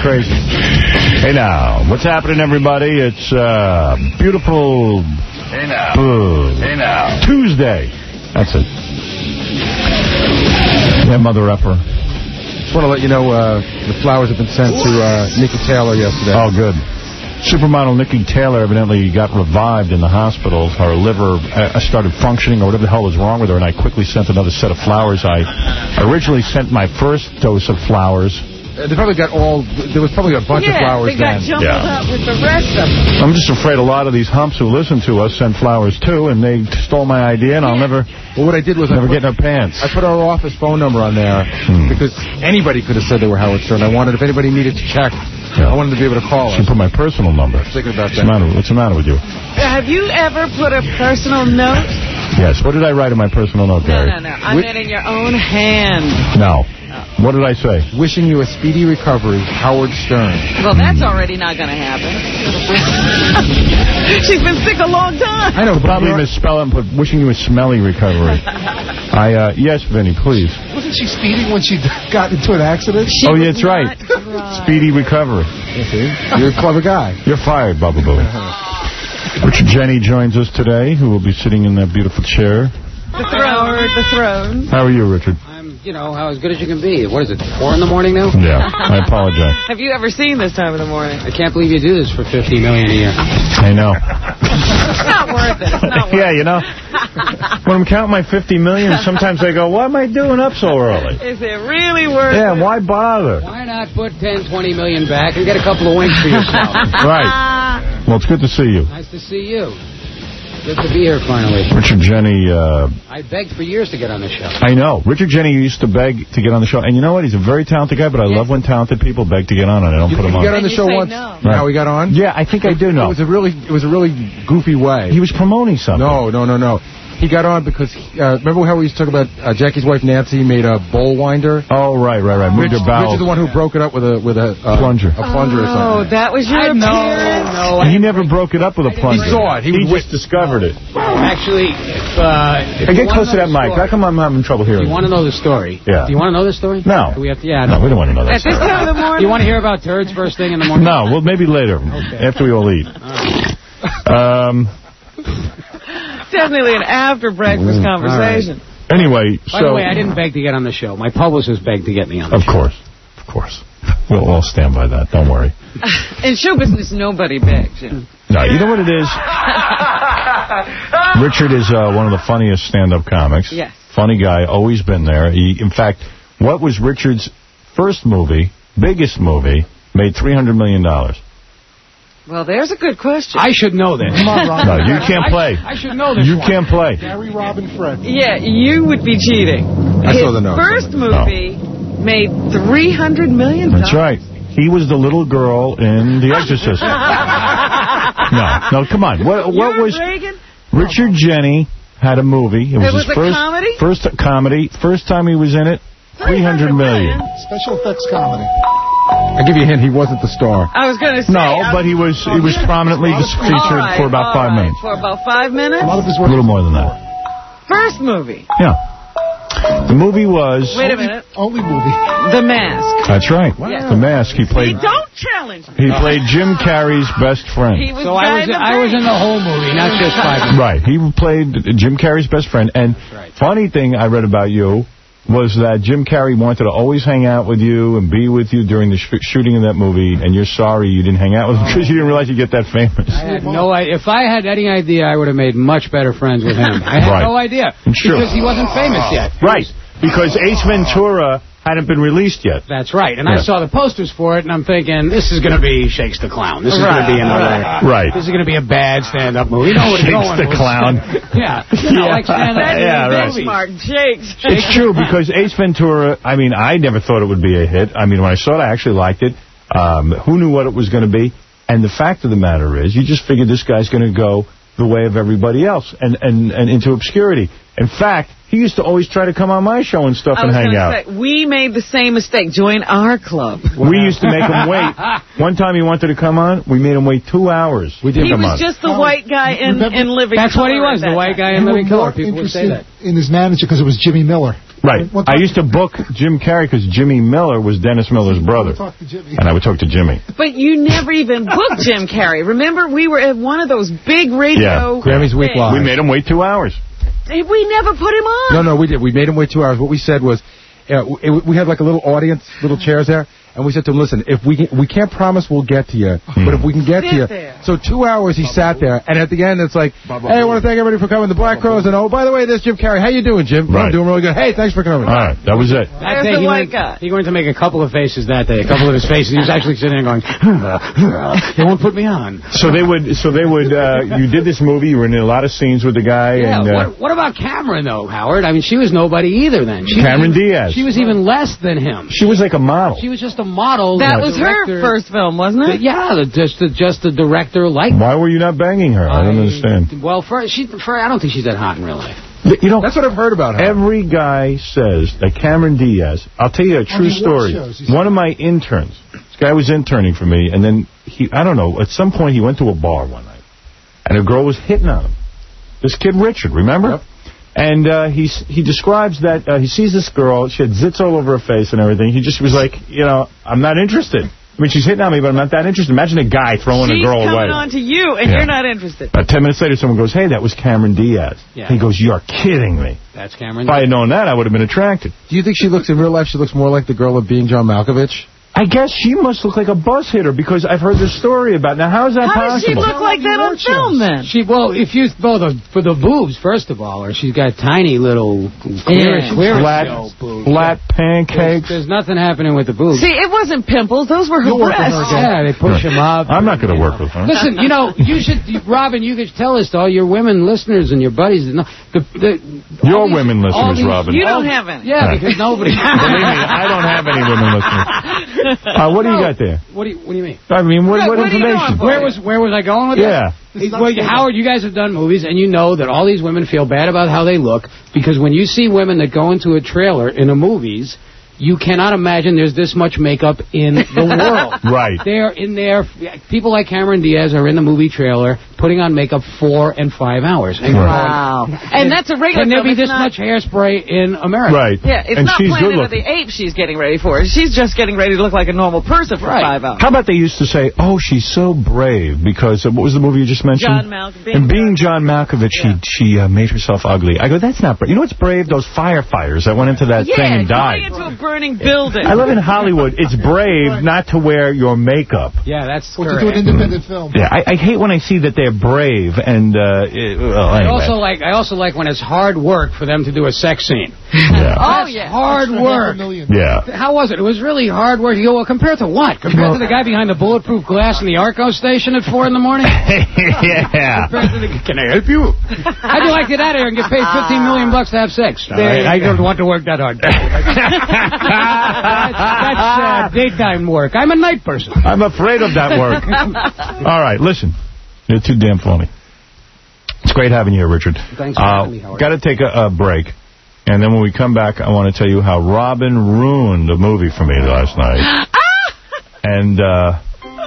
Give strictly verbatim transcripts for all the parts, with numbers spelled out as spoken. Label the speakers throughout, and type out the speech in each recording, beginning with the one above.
Speaker 1: crazy. Hey, now, what's happening, everybody? It's uh, beautiful...
Speaker 2: Hey, now.
Speaker 1: Uh,
Speaker 2: hey, now.
Speaker 1: Tuesday. That's it. Yeah, mother effer.
Speaker 3: Just want to let you know uh, the flowers have been sent to uh, Nikki Taylor yesterday.
Speaker 1: Oh, good. Supermodel Nikki Taylor evidently got revived in the hospital. Her liver uh, started functioning or whatever the hell was wrong with her, and I quickly sent another set of flowers. I originally sent my first dose of flowers.
Speaker 3: Uh, they probably got all, there was probably a bunch
Speaker 4: yeah,
Speaker 3: of flowers
Speaker 4: they got
Speaker 3: then.
Speaker 4: jumbled
Speaker 1: Yeah.
Speaker 4: up with the rest of them.
Speaker 1: I'm just afraid a lot of these humps who listen to us send flowers too, and they stole my idea, and I'll never
Speaker 3: Well, what I did was
Speaker 1: never
Speaker 3: I put,
Speaker 1: get in her pants.
Speaker 3: I put our office phone number on there
Speaker 1: Hmm.
Speaker 3: because anybody could have said they were Howard Stern. I wanted, if anybody needed to check,
Speaker 1: Yeah.
Speaker 3: I wanted to be able to call
Speaker 1: She
Speaker 3: us.
Speaker 1: put my personal number.
Speaker 3: Thinking about
Speaker 1: What's the
Speaker 3: that.
Speaker 1: matter, what's the matter with you?
Speaker 4: Have you ever put a personal note?
Speaker 1: Yes. What did I write in my personal note,
Speaker 4: No,
Speaker 1: Gary?
Speaker 4: no, no. I meant in your own hand.
Speaker 1: No. What did I say?
Speaker 3: Wishing you a speedy recovery, Howard Stern.
Speaker 4: Well, that's already not going to happen. She's been sick a long time.
Speaker 3: I know, but
Speaker 1: Probably
Speaker 3: you're-
Speaker 1: misspell it and put wishing you a smelly recovery. I, uh, yes, Vinny, please.
Speaker 5: Wasn't she speeding when she got into an accident?
Speaker 4: She
Speaker 1: Oh, yeah,
Speaker 4: was
Speaker 1: that's right.
Speaker 4: not dry.
Speaker 1: Speedy recovery.
Speaker 3: You see? You're a clever guy.
Speaker 1: You're fired, Bubba Booey. Richard Jenny joins us today, who will be sitting in that beautiful chair.
Speaker 4: The throne. The throne.
Speaker 1: How are you, Richard?
Speaker 6: I'm, you know, how as good as you can be. What is it, four in the morning now?
Speaker 1: Yeah, I apologize.
Speaker 4: Have you ever seen this time of the morning?
Speaker 6: I can't believe you do this for fifty million dollars a year.
Speaker 1: I know.
Speaker 4: It's not worth it. It's not worth
Speaker 1: Yeah, you know, when I'm counting my fifty million, sometimes I go, why am I doing up so early?
Speaker 4: it. Is it really worth
Speaker 1: Yeah,
Speaker 4: it?
Speaker 1: why bother?
Speaker 6: Why not put ten, twenty million back and get a couple of winks for yourself?
Speaker 1: Right. Well, it's good to see you.
Speaker 6: Nice to see you. Good to be here finally.
Speaker 1: Richard Jenny, uh,
Speaker 6: I begged for years to get on the show.
Speaker 1: I know. Richard Jenny used to beg to get on the show. And you know what? He's a very talented guy, but I love when talented people beg to get on and I don't
Speaker 3: You,
Speaker 1: put
Speaker 3: you
Speaker 1: him
Speaker 3: got
Speaker 1: on.
Speaker 3: on the
Speaker 4: And you
Speaker 3: show
Speaker 4: say
Speaker 3: once.
Speaker 4: no.
Speaker 3: You know how we got on?
Speaker 1: Yeah, I think I do
Speaker 3: It
Speaker 1: know.
Speaker 3: was a really, it was a really goofy way.
Speaker 1: He was promoting something.
Speaker 3: No, no, no, no. He got on because, uh, remember how we used to talk about uh, Jackie's wife Nancy made a bowl winder?
Speaker 1: Oh, right, right, right. Moved
Speaker 3: Rich,
Speaker 1: her bowels.
Speaker 3: Rich is the one who broke it up with a with a uh,
Speaker 1: Plunger.
Speaker 3: a plunger or
Speaker 4: Oh,
Speaker 3: something.
Speaker 4: that was your
Speaker 6: I know,
Speaker 4: appearance?
Speaker 6: no.
Speaker 1: And he never broke it up with a plunger.
Speaker 3: He saw it. He
Speaker 1: He,
Speaker 3: was
Speaker 1: just discovered it.
Speaker 6: Actually, if, uh, if
Speaker 1: Hey,
Speaker 6: you
Speaker 1: get
Speaker 6: wanna
Speaker 1: close to
Speaker 6: know
Speaker 1: that
Speaker 6: the
Speaker 1: mic.
Speaker 6: story-
Speaker 1: How come I'm having trouble
Speaker 6: You
Speaker 1: hearing?
Speaker 6: want to know the story?
Speaker 1: Yeah.
Speaker 6: Do you want to know the story?
Speaker 1: No.
Speaker 6: Do we have to, yeah.
Speaker 1: No, we don't want to know that.
Speaker 4: At this time of the morning?
Speaker 6: You want to hear about turds first thing in the morning?
Speaker 1: No, well, maybe later, after we all eat. Um.
Speaker 4: Definitely an after-breakfast conversation.
Speaker 1: Anyway,
Speaker 6: By
Speaker 1: so...
Speaker 6: the way, I didn't beg to get on the show. My publicist begged to get me on the
Speaker 1: Of
Speaker 6: show.
Speaker 1: course. Of course. We'll all stand by that. Don't worry.
Speaker 4: In show business, nobody begs. You know.
Speaker 1: No, you know what it is? Richard is uh, one of the funniest stand-up comics.
Speaker 4: Yes.
Speaker 1: Funny guy, always been there. He, in fact, what was Richard's first movie, biggest movie, made three hundred million dollars?
Speaker 4: Well, there's a good question.
Speaker 6: I should know this.
Speaker 5: Come on, Ron.
Speaker 1: No, you can't play.
Speaker 6: I, I should know this
Speaker 1: You
Speaker 6: one.
Speaker 1: can't play.
Speaker 5: Gary, Robin, Fred.
Speaker 4: Yeah, you would be cheating.
Speaker 3: I
Speaker 4: His
Speaker 3: saw the note.
Speaker 4: first movie made three hundred million dollars.
Speaker 1: That's right. He was the little girl in The Exorcist. No, no, come on. What, what
Speaker 4: You're
Speaker 1: was...
Speaker 4: Reagan?
Speaker 1: Richard Jenny had a movie. It was,
Speaker 4: It was
Speaker 1: his
Speaker 4: a
Speaker 1: first,
Speaker 4: comedy?
Speaker 1: First comedy. First time he was in it, three hundred million.
Speaker 5: Special effects comedy.
Speaker 3: I'll give you a hint. He wasn't the star.
Speaker 4: I was going to say.
Speaker 1: No,
Speaker 4: I
Speaker 1: but he was he was prominently
Speaker 4: All
Speaker 1: featured
Speaker 4: right,
Speaker 1: for about
Speaker 4: all
Speaker 1: five
Speaker 4: right,
Speaker 1: minutes.
Speaker 4: For about five minutes?
Speaker 5: A lot of his
Speaker 1: A
Speaker 5: work.
Speaker 1: little more than that.
Speaker 4: First movie.
Speaker 1: Yeah. The movie was...
Speaker 4: Wait a minute.
Speaker 5: Only movie.
Speaker 4: The Mask.
Speaker 1: That's right.
Speaker 4: Wow.
Speaker 1: The Mask. He
Speaker 4: Hey,
Speaker 1: played
Speaker 4: don't challenge me.
Speaker 1: He played Jim Carrey's best friend.
Speaker 4: He was
Speaker 6: So I was,
Speaker 4: behind the
Speaker 6: I was in the whole movie, not just five minutes.
Speaker 1: Right. He played Jim Carrey's best friend. And
Speaker 6: right.
Speaker 1: funny thing I read about you was that Jim Carrey wanted to always hang out with you and be with you during the sh shooting of that movie, and you're sorry you didn't hang out with him because you didn't realize you'd get that famous.
Speaker 6: I had no idea. If I had any idea, I would have made much better friends with him. I had
Speaker 1: Right.
Speaker 6: no idea.
Speaker 1: Sure.
Speaker 6: Because he wasn't famous yet.
Speaker 1: Right. Because Ace Ventura hadn't been released yet.
Speaker 6: That's right. And
Speaker 1: Yeah.
Speaker 6: I saw the posters for it, and I'm thinking, this is going to be Shakes the Clown. This is
Speaker 4: Right.
Speaker 6: going to be another...
Speaker 1: Right.
Speaker 6: This is going to be a bad stand-up movie. No one,
Speaker 1: Shakes
Speaker 6: no one
Speaker 1: the
Speaker 6: was-
Speaker 1: Clown.
Speaker 6: yeah. You know,
Speaker 1: Yeah.
Speaker 6: like stand-up
Speaker 1: Yeah, right.
Speaker 6: movies.
Speaker 4: Benchmark Jakes.
Speaker 1: It's true, because Ace Ventura, I mean, I never thought it would be a hit. I mean, when I saw it, I actually liked it. Um, who knew what it was going to be? And the fact of the matter is, you just figured this guy's going to go the way of everybody else and, and, and into obscurity. In fact, he used to always try to come on my show and stuff
Speaker 4: I
Speaker 1: and
Speaker 4: was
Speaker 1: hang
Speaker 4: gonna
Speaker 1: out.
Speaker 4: say, we made the same mistake. Join our club.
Speaker 1: We used to make him wait. One time he wanted to come on, we made him wait two hours. We did
Speaker 4: He
Speaker 1: come
Speaker 4: was
Speaker 1: on.
Speaker 4: just the white guy in,
Speaker 5: Remember-
Speaker 4: in Living
Speaker 6: That's what he
Speaker 4: Color
Speaker 6: was,
Speaker 4: at
Speaker 6: the
Speaker 4: that
Speaker 6: white
Speaker 4: time.
Speaker 6: guy in
Speaker 5: You were
Speaker 6: Living Color.
Speaker 5: more
Speaker 6: People would say
Speaker 5: interested
Speaker 6: that.
Speaker 5: in his manager because it was Jimmy Miller.
Speaker 1: Right.
Speaker 5: We'll
Speaker 1: I used to book Jim Carrey because Jimmy Miller was Dennis Miller's brother.
Speaker 5: We'll talk to Jimmy.
Speaker 1: And I would talk to Jimmy.
Speaker 4: But you never even booked Jim Carrey. Remember, we were at one of those big radio...
Speaker 1: Yeah.
Speaker 3: Grammy's Week Live.
Speaker 1: We made him wait two hours.
Speaker 4: We never put him on.
Speaker 3: No, no, we did. We made him wait two hours. What we said was, uh, it, we had like a little audience, little chairs there, and we said to him, listen, if we can, we can't promise we'll get to you,
Speaker 1: Hmm.
Speaker 3: but if we can get
Speaker 4: Sit
Speaker 3: to you.
Speaker 4: there.
Speaker 3: So two hours he sat there, and at the end it's like, hey, I want to thank everybody for coming. The Black Crows, and oh, by the way, there's Jim Carrey. How you doing, Jim?
Speaker 1: Right.
Speaker 3: I'm doing really good. Hey, thanks for coming.
Speaker 1: All right, that was it.
Speaker 6: That
Speaker 4: There's
Speaker 6: day
Speaker 4: the
Speaker 6: he
Speaker 4: white
Speaker 6: went,
Speaker 4: guy.
Speaker 6: he went to make a couple of faces that day. A couple of his faces. He was actually sitting there going, they won't put me on.
Speaker 1: So they would, so they would, uh, you did this movie, you were in a lot of scenes with the guy.
Speaker 6: Yeah,
Speaker 1: and uh,
Speaker 6: what, what about Cameron, though, Howard? I mean, she was nobody either then. She
Speaker 1: Cameron
Speaker 6: was even,
Speaker 1: Diaz.
Speaker 6: She was even less than him.
Speaker 1: She was like a model.
Speaker 6: She was just a model.
Speaker 4: That
Speaker 6: the
Speaker 4: was
Speaker 6: director-
Speaker 4: her first film, wasn't it?
Speaker 6: Yeah, the, just the, just the director like.
Speaker 1: Why were you not banging her? I don't understand.
Speaker 6: Well, for she, for I don't think she's that hot in real life.
Speaker 1: You know,
Speaker 3: That's what I've heard about her.
Speaker 1: every guy says that Cameron Diaz, I'll tell you a true
Speaker 5: he
Speaker 1: story.
Speaker 5: watch shows,
Speaker 1: One of my interns, this guy was interning for me, and then he, I don't know, at some point he went to a bar one night, and a girl was hitting on him. This kid Richard, remember?
Speaker 3: Yep.
Speaker 1: And uh, he he describes that uh, he sees this girl, she had zits all over her face and everything. He just was like, you know, I'm not interested. I mean, she's hitting on me, but I'm not that interested. Imagine a guy throwing
Speaker 4: She's
Speaker 1: a girl away.
Speaker 4: coming on to you, and
Speaker 1: Yeah.
Speaker 4: you're not interested.
Speaker 1: Uh, ten minutes later, someone goes, hey, that was Cameron Diaz.
Speaker 6: Yeah.
Speaker 1: He goes, you're kidding me.
Speaker 6: That's Cameron.
Speaker 1: If I had known that, I would have been attracted.
Speaker 3: Do you think she looks, in real life, she looks more like the girl of Being John Malkovich?
Speaker 1: I guess she must look like a bus hitter because I've heard this story about. Now, how is that
Speaker 4: How does she
Speaker 1: possible?
Speaker 4: look like that on film, then?
Speaker 6: She well, if you well, the, for the boobs, first of all, or she's got tiny little clear,
Speaker 4: Yeah.
Speaker 6: clear
Speaker 1: flat,
Speaker 6: show boobs.
Speaker 1: flat
Speaker 6: There's,
Speaker 1: pancakes.
Speaker 6: there's nothing happening with the boobs.
Speaker 4: See, it wasn't pimples. Those were her
Speaker 3: You'll work with her
Speaker 4: breasts.
Speaker 3: again.
Speaker 6: Yeah, they push them up.
Speaker 1: I'm not going to
Speaker 6: you
Speaker 1: work
Speaker 6: know.
Speaker 1: with her.
Speaker 6: Listen, you know, you should, Robin, you could tell this to all your women listeners and your buddies. The, the,
Speaker 1: Your
Speaker 6: all these-
Speaker 1: women
Speaker 6: all
Speaker 1: listeners,
Speaker 6: these-
Speaker 1: Robin.
Speaker 4: You don't have any.
Speaker 6: Yeah,
Speaker 1: Right.
Speaker 6: because nobody.
Speaker 1: Believe me, I don't have any women listeners. Uh, what do you got there?
Speaker 6: What do you, what do you mean?
Speaker 1: I mean, what,
Speaker 4: Right,
Speaker 1: what
Speaker 4: what are you
Speaker 1: information?
Speaker 4: going for?
Speaker 6: Where was where was I going with
Speaker 1: Yeah.
Speaker 6: that? Well, Howard, you guys have done movies, and you know that all these women feel bad about how they look because when you see women that go into a trailer in the movies, you cannot imagine there's this much makeup in the world.
Speaker 1: Right.
Speaker 6: They're in there. People like Cameron Diaz are in the movie trailer putting on makeup four and five hours. And
Speaker 4: Wow. And that's a regular
Speaker 6: Can there
Speaker 4: film.
Speaker 6: be
Speaker 4: It's
Speaker 6: this
Speaker 4: not-
Speaker 6: much hairspray in America?
Speaker 1: Right.
Speaker 4: Yeah, it's
Speaker 1: and
Speaker 4: not
Speaker 1: she's
Speaker 4: Planet
Speaker 1: good
Speaker 4: of the
Speaker 1: looking.
Speaker 4: Apes she's getting ready for. She's just getting ready to look like a normal person for
Speaker 6: Right.
Speaker 4: five hours.
Speaker 1: How about they used to say, oh, she's so brave because, uh, what was the movie you just mentioned?
Speaker 4: John Malkovich.
Speaker 1: And being John Malkovich,
Speaker 4: Yeah.
Speaker 1: she she uh, made herself ugly. I go, that's not brave. You know what's brave? Those firefighters that went into that
Speaker 4: Yeah,
Speaker 1: thing and
Speaker 4: going
Speaker 1: died.
Speaker 4: into a burning building.
Speaker 1: I live in Hollywood. It's brave not to wear your makeup.
Speaker 6: Yeah, that's
Speaker 5: Or to do an
Speaker 6: correct.
Speaker 5: independent film.
Speaker 1: Yeah, I, I hate when I see that they're brave and, uh, it, well,
Speaker 6: I
Speaker 1: anyway.
Speaker 6: also like I also like when it's hard work for them to do a sex scene.
Speaker 1: Yeah.
Speaker 4: Oh,
Speaker 6: That's
Speaker 4: yeah.
Speaker 6: hard
Speaker 5: Extra half a
Speaker 6: work.
Speaker 5: million.
Speaker 1: Yeah.
Speaker 6: How was it? It was really hard work. You go, well, compared to what? Compared to the guy behind the bulletproof glass in the Arco station at four in the morning?
Speaker 1: Yeah.
Speaker 6: Compared to the, can I help you? How'd you like to get out of here and get paid fifteen million bucks to have sex? I, I don't want to work that hard. that's that's uh, daytime work. I'm a night person.
Speaker 1: I'm afraid of that work. All right, listen. You're too damn funny. It's great having you here, Richard.
Speaker 6: Thanks for having me, Howard.
Speaker 1: Got to take a, a break. And then when we come back, I want to tell you how Robin ruined the movie for me last night. And uh,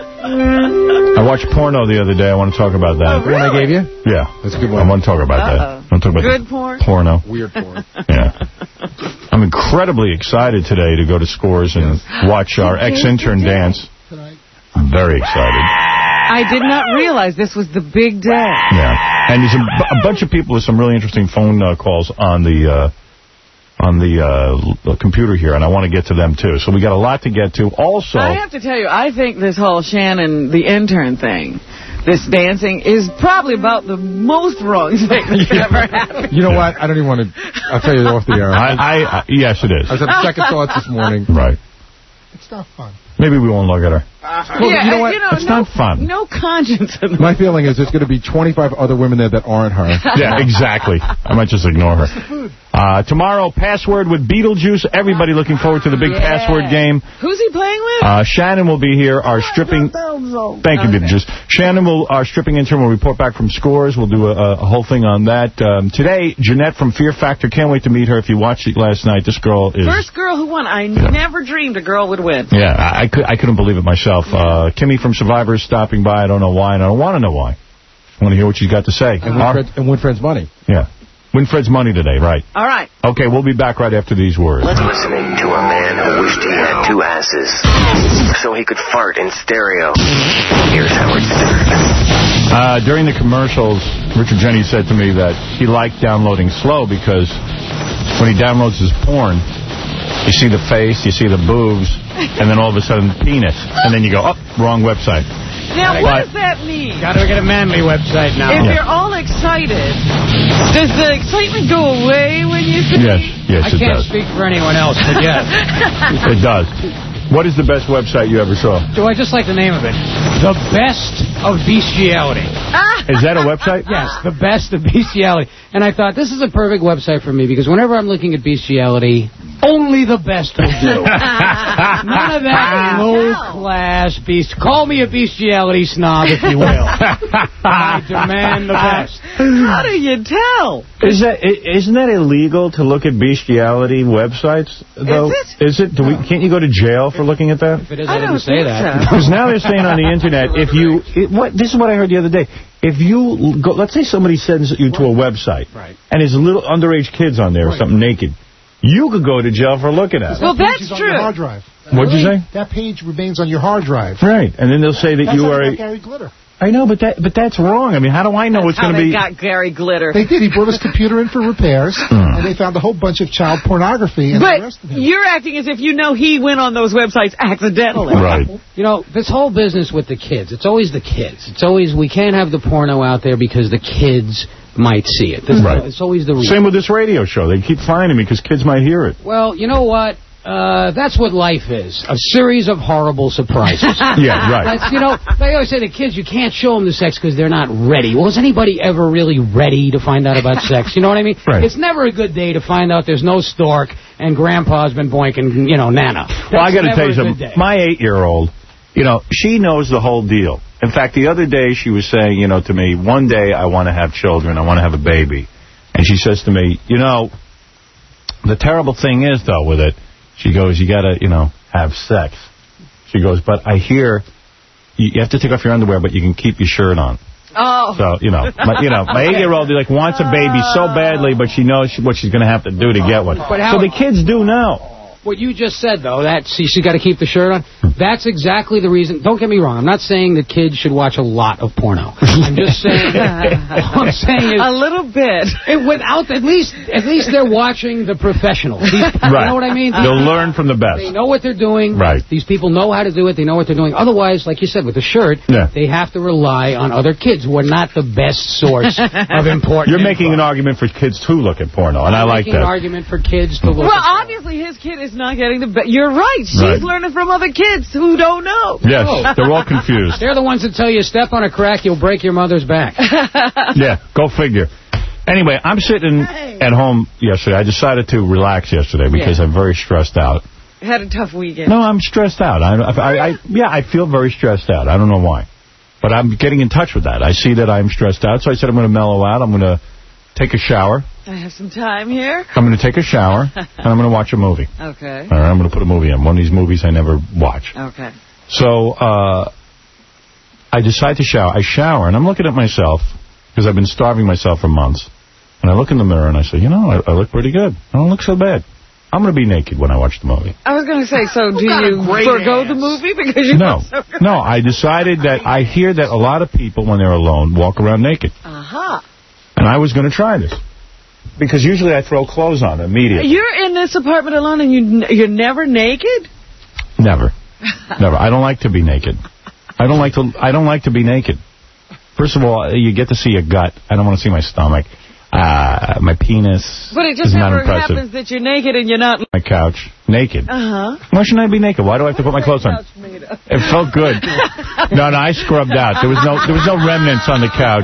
Speaker 1: I watched porno the other day. I want to talk about that.
Speaker 4: Oh, really?
Speaker 3: The one I gave you?
Speaker 1: Yeah.
Speaker 3: That's a good
Speaker 1: I
Speaker 3: one.
Speaker 1: want to talk about
Speaker 4: Uh-oh.
Speaker 1: that. I want to talk about
Speaker 4: Good
Speaker 1: the
Speaker 4: porn?
Speaker 1: Porno.
Speaker 3: Weird porn.
Speaker 1: Yeah. I'm incredibly excited today to go to Scores and watch our ex-intern dance.
Speaker 5: Tonight.
Speaker 1: I'm very excited.
Speaker 4: I did not realize this was the big day.
Speaker 1: Yeah. And there's a, a bunch of people with some really interesting phone uh, calls on the uh, on the uh, computer here, and I want to get to them, too. So we got a lot to get to. Also,
Speaker 4: I have to tell you, I think this whole Shannon, the intern thing, this dancing, is probably about the most wrong thing that's ever happened.
Speaker 3: You know what? I don't even want to... I'll tell you off the air.
Speaker 1: I, I, I yes, it is.
Speaker 3: I was having second thoughts this morning.
Speaker 1: Right.
Speaker 5: It's not fun.
Speaker 1: Maybe we won't look at her.
Speaker 3: Well,
Speaker 4: yeah,
Speaker 3: you know what?
Speaker 4: You know,
Speaker 1: It's
Speaker 4: no,
Speaker 1: not fun.
Speaker 4: No conscience in
Speaker 3: My feeling is there's going to be twenty-five other women there that aren't her.
Speaker 1: Yeah, exactly. I might just ignore her. Uh, tomorrow, Password with Beetlejuice. Everybody looking forward to the big
Speaker 4: Yeah.
Speaker 1: Password game.
Speaker 4: Who's he playing with?
Speaker 1: Uh, Shannon will be here. Our stripping... Thank you, Beetlejuice. Shannon, will, our stripping intern, will report back from Scores. We'll do a, a whole thing on that. Um, today, Jeanette from Fear Factor. Can't wait to meet her. If you watched it last night, this girl is...
Speaker 4: First girl who won. I never dreamed a girl would win.
Speaker 1: Yeah, I, I, could, I couldn't believe it myself. Uh, Kimmy from Survivor is stopping by. I don't know why, and I don't want to know why. I want to hear what she's got to say.
Speaker 3: And win,
Speaker 1: Our-
Speaker 3: friends, and win friends money.
Speaker 1: yeah. Winfred's Money today, right.
Speaker 4: All right.
Speaker 1: Okay, we'll be back right after these words.
Speaker 2: Listening to a man who wished he had two asses so he could fart in stereo. Here's Howard Stern.
Speaker 1: Uh, during the commercials, Richard Jennings said to me that he liked downloading slow because when he downloads his porn, you see the face, you see the boobs, and then all of a sudden penis. And then you go, oh, wrong website.
Speaker 4: Now, what
Speaker 1: But,
Speaker 4: does that mean?
Speaker 6: Got to get a manly website now.
Speaker 4: If
Speaker 1: Yeah.
Speaker 4: you're all excited, does the excitement go away when you see?
Speaker 1: yes, yes,
Speaker 6: I
Speaker 1: it
Speaker 6: can't
Speaker 1: does.
Speaker 6: speak for anyone else, but yes.
Speaker 1: It does. What is the best website you ever saw?
Speaker 6: Do I just like the name of it? The Best of Bestiality.
Speaker 1: Is that a website?
Speaker 6: Yes, The Best of Bestiality. And I thought, this is a perfect website for me, because whenever I'm looking at bestiality, only the best will do. None of that low-class beast. Call me a bestiality snob, if you will. I demand the best.
Speaker 4: How do you tell?
Speaker 1: Is that i- isn't that illegal to look at bestiality websites? Though?
Speaker 4: Is it?
Speaker 1: Is it? Do we? Can't you go to jail for looking at that?
Speaker 6: If it is,
Speaker 4: I
Speaker 6: I, didn't
Speaker 4: don't
Speaker 6: say
Speaker 4: think
Speaker 6: that.
Speaker 4: so.
Speaker 1: Because now they're saying on the internet, if you, it, what this is what I heard the other day. If you go, let's say somebody sends you to a website,
Speaker 6: Right.
Speaker 1: and there's little underage kids on there or something naked, you could go to jail for looking at it.
Speaker 4: Well,
Speaker 5: That page
Speaker 4: that's
Speaker 5: is on
Speaker 4: true.
Speaker 5: your hard drive.
Speaker 1: What'd you say?
Speaker 5: That page remains on your hard drive.
Speaker 1: Right, and then they'll say that
Speaker 5: That's
Speaker 1: you
Speaker 5: how
Speaker 1: are.
Speaker 5: they
Speaker 1: A,
Speaker 5: got Gary Glitter.
Speaker 1: I know, but that but that's wrong. I mean, how do I know it's
Speaker 4: How
Speaker 1: going to
Speaker 4: they
Speaker 1: be?
Speaker 4: got Gary Glitter.
Speaker 5: They did. He brought his computer in for repairs,
Speaker 1: Hmm.
Speaker 5: and they found a whole bunch of child pornography and
Speaker 4: But
Speaker 5: arrested him.
Speaker 4: you're acting as if you know he went on those websites accidentally.
Speaker 1: Right.
Speaker 6: You know, this whole business with the kids, it's always the kids. It's always, we can't have the porno out there because the kids might see it. This,
Speaker 1: Right.
Speaker 6: It's always the reason.
Speaker 1: Same with this radio show. They keep finding me because kids might hear it.
Speaker 6: Well, you know what? Uh, that's what life is. A series of horrible surprises.
Speaker 1: Yeah, right.
Speaker 6: That's, you know, they always say to kids, you can't show them the sex because they're not ready. Well, is anybody ever really ready to find out about sex? You know what I mean?
Speaker 1: Right.
Speaker 6: It's never a good day to find out there's no stork and Grandpa's been boinking, you know, Nana.
Speaker 1: Well, I got to
Speaker 6: That's
Speaker 1: tell you
Speaker 6: never a
Speaker 1: something.
Speaker 6: good day.
Speaker 1: My eight-year-old, you know, she knows the whole deal. In fact, the other day she was saying, you know, to me, one day I want to have children. I want to have a baby. And she says to me, you know, the terrible thing is, though, with it, she goes, you got to, you know, have sex. She goes, but I hear you, you have to take off your underwear, but you can keep your shirt on.
Speaker 4: Oh.
Speaker 1: So, you know, my, you know, my eight-year-old like wants a baby so badly, but she knows what she's going to have to do to get one.
Speaker 6: But how-
Speaker 1: so the kids do know.
Speaker 6: What you just said, though, that see, she got to keep the shirt on, that's exactly the reason. Don't get me wrong. I'm not saying that kids should watch a lot of porno. I'm just saying, all I'm saying is,
Speaker 4: A little bit.
Speaker 6: it, without, at least at least they're watching the professionals. These,
Speaker 1: Right.
Speaker 6: You know what I mean?
Speaker 1: They'll learn from the best.
Speaker 6: They know what they're doing.
Speaker 1: Right.
Speaker 6: These people know how to do it. They know what they're doing. Otherwise, like you said, with the shirt,
Speaker 1: Yeah.
Speaker 6: they have to rely on other kids who are not the best source of important
Speaker 1: You're making
Speaker 6: info.
Speaker 1: an argument for kids to look at porno, and I
Speaker 6: I'm
Speaker 1: like
Speaker 6: making
Speaker 1: that.
Speaker 6: an argument for kids to look
Speaker 4: Well,
Speaker 6: at porno.
Speaker 4: obviously his kid is not getting the best. You're right. She's
Speaker 1: Right.
Speaker 4: learning from other kids who don't know.
Speaker 1: Yes, they're all confused.
Speaker 6: They're the ones that tell you, step on a crack, you'll break your mother's back.
Speaker 1: Yeah, go figure. Anyway, I'm sitting at home yesterday. I decided to relax yesterday because
Speaker 4: Yeah.
Speaker 1: I'm very stressed out.
Speaker 4: Had a tough weekend.
Speaker 1: No, I'm stressed out. I, I, I, yeah, I feel very stressed out. I don't know why. But I'm getting in touch with that. I see that I'm stressed out, so I said I'm going to mellow out. I'm going to take a shower.
Speaker 4: I have some time here.
Speaker 1: I'm going to take a shower, and I'm going to watch a movie.
Speaker 4: Okay.
Speaker 1: All right, I'm going to put a movie in. One of these movies I never watch.
Speaker 4: Okay.
Speaker 1: So uh, I decide to shower. I shower, and I'm looking at myself, because I've been starving myself for months. And I look in the mirror, and I say, you know, I, I look pretty good. I don't look so bad. I'm going to be naked when I watch the movie.
Speaker 4: I was going to say, so do you forgo the movie because you
Speaker 1: No,
Speaker 4: look so good?
Speaker 1: no, I decided that I hear that a lot of people, when they're alone, walk around naked.
Speaker 4: Uh-huh.
Speaker 1: And I was going to try this. Because usually I throw clothes on immediately.
Speaker 4: You're in this apartment alone and you, you're never naked?
Speaker 1: Never. Never. I don't like to be naked. I don't like to I don't like to be naked. First of all, you get to see a gut. I don't want to see my stomach. Uh, my penis
Speaker 4: But it just
Speaker 1: is not
Speaker 4: never
Speaker 1: impressive.
Speaker 4: happens that you're naked and you're not...
Speaker 1: My couch, naked.
Speaker 4: Uh-huh.
Speaker 1: Why shouldn't I be naked? Why do I have to put my clothes on? It felt good. No, no, I scrubbed out. There was no there was no remnants on the couch.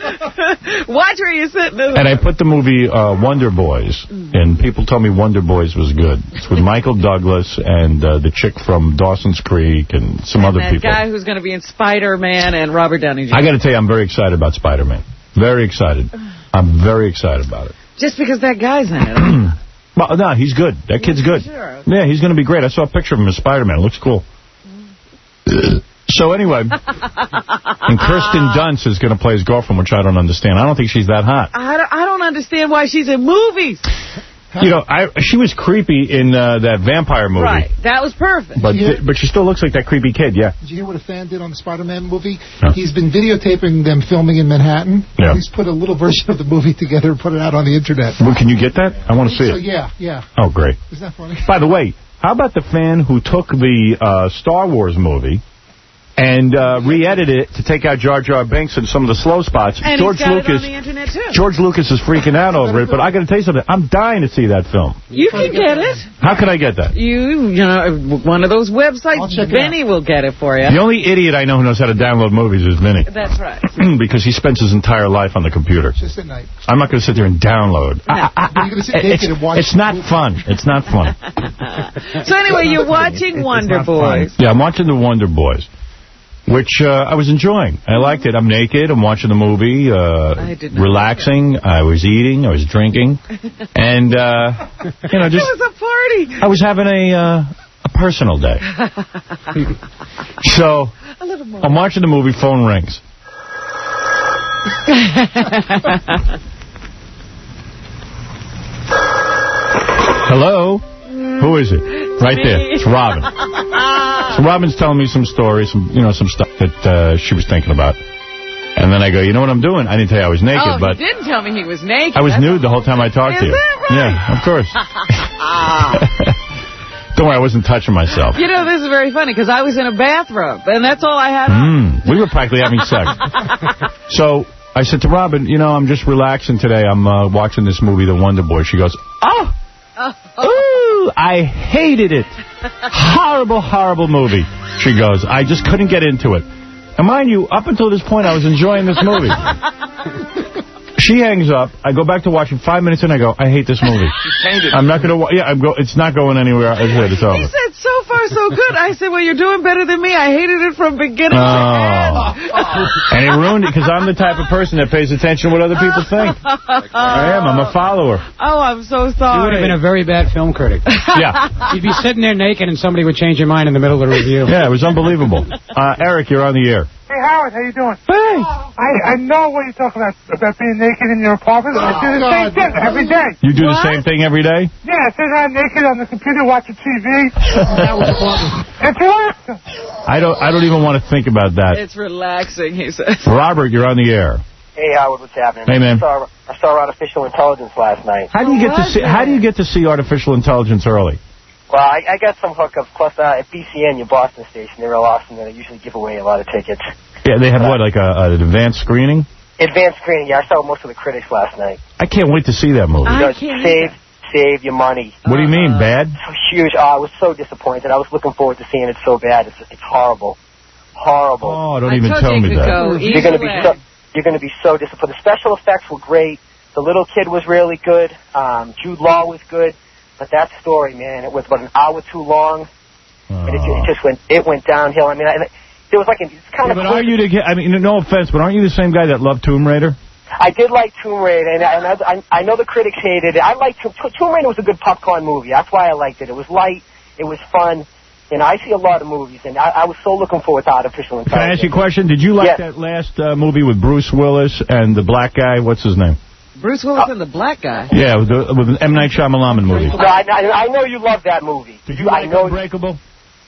Speaker 4: Watch where you're sitting.
Speaker 1: And I put the movie uh, Wonder Boys, and people told me Wonder Boys was good. It's with Michael Douglas and uh, the chick from Dawson's Creek and some other
Speaker 4: that
Speaker 1: people.
Speaker 4: guy who's going to be in Spider-Man and Robert Downey Junior
Speaker 1: I got to tell you, I'm very excited about Spider-Man. Very excited. I'm very excited about it.
Speaker 4: Just because that guy's in it.
Speaker 1: Well, no, he's good. That kid's good.
Speaker 4: Sure.
Speaker 1: Yeah, he's going to be great. I saw a picture of him as Spider-Man. It looks cool. So anyway, and Kirsten Dunst is going to play his girlfriend, which I don't understand. I don't think she's that hot.
Speaker 4: I don't, I don't understand why she's in movies.
Speaker 1: You know, I, she was creepy in uh, that vampire movie.
Speaker 4: Right. That was perfect.
Speaker 1: But th but she still looks like that creepy kid, yeah.
Speaker 5: Did you hear what a fan did on the Spider-Man movie?
Speaker 1: No.
Speaker 5: He's been videotaping them filming in Manhattan.
Speaker 1: Yeah.
Speaker 5: He's put a little version of the movie together and put it out on the internet.
Speaker 1: Well, can you get that? I want to see
Speaker 5: So,
Speaker 1: it.
Speaker 5: yeah, yeah.
Speaker 1: Oh, great.
Speaker 5: Isn't that funny?
Speaker 1: By the way, how about the fan who took the uh, Star Wars movie and uh, re-edited it to take out Jar Jar Binks and some of the slow spots?
Speaker 4: And
Speaker 1: George
Speaker 4: he's got
Speaker 1: Lucas,
Speaker 4: it on the internet, too.
Speaker 1: George Lucas is freaking out over it, but I got to tell you something. I'm dying to see that film.
Speaker 4: You can get it.
Speaker 1: How can I get that?
Speaker 4: You, you know, one of those websites,
Speaker 5: check it
Speaker 4: Benny will get it for you.
Speaker 1: The only idiot I know who knows how to download movies is Vinny.
Speaker 4: That's right.
Speaker 1: Because he spends his entire life on the computer.
Speaker 5: Just at night.
Speaker 1: I'm not going to sit there and download.
Speaker 4: No.
Speaker 1: I, I,
Speaker 5: You're going to sit
Speaker 1: it's,
Speaker 5: naked and watch
Speaker 1: it's not fun. It's not fun.
Speaker 4: So anyway, you're watching Wonder Boys.
Speaker 1: Yeah, I'm watching the Wonder Boys, which uh, I was enjoying. I liked it. I'm naked. I'm watching the movie, uh,
Speaker 4: I did not
Speaker 1: relaxing. I was eating. I was drinking. And, uh, you know, just...
Speaker 4: It was a party.
Speaker 1: I was having a, uh, a personal day. So,
Speaker 4: A little more.
Speaker 1: I'm watching the movie. Phone rings. Hello? Who is it? Right there. It's Robin. So Robin's telling me some stories, some you know, some stuff that uh, she was thinking about. And then I go, you know what I'm doing? I didn't tell you I was naked,
Speaker 4: Oh,
Speaker 1: but
Speaker 4: he didn't tell me he was naked.
Speaker 1: I was
Speaker 4: That's
Speaker 1: nude the whole time I talked
Speaker 4: Is
Speaker 1: to you.
Speaker 4: that right?
Speaker 1: Yeah, of course. Don't worry, I wasn't touching myself.
Speaker 4: You know, this is very funny, because I was in a bathrobe, and that's all I had on.
Speaker 1: Mm, we were practically having sex. So I said to Robin, you know, I'm just relaxing today. I'm uh, watching this movie, The Wonder Boy. She goes, oh, ooh, I hated it. Horrible, horrible movie. She goes, I just couldn't get into it. And mind you, up until this point, I was enjoying this movie. She hangs up. I go back to watching five minutes, and I go, I hate this movie. I'm not going to. Yeah, I'm go. It's not going anywhere. It's it. It's over.
Speaker 4: He said, so far, so good. I said, well, you're doing better than me. I hated it from beginning
Speaker 1: Oh.
Speaker 4: to end.
Speaker 1: And it ruined it, because I'm the type of person that pays attention to what other people think. I am. I'm a follower.
Speaker 4: Oh, I'm so
Speaker 6: You
Speaker 4: sorry.
Speaker 6: would have been a very bad film critic.
Speaker 1: Yeah.
Speaker 6: You'd be sitting there naked and somebody would change your mind in the middle of the review.
Speaker 1: Yeah, it was unbelievable. Uh, Eric, you're on the air.
Speaker 7: Hey, Howard, how you doing?
Speaker 1: Hey.
Speaker 7: I, I know what you're talking about, about being naked in your apartment. I do the same thing every day.
Speaker 1: You do the
Speaker 4: What?
Speaker 1: same thing every day?
Speaker 7: Yeah, I sit around naked on the computer watching T V. It's relaxing.
Speaker 1: I don't I don't even want to think about that.
Speaker 4: It's relaxing, he says.
Speaker 1: Robert, you're on the air.
Speaker 2: Hey, Howard, what's happening?
Speaker 1: Hey, man.
Speaker 2: I saw, I saw artificial intelligence last night.
Speaker 1: How do you get to
Speaker 4: was
Speaker 1: see
Speaker 4: it?
Speaker 1: how do you get to see artificial intelligence early?
Speaker 2: Well, I, I got some hookups. Plus, uh, at B C N, your Boston station, they're real awesome. They usually give away a lot of tickets.
Speaker 1: Yeah, they have what, like a, an advanced screening?
Speaker 2: Advanced screening, yeah, I saw most of the critics last night.
Speaker 1: I can't wait to see that movie.
Speaker 4: I
Speaker 2: You know,
Speaker 4: can't
Speaker 2: save, save your money.
Speaker 1: What do you mean, bad?
Speaker 2: So huge. Oh, I was so disappointed. I was looking forward to seeing it so bad. It's, it's horrible. Horrible.
Speaker 1: Oh, don't
Speaker 4: I
Speaker 1: even
Speaker 4: told
Speaker 1: tell
Speaker 4: you
Speaker 1: me
Speaker 4: could
Speaker 1: that.
Speaker 4: go
Speaker 2: You're going to be
Speaker 4: either
Speaker 2: so,
Speaker 4: way.
Speaker 2: you're going to be so disappointed. The special effects were great. The little kid was really good. Um, Jude Law was good. But that story, man, it was about an hour too long. And it,
Speaker 1: Oh.
Speaker 2: it just went it went downhill. I mean, I, there was like a, it's kind
Speaker 1: Yeah,
Speaker 2: of.
Speaker 1: but aren't you the kid, I mean, no offense, but aren't you the same guy that loved Tomb Raider?
Speaker 2: I did like Tomb Raider, and, I, and I, I know the critics hated it. I liked Tomb, Tomb Raider was a good popcorn movie. That's why I liked it. It was light. It was fun. And I see a lot of movies, and I, I was so looking forward to artificial intelligence.
Speaker 1: Can I ask you a question? Did you like
Speaker 2: Yes.
Speaker 1: that last uh, movie with Bruce Willis and the black guy? What's his name?
Speaker 4: Bruce Willis and the black guy.
Speaker 1: Yeah, with, the, with an M. Night Shyamalan movie.
Speaker 2: No, I, I I know you love that movie.
Speaker 1: Did you
Speaker 2: I
Speaker 1: like
Speaker 2: know.
Speaker 1: Unbreakable?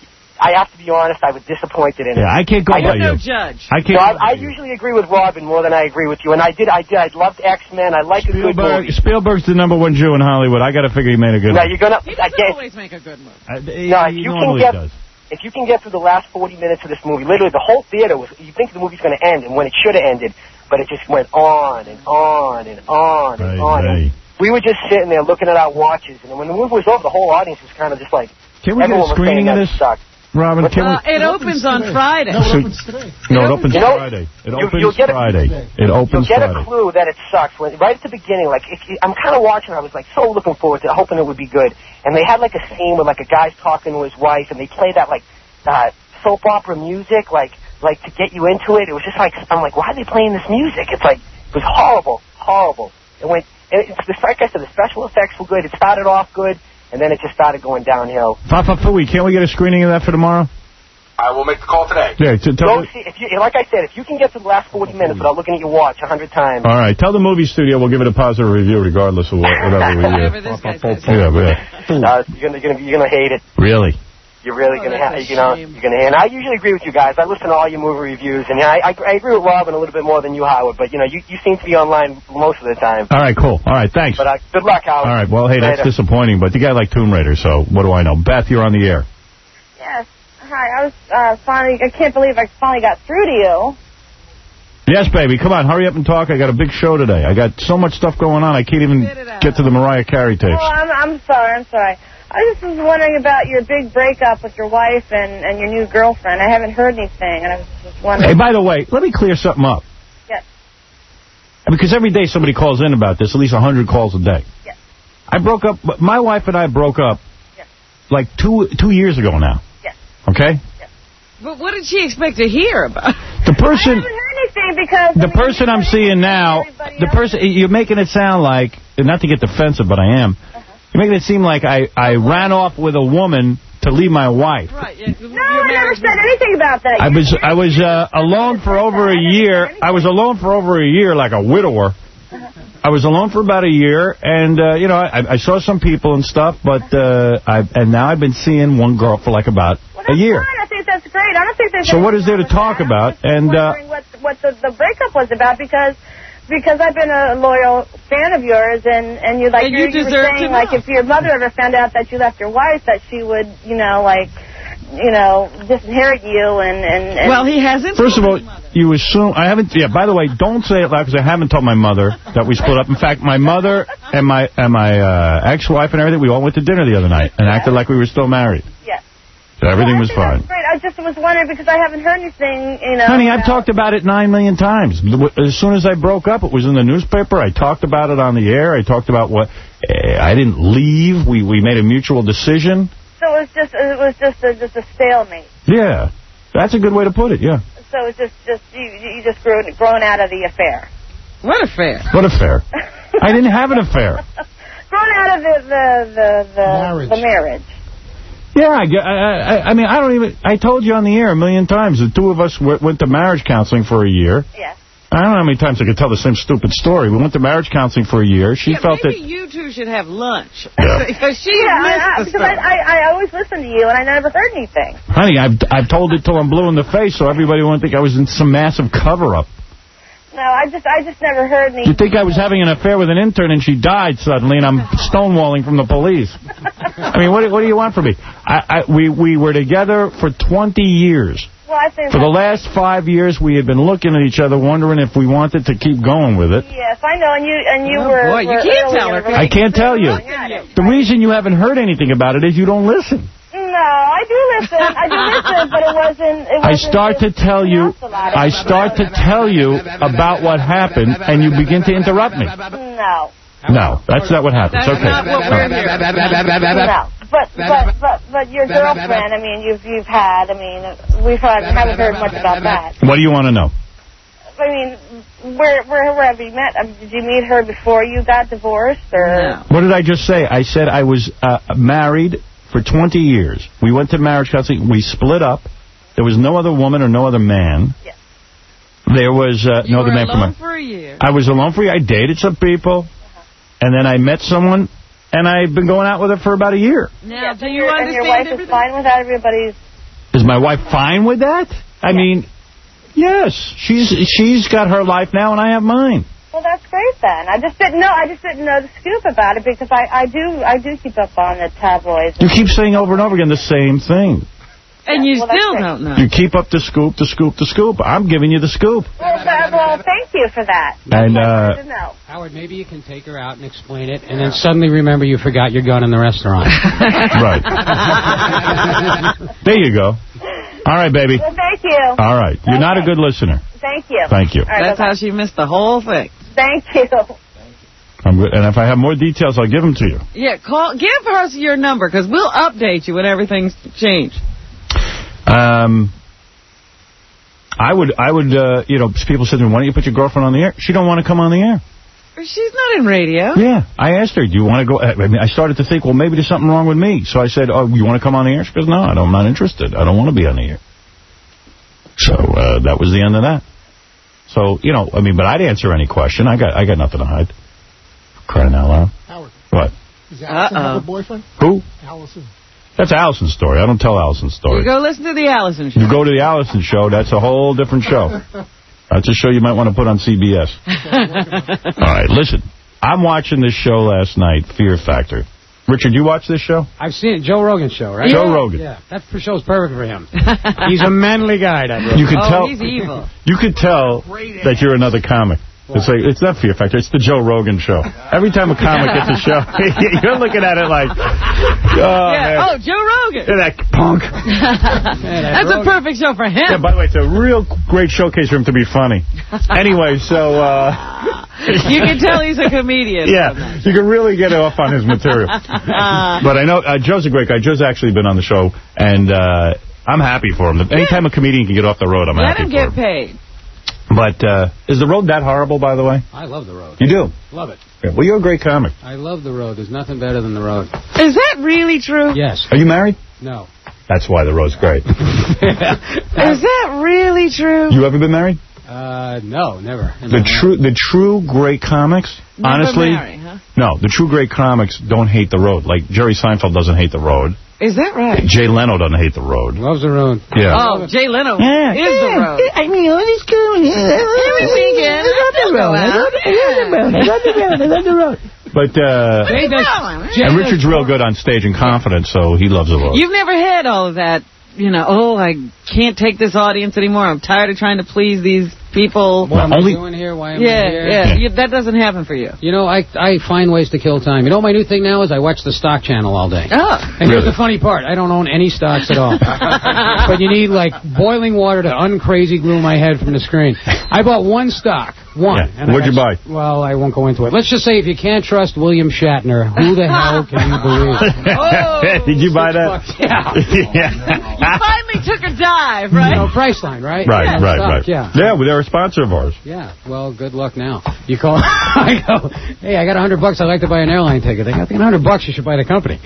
Speaker 2: I have to be honest. I was disappointed in it.
Speaker 1: Yeah, I can't go
Speaker 2: I
Speaker 1: by
Speaker 2: know-
Speaker 1: you.
Speaker 4: No judge.
Speaker 1: I can't.
Speaker 2: No,
Speaker 1: go by
Speaker 2: I, I
Speaker 1: you.
Speaker 2: usually agree with Robin more than I agree with you, and I did. I did. I loved X-Men. I like a good
Speaker 1: Spielberg,
Speaker 2: movie.
Speaker 1: Spielberg's the number one Jew in Hollywood. I got to figure he made a good
Speaker 2: Now
Speaker 1: one.
Speaker 2: you're gonna.
Speaker 4: He
Speaker 2: I
Speaker 4: doesn't
Speaker 2: guess,
Speaker 4: always make a good movie.
Speaker 1: Uh, he,
Speaker 2: No, if
Speaker 1: he
Speaker 2: you can
Speaker 1: normally
Speaker 2: get-
Speaker 1: does.
Speaker 2: if you can get through the last forty minutes of this movie, literally the whole theater was. You think the movie's going to end, and when it should have ended, but it just went on and on and on and
Speaker 1: Right,
Speaker 2: on.
Speaker 1: right.
Speaker 2: And we were just sitting there looking at our watches, and when the movie was over, the whole audience was kind of just like.
Speaker 1: Can we get a
Speaker 2: everyone was
Speaker 1: screening
Speaker 2: saying
Speaker 1: of
Speaker 2: that
Speaker 1: this?
Speaker 2: sucked.
Speaker 1: Robin,
Speaker 2: What's
Speaker 1: can
Speaker 4: Uh,
Speaker 1: we...
Speaker 4: it opens on
Speaker 5: today.
Speaker 4: Friday.
Speaker 5: No, it
Speaker 1: So-
Speaker 5: opens today.
Speaker 1: No, it opens
Speaker 2: You know,
Speaker 1: Friday. It
Speaker 2: you-
Speaker 1: opens
Speaker 2: you'll get a-
Speaker 1: Friday. It
Speaker 2: You'll
Speaker 1: opens
Speaker 2: get
Speaker 1: Friday.
Speaker 2: a clue that it sucks when right at the beginning. Like if you, I'm kind of watching, I was like so looking forward to it, hoping it would be good. And they had like a scene where like a guy's talking to his wife, and they play that like uh, soap opera music, like like to get you into it. It was just like I'm like, why are they playing this music? It's like it was horrible, horrible. It went. It, it's the like I said, the special effects were good. It started off good, and then it just started going downhill.
Speaker 1: Fa-fa-fooey, can't we get a screening of that for tomorrow?
Speaker 8: I will make the call today.
Speaker 1: Yeah, to tell
Speaker 2: Go see, if you, like I said, if you can get to the last forty minutes without looking at your watch a hundred times.
Speaker 1: All right, tell the movie studio we'll give it a positive review regardless of what, whatever we
Speaker 4: Whatever this guy says.
Speaker 1: Yeah, yeah.
Speaker 2: Uh, you're gonna, you're gonna, you're gonna hate it.
Speaker 1: Really?
Speaker 2: You're really
Speaker 4: Oh,
Speaker 2: gonna,
Speaker 4: that's
Speaker 2: ha-
Speaker 4: a
Speaker 2: you know,
Speaker 4: shame.
Speaker 2: you're gonna. And I usually agree with you guys. I listen to all your movie reviews, and I, I, I agree with Robin a little bit more than you, Howard. But you know, you, you seem to be online most of the time.
Speaker 1: All right, cool. All right, thanks.
Speaker 2: But uh, good luck, Howard.
Speaker 1: All right, well, hey, that's
Speaker 2: Later.
Speaker 1: disappointing, but the guy like Tomb Raider, so what do I know? Beth, you're on the air.
Speaker 9: Yes. Hi. I was uh, finally. I can't believe I finally got through to you.
Speaker 1: Yes, baby, come on, hurry up and talk. I got a big show today. I got so much stuff going on, I can't even get to the Mariah Carey tapes.
Speaker 9: Oh, I'm. I'm sorry. I'm sorry. I just was wondering about your big breakup with your wife and, and your new girlfriend. I haven't heard anything, and I was just wondering.
Speaker 1: Hey, by the way, let me clear something up.
Speaker 9: Yes.
Speaker 1: Because every day somebody calls in about this, at least one hundred calls a day.
Speaker 9: Yes.
Speaker 1: I broke up, my wife and I broke up
Speaker 9: Yes.
Speaker 1: like two two years ago now.
Speaker 9: Yes.
Speaker 1: Okay?
Speaker 4: But what did she expect to hear about?
Speaker 1: The person...
Speaker 9: I haven't heard anything because...
Speaker 1: The
Speaker 9: I mean,
Speaker 1: person I'm seeing now, the person, you're making it sound like, not to get defensive, but I am, uh-huh. You're making it seem like I, I ran off with a woman to leave my wife.
Speaker 4: Right. Yeah,
Speaker 9: no, I never said anything about that.
Speaker 1: I was I was uh, alone for over a year. I was alone for over a year like a widower. Uh-huh. I was alone for about a year, and, uh, you know, I, I saw some people and stuff, but, uh, I, and now I've been seeing one girl for like about
Speaker 9: well,
Speaker 1: a year.
Speaker 9: Fine. I think that's great. I don't think there's
Speaker 1: So what is there to talk about? And uh,
Speaker 9: what, what the, the breakup was about, because because I've been a loyal fan of yours, and, and you like
Speaker 4: and
Speaker 9: you,
Speaker 4: you
Speaker 9: you were
Speaker 4: deserve
Speaker 9: saying,
Speaker 4: to
Speaker 9: like,
Speaker 4: know.
Speaker 9: if your mother ever found out that you left your wife, that she would, you know, like, you know, disinherit you, and, and, and
Speaker 4: well, he hasn't.
Speaker 1: First of all, you assume I haven't. Yeah. By the way, don't say it loud because I haven't told my mother that we split up. In fact, my mother and my and my uh, ex-wife and everything, we all went to dinner the other night and acted like we were still married.
Speaker 9: Yes.
Speaker 1: So everything
Speaker 9: well,
Speaker 1: was fine.
Speaker 9: Great. I just was wondering because I haven't heard anything, you know.
Speaker 1: Honey, I've talked about it nine million times. As soon as I broke up, it was in the newspaper. I talked about it on the air. I talked about what uh, I didn't leave. We we made a mutual decision.
Speaker 9: So it was just it was just a, just a stalemate.
Speaker 1: Yeah, that's a good way to put it. Yeah.
Speaker 9: So it's just just you you just grew grown out of the affair.
Speaker 4: What affair?
Speaker 1: What affair? I didn't have an affair.
Speaker 9: Grown out of the the the, the
Speaker 5: marriage.
Speaker 9: The marriage.
Speaker 1: Yeah, I, I, I mean, I don't even, I told you on the air a million times, the two of us w went to marriage counseling for a year.
Speaker 9: Yes.
Speaker 1: I don't know how many times I could tell the same stupid story. We went to marriage counseling for a year. She
Speaker 4: yeah,
Speaker 1: felt
Speaker 4: maybe
Speaker 1: that...
Speaker 4: you two should have lunch.
Speaker 1: Yeah.
Speaker 4: Because she
Speaker 9: yeah,
Speaker 4: missed
Speaker 9: I, I,
Speaker 4: the
Speaker 9: because I, I, I always listen to you, and I never heard anything.
Speaker 1: Honey, I've, I've told it till I'm blue in the face, so everybody won't think I was in some massive cover-up.
Speaker 9: No, I just I just never heard anything.
Speaker 1: You think I was having an affair with an intern and she died suddenly and I'm stonewalling from the police? I mean, what do, what do you want from me? I, I, we, we were together for twenty years.
Speaker 9: Well, I think
Speaker 1: for the last five years, we had been looking at each other, wondering if we wanted to keep going with it.
Speaker 9: Yes, I know, and you and you
Speaker 4: oh,
Speaker 9: were.
Speaker 4: Boy, you
Speaker 9: were
Speaker 4: can't tell her.
Speaker 1: I can't tell you. The reason you haven't heard anything about it is you don't listen.
Speaker 9: No, I do listen. I do listen, but it wasn't. It wasn't
Speaker 1: I start to tell you. I start to tell you about what happened, and you begin to interrupt me.
Speaker 9: No.
Speaker 1: No, that's not what happens.
Speaker 4: That's
Speaker 1: okay.
Speaker 4: not what we're here.
Speaker 9: No, but but but but your girlfriend. I mean, you've you've had. I mean, we've had, haven't heard much about that.
Speaker 1: What do you want to know?
Speaker 9: I mean, where where where have you met? I mean, did you meet her before you got divorced, or?
Speaker 4: No.
Speaker 1: What did I just say? I said I was uh, married for twenty years. We went to marriage counseling. We split up. There was no other woman or no other man.
Speaker 9: Yes.
Speaker 1: There was uh,
Speaker 4: you
Speaker 1: no other
Speaker 4: were
Speaker 1: man for
Speaker 4: alone
Speaker 1: my...
Speaker 4: for a year.
Speaker 1: I was alone for a year. I dated some people, uh-huh. and then I met someone, and I've been going out with her for about a year.
Speaker 4: Now,
Speaker 9: yes,
Speaker 4: do you
Speaker 9: your,
Speaker 4: understand
Speaker 9: and your wife
Speaker 4: everything?
Speaker 9: is fine with that? Everybody's...
Speaker 1: Is my wife fine with that? I
Speaker 9: yes.
Speaker 1: mean, yes. She's she's got her life now, and I have mine.
Speaker 9: Well, that's great then. I just didn't know. I just didn't know the scoop about it because I I do I do keep up on the tabloids.
Speaker 1: You keep saying over and over again the same thing.
Speaker 4: And you
Speaker 9: well,
Speaker 4: still don't know.
Speaker 1: You keep up the scoop, the scoop, the scoop. I'm giving you the scoop.
Speaker 9: Well, that, well thank you for that.
Speaker 1: And
Speaker 9: I
Speaker 1: uh,
Speaker 9: to know.
Speaker 6: Howard, maybe you can take her out and explain it, and then suddenly remember you forgot your gun in the restaurant.
Speaker 1: Right. There you go. All right, baby.
Speaker 9: Well, thank you.
Speaker 1: All right. You're
Speaker 9: okay.
Speaker 1: not a good listener.
Speaker 9: Thank you.
Speaker 1: Thank you.
Speaker 9: Right,
Speaker 4: That's
Speaker 9: bye-bye.
Speaker 4: how she missed the whole thing.
Speaker 9: Thank you.
Speaker 1: I'm good. And if I have more details, I'll give them to you.
Speaker 4: Yeah, call. Give us your number, because we'll update you when everything's changed.
Speaker 1: Um, I would, I would, uh, you know, people said to me, why don't you put your girlfriend on the air? She don't want to come on the air.
Speaker 4: She's not in radio.
Speaker 1: Yeah. I asked her, do you want to go? I mean, I started to think, well, maybe there's something wrong with me. So I said, oh, you want to come on the air? She goes, no, I don't, I'm not interested. I don't want to be on the air. So uh, that was the end of that. So, you know, I mean, but I'd answer any question. I got I got nothing to hide. Crying out loud.
Speaker 5: Howard.
Speaker 1: What?
Speaker 5: Does Allison
Speaker 4: Uh-oh.
Speaker 5: have a boyfriend?
Speaker 1: Who?
Speaker 5: Allison.
Speaker 1: That's Allison's story. I don't tell Allison's story.
Speaker 4: You go listen to the Allison show.
Speaker 1: You go to the Allison show, that's a whole different show. That's a show you might want to put on C B S. All right, listen. I'm watching this show last night, Fear Factor. Richard, you watch this show?
Speaker 6: I've seen it. Joe Rogan's show, right?
Speaker 1: Joe Rogan.
Speaker 6: Yeah, that show's perfect for him. He's a manly guy, that Rogan.
Speaker 1: You could
Speaker 4: oh,
Speaker 1: tell.
Speaker 4: he's evil.
Speaker 1: You could tell that you're another comic. It's like it's not Fear Factor. It's the Joe Rogan show. Every time a comic gets a show, you're looking at it like, oh,
Speaker 4: yeah.
Speaker 1: man.
Speaker 4: Oh, Joe Rogan.
Speaker 1: Yeah, that punk.
Speaker 4: That's
Speaker 6: Rogan.
Speaker 4: a perfect show for him.
Speaker 1: Yeah, by the way, it's a real great showcase for him to be funny. Anyway, so... Uh,
Speaker 4: you can tell he's a comedian.
Speaker 1: Yeah, you can really get off on his material. But I know uh, Joe's a great guy. Joe's actually been on the show, and uh, I'm happy for him. Anytime a comedian can get off the road, I'm
Speaker 4: Let
Speaker 1: happy
Speaker 4: him
Speaker 1: for
Speaker 4: get
Speaker 1: him.
Speaker 4: paid.
Speaker 1: But uh, is the road that horrible, by the way?
Speaker 6: I love the road.
Speaker 1: You do?
Speaker 6: Love it.
Speaker 1: Yeah, well, you're a great comic.
Speaker 6: I love the road. There's nothing better than the road.
Speaker 4: Is that really true?
Speaker 6: Yes.
Speaker 1: Are you married?
Speaker 6: No.
Speaker 1: That's why the road's great.
Speaker 4: Is that really true?
Speaker 1: You ever been married?
Speaker 6: Uh, no, never.
Speaker 1: The true, the true great comics,
Speaker 4: Never
Speaker 1: honestly,
Speaker 4: marry, huh?
Speaker 1: no, the true great comics don't hate the road. Like Jerry Seinfeld doesn't hate the road.
Speaker 4: Is that right?
Speaker 1: Jay Leno doesn't hate the road.
Speaker 6: Loves the road.
Speaker 1: Yeah.
Speaker 4: Oh, Jay Leno
Speaker 1: Yeah.
Speaker 4: is the road.
Speaker 1: I mean, all these girls.
Speaker 4: Every weekend. I love the road. I love the road. I love the road. I love the road.
Speaker 1: But, uh,
Speaker 6: Jay does, Jay
Speaker 1: and
Speaker 6: does-
Speaker 1: Richard's real good on stage and confident, so he loves the road.
Speaker 4: You've never had all of that, you know, oh, I can't take this audience anymore. I'm tired of trying to please these people.
Speaker 6: What am
Speaker 1: Only-
Speaker 6: I doing here? Why am
Speaker 4: Yeah,
Speaker 6: I here?
Speaker 4: yeah. You, that doesn't happen for you.
Speaker 6: You know, I I find ways to kill time. You know what my new thing now is? I watch the stock channel all day.
Speaker 4: Oh.
Speaker 6: And here's
Speaker 1: Really?
Speaker 6: the funny part. I don't own any stocks at all. But you need, like, boiling water to uncrazy glue my head from the screen. I bought one stock. One.
Speaker 1: Yeah.
Speaker 6: And I
Speaker 1: What'd you
Speaker 6: got-
Speaker 1: buy?
Speaker 6: Well, I won't go into it. Let's just say if you can't trust William Shatner, who the hell can you believe?
Speaker 4: Oh.
Speaker 1: Did you buy that?
Speaker 6: Bucks. Yeah.
Speaker 1: Yeah.
Speaker 4: You finally took a dive, right?
Speaker 6: You know, Priceline, right?
Speaker 1: Right,
Speaker 6: Yeah,
Speaker 1: right,
Speaker 6: stock,
Speaker 1: right.
Speaker 6: Yeah.
Speaker 1: Yeah, well, they're a sponsor of ours.
Speaker 6: Yeah, well, good luck now. You call, I go, hey, I got a hundred bucks. I'd like to buy an airline ticket. They got a hundred bucks. You should buy the company.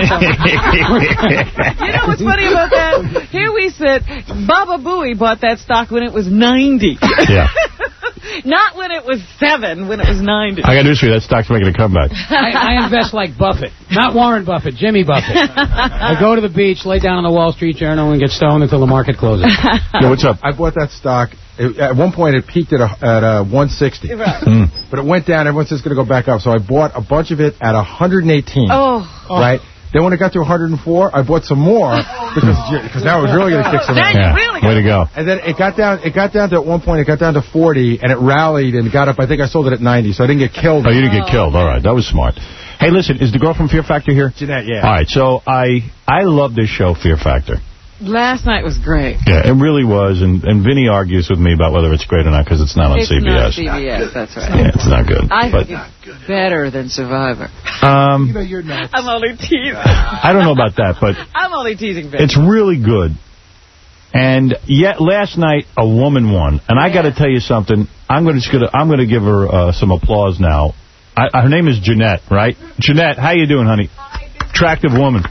Speaker 4: You know what's funny about that? Here we sit. Baba Booey bought that stock when it was ninety.
Speaker 1: Yeah.
Speaker 4: Not when it was seven, when it was ninety.
Speaker 1: I got news for you. That stock's making a comeback.
Speaker 6: I, I invest like Buffett. Not Warren Buffett, Jimmy Buffett. I go to the beach, lay down on the Wall Street Journal, and get stoned until the market closes.
Speaker 1: Yeah, what's up?
Speaker 3: I bought that stock. It, at one point, it peaked at a, at a one sixty.
Speaker 4: Right.
Speaker 1: Mm.
Speaker 3: But it went down. Everyone says it's going to go back up. So I bought a bunch of it at one eighteen.
Speaker 4: Oh.
Speaker 3: Right? Then when it got to one oh four, I bought some more because because now it was really going to kick some ass.
Speaker 4: Then you really
Speaker 1: Way to go.
Speaker 3: And then it got down. It got down to at one point. It got down to forty, and it rallied and got up. I think I sold it at ninety, so I didn't get killed.
Speaker 1: Oh, you didn't get killed. All right. That was smart. Hey, listen, is the girl from Fear Factor here?
Speaker 3: Jeanette, yeah.
Speaker 1: All right, so I I love this show, Fear Factor.
Speaker 4: Last night was great.
Speaker 1: Yeah, it really was, and, and Vinny argues with me about whether it's great or not because it's not on
Speaker 4: It's
Speaker 1: C B S.
Speaker 4: not C B S, that's right.
Speaker 1: Yeah, it's not good.
Speaker 4: I
Speaker 1: but,
Speaker 4: think it's better than Survivor.
Speaker 1: um,
Speaker 5: You know, you're nuts.
Speaker 4: I'm only teasing.
Speaker 1: I don't know about that, but
Speaker 4: I'm only teasing Vinny.
Speaker 1: it's really good. And yet, last night a woman won, and I got to tell you something. I'm going to I'm going to give her uh, some applause now. I, her name is Jeanette, right? Jeanette, how you doing, honey? Attractive woman.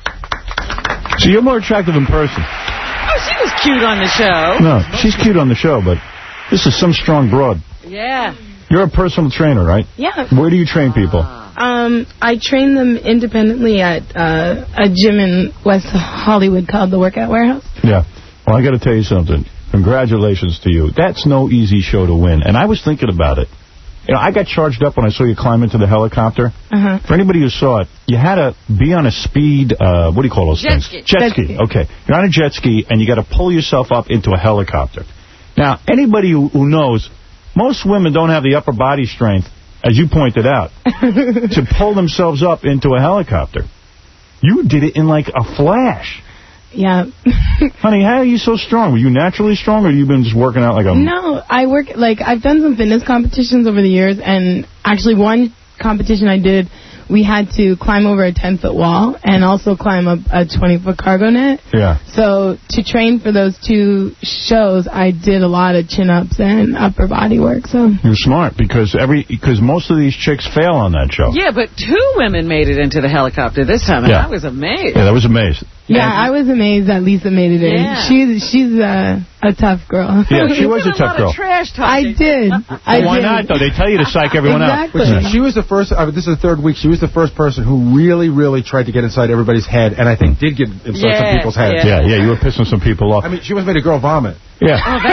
Speaker 1: So you're more attractive in person.
Speaker 4: Oh, she was cute on the show.
Speaker 1: No, she's cute on the show, but this is some strong broad.
Speaker 4: Yeah.
Speaker 1: You're a personal trainer, right?
Speaker 8: Yeah.
Speaker 1: Where do you train people?
Speaker 8: Um, I train them independently at uh, a gym in West Hollywood called the Workout Warehouse.
Speaker 1: Yeah. Well, I got to tell you something. Congratulations to you. That's no easy show to win. And I was thinking about it. You know, I got charged up when I saw you climb into the helicopter.
Speaker 8: Uh-huh.
Speaker 1: For anybody who saw it, you had to be on a speed, uh, what do you call those
Speaker 4: Jet
Speaker 1: things?
Speaker 4: ski.
Speaker 1: Jet
Speaker 8: Jet
Speaker 1: ski.
Speaker 8: ski.
Speaker 1: Okay. You're on a jet ski, and you got to pull yourself up into a helicopter. Now, anybody who, who knows, most women don't have the upper body strength, as you pointed out, to pull themselves up into a helicopter. You did it in like a flash.
Speaker 8: Yeah.
Speaker 1: Honey, how are you so strong? Were you naturally strong, or have you been just working out like a...
Speaker 8: No, I work, like, I've done some fitness competitions over the years, and actually one competition I did, we had to climb over a ten-foot wall and also climb up a twenty-foot cargo net.
Speaker 1: Yeah.
Speaker 8: So to train for those two shows, I did a lot of chin-ups and upper body work. So
Speaker 1: You're smart, because every because most of these chicks fail on that show.
Speaker 4: Yeah, but two women made it into the helicopter this time, and
Speaker 1: Yeah.
Speaker 4: I was amazed.
Speaker 1: Yeah, that was amazing.
Speaker 8: Yeah, I was amazed that Lisa made it in.
Speaker 4: Yeah.
Speaker 8: She's she's a, a tough girl.
Speaker 1: Yeah, she was a
Speaker 4: did
Speaker 1: tough
Speaker 4: lot
Speaker 1: girl.
Speaker 4: Of trash
Speaker 8: I did. I
Speaker 1: Well, why
Speaker 8: did.
Speaker 1: not, though? They tell you to psych everyone
Speaker 8: Exactly.
Speaker 1: out.
Speaker 3: But she, she was the first, uh, this is the third week, she was the first person who really, really tried to get inside everybody's head, and I think did get inside
Speaker 4: Yeah,
Speaker 3: some people's heads.
Speaker 1: Yeah, yeah, you were pissing some people off.
Speaker 3: I mean, she almost made a girl vomit.
Speaker 1: Yeah.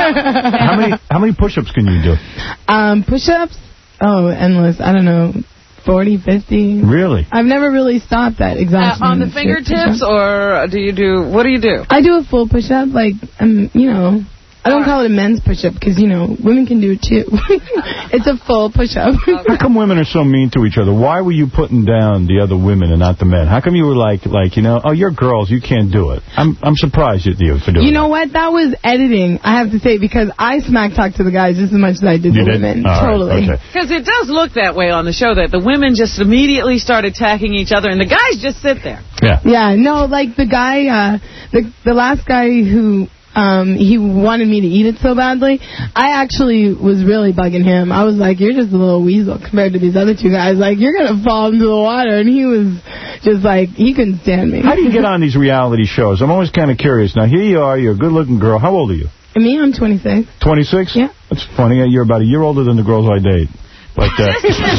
Speaker 1: How many how many push-ups can you do?
Speaker 8: Um, push-ups? Oh, endless. I don't know, forty, fifty.
Speaker 1: Really?
Speaker 8: I've never really stopped at
Speaker 4: Uh,
Speaker 8: exhaustion.
Speaker 4: on the fingertips, or do you do, what do you do?
Speaker 8: I do a full push-up, like, um, you know, I don't call it a men's push-up because, you know, women can do it too. It's a full push-up.
Speaker 1: How come women are so mean to each other? Why were you putting down the other women and not the men? How come you were like, like you know, oh, you're girls, you can't do it? I'm I'm surprised at you for doing
Speaker 8: You know what? That was editing, I have to say, because I smack-talked to the guys just as much as I did
Speaker 1: You
Speaker 8: the
Speaker 1: did?
Speaker 8: women.
Speaker 1: All right,
Speaker 8: Totally.
Speaker 1: okay.
Speaker 4: Because it does look that way on the show, that the women just immediately start attacking each other, and the guys just sit there.
Speaker 1: Yeah.
Speaker 8: Yeah, no, like the guy, uh, the the last guy who, um, he wanted me to eat it so badly, I actually was really bugging him. I was like, you're just a little weasel compared to these other two guys. Like, you're going to fall into the water. And he was just like, he couldn't stand me.
Speaker 1: How do you get on these reality shows? I'm always kind of curious. Now, here you are, you're a good-looking girl. How old are you?
Speaker 8: And me, I'm twenty-six.
Speaker 1: twenty-six?
Speaker 8: Yeah.
Speaker 1: That's funny. You're about a year older than the girls I date. But uh,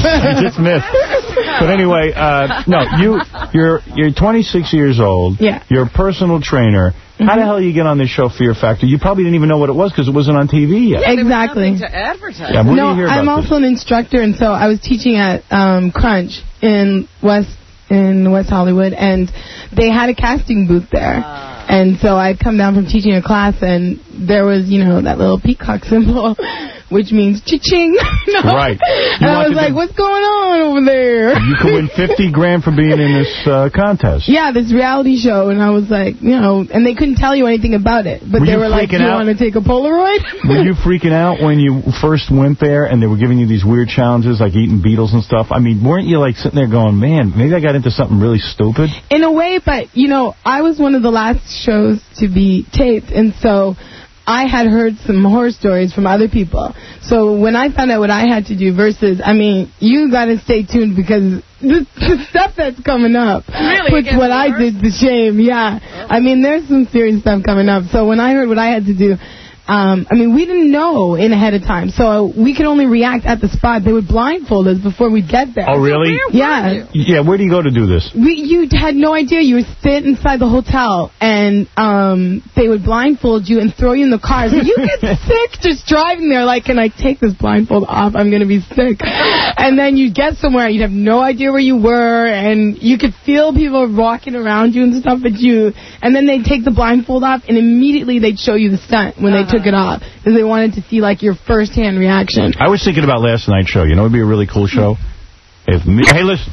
Speaker 1: I just missed. But anyway, uh, no, you, you're you're twenty-six years old.
Speaker 8: Yeah.
Speaker 1: You're a personal trainer. Mm-hmm. How the hell you get on this show, Fear Factor? You probably didn't even know what it was because it wasn't on T V yet.
Speaker 4: Yeah,
Speaker 8: exactly.
Speaker 4: To advertise.
Speaker 1: Yeah, what
Speaker 8: no,
Speaker 1: do you hear about
Speaker 8: I'm also
Speaker 1: this?
Speaker 8: an instructor, and so I was teaching at um, Crunch in West in West Hollywood, and they had a casting booth there.
Speaker 4: Uh.
Speaker 8: And so I'd come down from teaching a class, and there was, you know, that little peacock symbol, which means cha-ching. No.
Speaker 1: Right.
Speaker 8: And
Speaker 1: You
Speaker 8: I was
Speaker 1: wanted
Speaker 8: like,
Speaker 1: to-
Speaker 8: what's going on over there?
Speaker 1: You could win fifty grand for being in this uh, contest.
Speaker 8: Yeah, this reality show, and I was like, you know, and they couldn't tell you anything about it, but
Speaker 1: Were
Speaker 8: they
Speaker 1: you
Speaker 8: were like,
Speaker 1: freaking
Speaker 8: you
Speaker 1: out?
Speaker 8: want to take a Polaroid?
Speaker 1: Were you freaking out when you first went there and they were giving you these weird challenges like eating beetles and stuff? I mean, weren't you like sitting there going, man, maybe I got into something really stupid?
Speaker 8: In a way, but, you know, I was one of the last shows to be taped, and so I had heard some horror stories from other people. So when I found out what I had to do versus, I mean, you got to stay tuned because the, the stuff that's coming up
Speaker 4: Really?
Speaker 8: puts
Speaker 4: It
Speaker 8: what
Speaker 4: gets
Speaker 8: I
Speaker 4: worse?
Speaker 8: did to shame, yeah.
Speaker 4: Oh.
Speaker 8: I mean, there's some serious stuff coming up. So when I heard what I had to do, Um, I mean, we didn't know in ahead of time, so we could only react at the spot. They would blindfold us before we'd get there.
Speaker 1: Oh, really?
Speaker 8: Yeah.
Speaker 1: Yeah, where do you go to do this?
Speaker 8: We, you had no idea. You would sit inside the hotel, and um, they would blindfold you and throw you in the cars. You get sick just driving there. Like, can I take this blindfold off? I'm going to be sick. And then you'd get somewhere. You'd have no idea where you were, and you could feel people walking around you and stuff. But you, and then they'd take the blindfold off, and immediately they'd show you the stunt when they took it off, because they wanted to see like your first-hand reaction.
Speaker 1: I was thinking about last night's show. You know, it would be a really cool show. If me, hey, listen.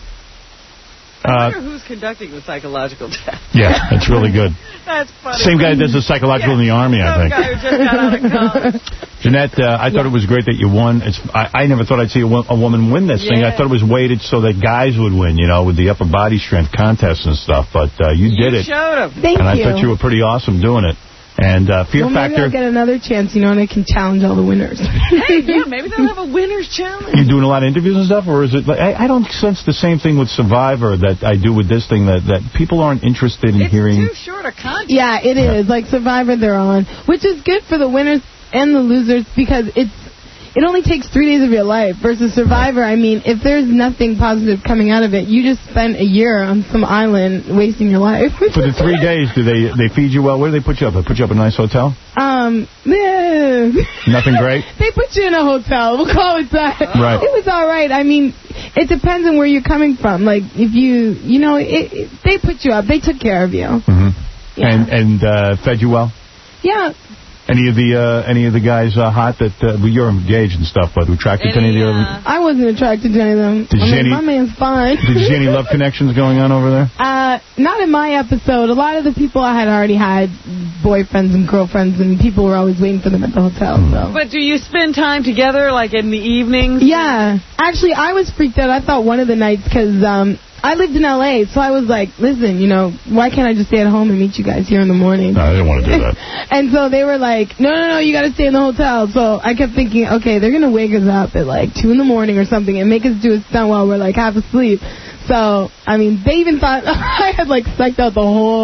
Speaker 4: I
Speaker 1: Uh,
Speaker 4: wonder who's conducting the psychological test.
Speaker 1: yeah, that's really good.
Speaker 4: That's funny.
Speaker 1: Same guy that does the psychological in the Army, I
Speaker 4: Some
Speaker 1: think.
Speaker 4: guy who just got out of college.
Speaker 1: Jeanette, uh, I thought it was great that you won. It's, I, I never thought I'd see a, wo- a woman win this thing. I
Speaker 4: Yeah.
Speaker 1: thought it was weighted so that guys would win, you know, with the upper body strength contests and stuff. But uh, you did
Speaker 4: You
Speaker 1: it.
Speaker 4: showed him.
Speaker 8: Thank
Speaker 1: and I
Speaker 8: you.
Speaker 1: thought you were pretty awesome doing it. And uh, Fear
Speaker 8: well, maybe
Speaker 1: Factor,
Speaker 8: I'll get another chance, you know, and I can challenge all the winners.
Speaker 4: Hey, yeah, maybe they'll have a winner's challenge.
Speaker 1: you doing a lot of interviews and stuff? Or is it like, I, I don't sense the same thing with Survivor that I do with this thing, that, that people aren't interested in
Speaker 4: It's
Speaker 1: hearing.
Speaker 4: too short a contest.
Speaker 8: Yeah, it is. Like Survivor, they're on, which is good for the winners and the losers because it's it only takes three days of your life versus Survivor. I mean, if there's nothing positive coming out of it, you just spent a year on some island wasting your life.
Speaker 1: For the three days, do they they feed you well? Where do they put you up? They put you up in a nice hotel?
Speaker 8: Um, yeah.
Speaker 1: Nothing great?
Speaker 8: They put you in a hotel. We'll call it that.
Speaker 1: Right.
Speaker 8: It was all right. I mean, it depends on where you're coming from. Like, if you, you know, it, it, they put you up. They took care of you.
Speaker 1: Mm-hmm.
Speaker 8: Yeah.
Speaker 1: And and uh, fed you well?
Speaker 8: Yeah.
Speaker 1: Any of the uh, any of the guys uh, hot that uh, well, you're engaged and stuff, but attracted to any of the other?
Speaker 8: I wasn't attracted to any of them.
Speaker 1: Did you
Speaker 8: I
Speaker 1: see
Speaker 8: mean,
Speaker 1: any-
Speaker 8: my man's fine.
Speaker 1: Did you see any love connections going on over there?
Speaker 8: Uh, not in my episode. A lot of the people I had already had boyfriends and girlfriends, and people were always waiting for them at the hotel. So.
Speaker 4: But do you spend time together, like in the evenings?
Speaker 8: Yeah. Actually, I was freaked out. I thought one of the nights, because um, I lived in L A, so I was like, listen, you know, why can't I just stay at home and meet you guys here in the morning?
Speaker 1: No, I didn't want to do that.
Speaker 8: And so they were like, no, no, no, you got to stay in the hotel. So I kept thinking, okay, they're going to wake us up at like two in the morning or something and make us do a stunt while we're like half asleep. So, I mean, they even thought I had like psyched out the whole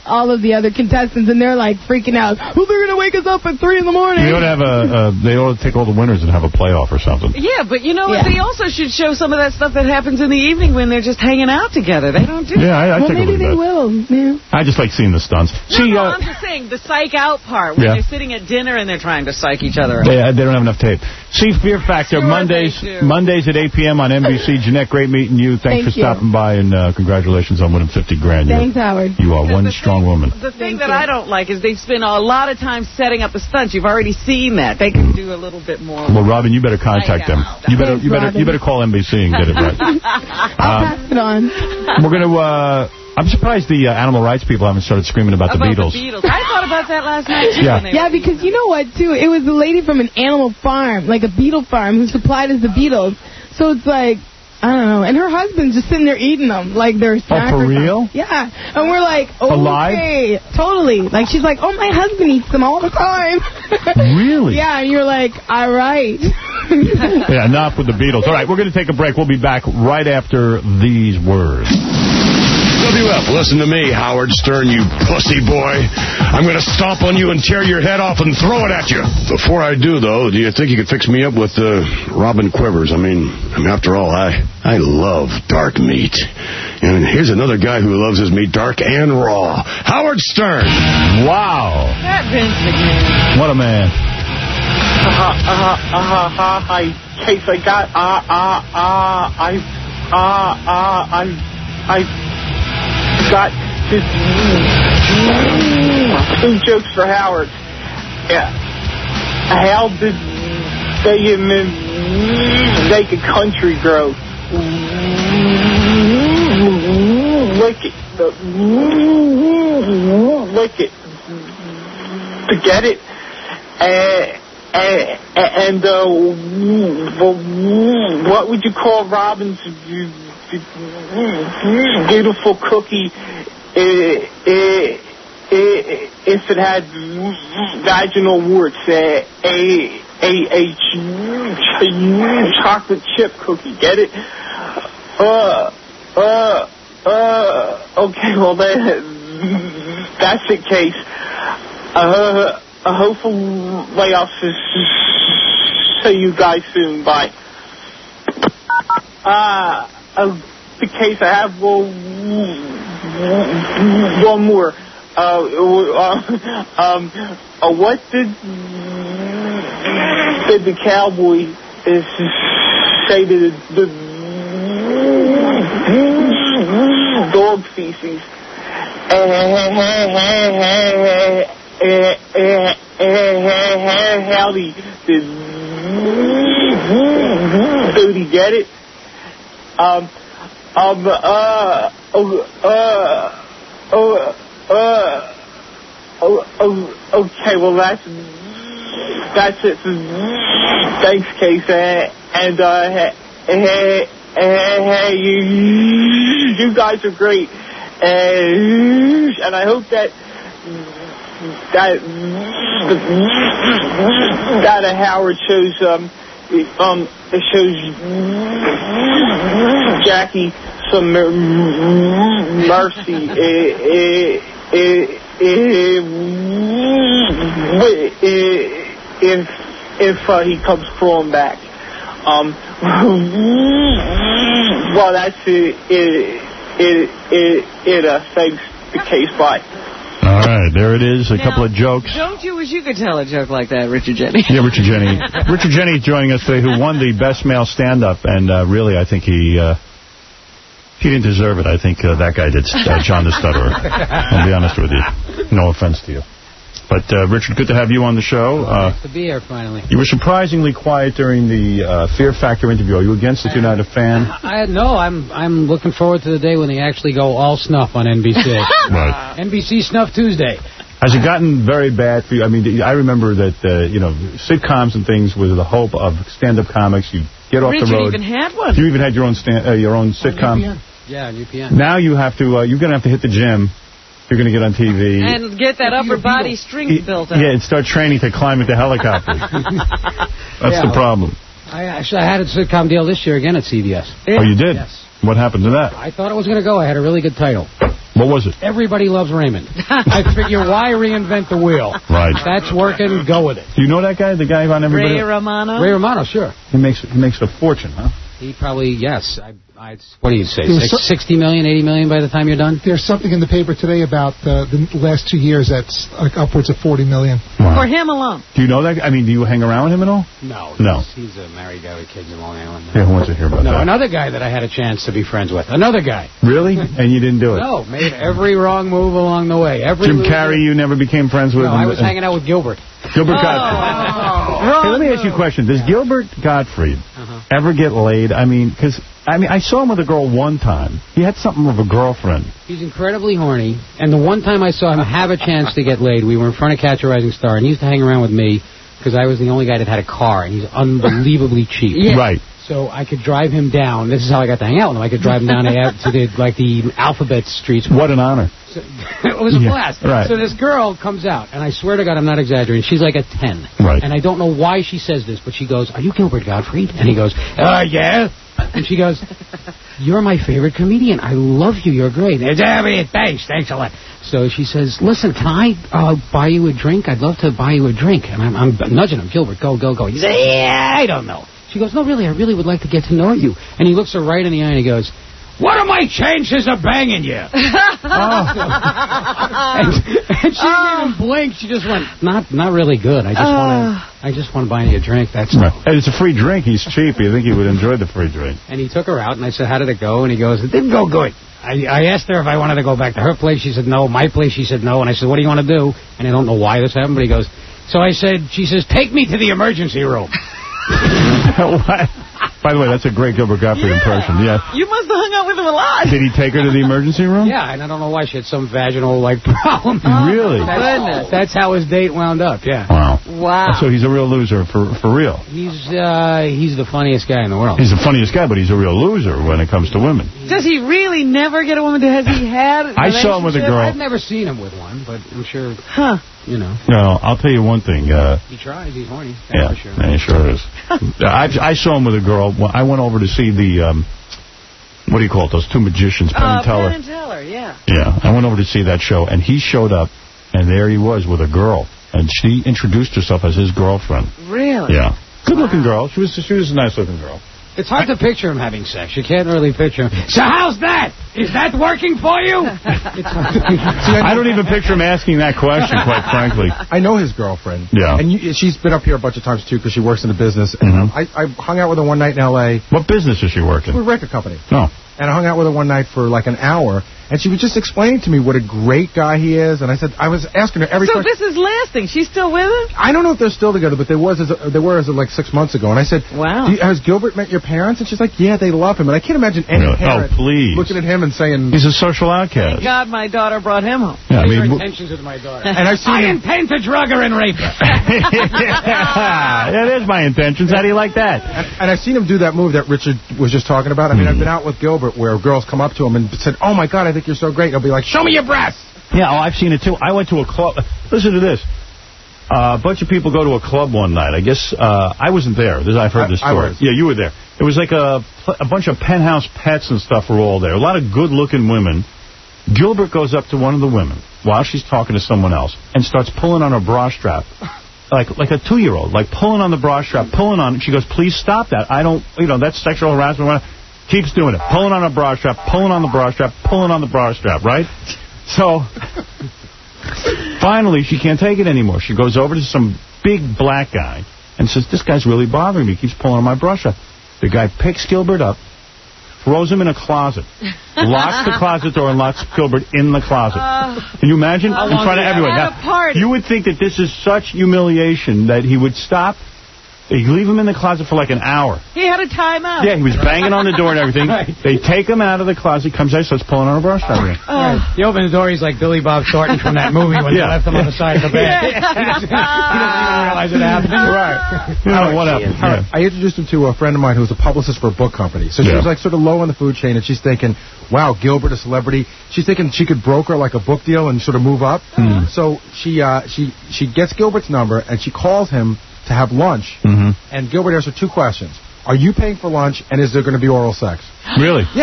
Speaker 8: all of the other contestants, and they're like freaking out. Oh, they're gonna wake us up at three in the morning.
Speaker 1: They ought to have a. Uh, they ought to take all the winners and have a playoff or something.
Speaker 4: Yeah, but you know
Speaker 8: Yeah.
Speaker 4: what? They also should show some of that stuff that happens in the evening when they're just hanging out together. They don't do.
Speaker 1: Yeah, I, I
Speaker 8: well,
Speaker 1: think
Speaker 8: maybe they will. Yeah.
Speaker 1: I just like seeing the stunts.
Speaker 4: No,
Speaker 1: See,
Speaker 4: no,
Speaker 1: uh,
Speaker 4: I'm just saying the psych out part when
Speaker 1: Yeah.
Speaker 4: they're sitting at dinner and they're trying to psych each other out.
Speaker 1: They, they don't have enough tape. See Fear Factor
Speaker 4: Sure
Speaker 1: Mondays
Speaker 4: they do.
Speaker 1: Mondays at eight p.m. on N B C. Jeanette, great meeting you. Thanks
Speaker 8: Thank
Speaker 1: for
Speaker 8: you.
Speaker 1: stopping by, and uh, congratulations on winning fifty grand.
Speaker 8: Thanks, Howard.
Speaker 1: You are one
Speaker 4: the
Speaker 1: strong
Speaker 4: thing,
Speaker 1: woman.
Speaker 4: The thing
Speaker 8: Thank
Speaker 4: that
Speaker 8: you.
Speaker 4: I don't like is they spend a lot of time setting up the stunts. You've already seen that. They can do a little bit more.
Speaker 1: Well, Robin, you better contact them. You better,
Speaker 8: Thanks,
Speaker 1: you better,
Speaker 8: Robin.
Speaker 1: you better call N B C and get it right.
Speaker 8: I'll pass it on.
Speaker 1: We're gonna. Uh, I'm surprised the uh, animal rights people haven't started screaming about,
Speaker 4: About
Speaker 1: the Beatles.
Speaker 4: The Beatles. I thought about that last night, too.
Speaker 1: Yeah.
Speaker 4: when they
Speaker 8: Yeah,
Speaker 4: were-
Speaker 8: because you know what, too? It was a lady from an animal farm, like a beetle farm, who supplied us the Beatles. So it's like, I don't know. And her husband's just sitting there eating them like they're snack
Speaker 1: Oh, for
Speaker 8: or something.
Speaker 1: real?
Speaker 8: Yeah. And we're like, oh,
Speaker 1: Alive?
Speaker 8: okay. Totally. Like, she's like, oh, my husband eats them all the time.
Speaker 1: Really?
Speaker 8: Yeah, and you're like, all right.
Speaker 1: Yeah, enough with the Beatles. All right, we're going to take a break. We'll be back right after these words.
Speaker 10: W F, listen to me, Howard Stern, you pussy boy. I'm going to stomp on you and tear your head off and throw it at you. Before I do, though, do you think you could fix me up with uh, Robin Quivers? I mean, I mean, after all, I, I love dark meat. And here's another guy who loves his meat dark and raw. Howard Stern.
Speaker 1: Wow.
Speaker 4: That Vince McMahon.
Speaker 1: What a man.
Speaker 11: Uh-huh, uh-huh, uh-huh, uh-huh. I, case I got, uh, uh, uh, I, uh, uh, I, I got this, two jokes for Howard. Yeah. How did they make a country grow? Lick it. Lick it. To get it. And, and, and uh, what would you call Robin's beautiful cookie if it had vaginal warts? A, a, a, a chocolate chip cookie. Get it? Uh, uh, uh, okay, well, that, that's the case. Uh, Uh, hopefully I'll see you guys soon. Bye. Uh, uh, the case I have, well, one more. Uh, uh, um, uh, what did, did the cowboy is say to the, the dog feces? Uh, uh, uh, howdy, did Booty get it? Um, um, uh, uh, uh, uh, uh, oh, okay, well, that's, that's it. Thanks, Case, and, uh, hey, hey, hey, you, you guys are great, and, and I hope that, that that uh, Howard shows um um shows Jackie some mercy if if uh, he comes crawling back. Um, well, that's it. It it it, it uh, thanks the Case. Bye.
Speaker 1: All right, there it is, a
Speaker 4: Now,
Speaker 1: couple of jokes.
Speaker 4: Don't you wish you could tell a joke like that, Richard Jennings?
Speaker 1: Yeah, Richard Jennings. Richard Jennings is joining us today, who won the Best Male Stand-Up, and uh, really, I think he uh, he didn't deserve it. I think uh, that guy did, uh, John the Stutterer. I'll be honest with you. No offense to you. But, uh, Richard, good to have you on the show. Uh,
Speaker 6: Nice to be here, finally.
Speaker 1: you were surprisingly quiet during the uh, Fear Factor interview. Are you against it? You're not a fan?
Speaker 6: I no, I'm I'm looking forward to the day when they actually go all snuff on N B C.
Speaker 1: Right.
Speaker 6: N B C Snuff Tuesday.
Speaker 1: Has it gotten very bad for you? I mean, I remember that, uh, you know, sitcoms and things with the hope of stand-up comics. You get off
Speaker 4: Richard
Speaker 1: the road.
Speaker 4: even had one.
Speaker 1: You even had your own stand, uh, your own sitcom.
Speaker 6: Yeah, on U P N.
Speaker 1: Now you have to, uh, you're going to have to hit the gym. You're going to get on T V.
Speaker 4: And get that upper body strength built up.
Speaker 1: Yeah, and start training to climb into helicopters. That's
Speaker 6: Yeah.
Speaker 1: the problem.
Speaker 6: I actually I had a sitcom deal this year again at C B S.
Speaker 1: Oh, you did?
Speaker 6: Yes.
Speaker 1: What happened to that?
Speaker 6: I thought it was going to go. I had a really good title.
Speaker 1: What was it?
Speaker 6: Everybody Loves Raymond. I figure, why reinvent the wheel?
Speaker 1: Right.
Speaker 6: That's working, go with it.
Speaker 1: Do you know that guy, the guy on everybody?
Speaker 4: Ray Romano?
Speaker 6: Ray Romano, sure.
Speaker 1: He makes he makes a fortune, huh?
Speaker 6: He probably, yes. I, I, what do you say,
Speaker 5: There was
Speaker 6: Six,
Speaker 5: so-
Speaker 6: sixty million, eighty million by the time you're done?
Speaker 5: There's something in the paper today about uh, the last two years that's like upwards of forty million.
Speaker 1: Wow.
Speaker 4: For him alone.
Speaker 1: Do you know that guy? I mean, do you hang around with him at all?
Speaker 6: No.
Speaker 1: No.
Speaker 6: He's, he's a married guy with kids in Long Island.
Speaker 1: Yeah, who wants to hear about
Speaker 6: No,
Speaker 1: that?
Speaker 6: another guy that I had a chance to be friends with. Another guy.
Speaker 1: Really? And you didn't do it?
Speaker 6: No, made every wrong move along the way. Every
Speaker 1: Jim
Speaker 6: loser.
Speaker 1: Carrey, you never became friends with
Speaker 6: No,
Speaker 1: him?
Speaker 6: I was hanging out with Gilbert.
Speaker 1: Gilbert
Speaker 6: Oh.
Speaker 1: Gottfried. Hey, let me ask you a question. Does Gilbert Gottfried
Speaker 6: Uh-huh.
Speaker 1: ever get laid? I mean, because, I mean, I saw him with a girl one time. He had something of a girlfriend.
Speaker 6: He's incredibly horny, and the one time I saw him have a chance to get laid, we were in front of Catch a Rising Star, and he used to hang around with me because I was the only guy that had a car, and he's unbelievably cheap.
Speaker 1: Yeah. Right.
Speaker 6: So I could drive him down. This is how I got to hang out with him. I could drive him down to, to the, like the alphabet streets.
Speaker 1: What an honor.
Speaker 6: So, it was a
Speaker 1: Yeah,
Speaker 6: blast.
Speaker 1: right.
Speaker 6: So this girl comes out, and I swear to God, I'm not exaggerating. She's like a ten.
Speaker 1: Right.
Speaker 6: And I don't know why she says this, but she goes, "Are you Gilbert Gottfried?" And he goes, "Uh, yeah." And she goes, "You're my favorite comedian. I love you. You're great." And, "Yeah, thanks. Thanks a lot." So she says, "Listen, can I uh, buy you a drink? I'd love to buy you a drink." And I'm, I'm nudging him. "Gilbert, go, go, go." He says, "Yeah, I don't know." She goes, "No, really, I really would like to get to know you." And he looks her right in the eye and he goes, "What are my chances of banging you?" and, and she didn't even blink. She just went, "Not, not really good. I just
Speaker 4: Oh.
Speaker 6: want to, I just want to buy you a drink. That's
Speaker 1: Right.
Speaker 6: all."
Speaker 1: And it's a free drink. He's cheap. You think he would enjoy the free drink.
Speaker 6: And he took her out, and I said, "How did it go?" And he goes, "It didn't go good." I, I asked her if I wanted to go back to her place. She said no. My place, she said no. And I said, "What do you want to do?" And I don't know why this happened, but he goes, so I said, she says, "Take me to the emergency room."
Speaker 1: What? By the way, that's a great Gilbert Gottfried
Speaker 4: Yeah.
Speaker 1: impression. Yeah.
Speaker 4: You must have hung out with him a lot.
Speaker 1: Did he take her to the emergency room?
Speaker 6: Yeah, and I don't know why she had some vaginal like problem.
Speaker 1: Really?
Speaker 6: That's,
Speaker 4: Goodness.
Speaker 6: that's how his date wound up. Yeah.
Speaker 1: Wow.
Speaker 4: Wow.
Speaker 1: So he's a real loser for for real.
Speaker 6: He's uh, he's the funniest guy in the world.
Speaker 1: He's the funniest guy, but he's a real loser when it comes to women.
Speaker 4: Does he really never get a woman? Has he had a
Speaker 1: I saw him with a
Speaker 4: relationship?
Speaker 1: girl.
Speaker 6: I've never seen him with one, but I'm sure,
Speaker 4: Huh.
Speaker 6: you know,
Speaker 1: No, I'll tell you one thing. Uh,
Speaker 6: he tries. He's horny. That's
Speaker 1: yeah,
Speaker 6: for sure.
Speaker 1: yeah, he sure is. I, I saw him with a girl. Well, I went over to see the, um, what do you call it, those two magicians, Penn
Speaker 4: Uh,
Speaker 1: and Teller.
Speaker 4: Penn and Teller, yeah.
Speaker 1: Yeah, I went over to see that show, and he showed up, and there he was with a girl. And she introduced herself as his girlfriend.
Speaker 4: Really?
Speaker 1: Yeah. Good-looking girl. She was she was a nice-looking girl.
Speaker 6: It's hard to picture him having sex. You can't really picture him. So how's that? Is that working for you?
Speaker 1: I don't even picture him asking that question, quite frankly.
Speaker 3: I know his girlfriend.
Speaker 1: Yeah.
Speaker 3: And you, she's been up here a bunch of times, too, because she works in the business. And
Speaker 1: Mhm.
Speaker 3: I, I hung out with her one night in L A
Speaker 1: What business does she work in?
Speaker 3: We're a record company.
Speaker 1: No.
Speaker 3: And I hung out with her one night for like an hour, and she was just explaining to me what a great guy he is. And I said, I was asking her every
Speaker 4: So
Speaker 3: question.
Speaker 4: this is lasting. She's still with him?
Speaker 3: I don't know if they're still together, but they was as a, they were as of like six months ago. And I said,
Speaker 4: Wow.
Speaker 3: Do you, has Gilbert met your parents? And she's like, yeah, they love him. And I can't imagine any
Speaker 1: Really?
Speaker 3: parent
Speaker 1: Oh, please.
Speaker 3: looking at him and saying,
Speaker 1: He's a social
Speaker 4: Thank
Speaker 1: outcast.
Speaker 4: God my daughter brought him home.
Speaker 1: Yeah, I
Speaker 6: Your
Speaker 1: mean, w-
Speaker 6: intentions with my daughter.
Speaker 3: and I see
Speaker 6: I
Speaker 3: him.
Speaker 6: intend to drug her and rape her.
Speaker 1: yeah, that is my intentions. How do you like that?
Speaker 3: And, and I've seen him do that move that Richard was just talking about. I mean, I've been out with Gilbert where girls come up to him and said, oh, my God, I think you're so great. He'll be like, show me your breasts.
Speaker 1: Yeah, oh, I've seen it, too. I went to a club. Listen to this. Uh, a bunch of people go to a club one night. I guess uh, I wasn't there. This, I've heard
Speaker 3: I-
Speaker 1: this
Speaker 3: I
Speaker 1: story.
Speaker 3: was.
Speaker 1: Yeah, you were there. It was like a, a bunch of penthouse pets and stuff were all there. A lot of good-looking women. Gilbert goes up to one of the women while she's talking to someone else and starts pulling on her bra strap. Like like a two-year-old, like pulling on the bra strap, pulling on it. She goes, please stop that. I don't, you know, that's sexual harassment. Keeps doing it. Pulling on her bra strap, pulling on the bra strap, pulling on the bra strap, right? So, finally, she can't take it anymore. She goes over to some big black guy and says, this guy's really bothering me. He keeps pulling on my bra strap. The guy picks Gilbert up, throws him in a closet, locks the closet door, and locks Gilbert in the closet.
Speaker 4: Uh,
Speaker 1: Can you imagine? In front of everyone.
Speaker 4: At
Speaker 1: Now,
Speaker 4: a party.
Speaker 1: you would think that this is such humiliation that he would stop. He'd leave him in the closet for like an hour.
Speaker 4: He had a timeout.
Speaker 1: Yeah, he was banging on the door and everything. They take him out of the closet, comes out, starts pulling on a bra strap again.
Speaker 4: Oh.
Speaker 6: You open the door, he's like Billy Bob Thornton from that movie when
Speaker 1: Yeah.
Speaker 6: they left him on the side of the bed.
Speaker 4: Yeah.
Speaker 6: he, doesn't, he doesn't even realize it happened.
Speaker 1: Right. You know, what happened?
Speaker 3: All right.
Speaker 1: Yeah.
Speaker 3: I introduced him to a friend of mine who was a publicist for a book company. So she
Speaker 1: Yeah.
Speaker 3: was like sort of low on the food chain, and she's thinking, wow, Gilbert, a celebrity. She's thinking she could broker like a book deal and sort of move up.
Speaker 1: Mm.
Speaker 3: So she uh, she she gets Gilbert's number, and she calls him to have lunch.
Speaker 1: Mm-hmm.
Speaker 3: And Gilbert asks her two questions. Are you paying for lunch, and is there going to be oral sex?
Speaker 1: Really?
Speaker 3: Yeah.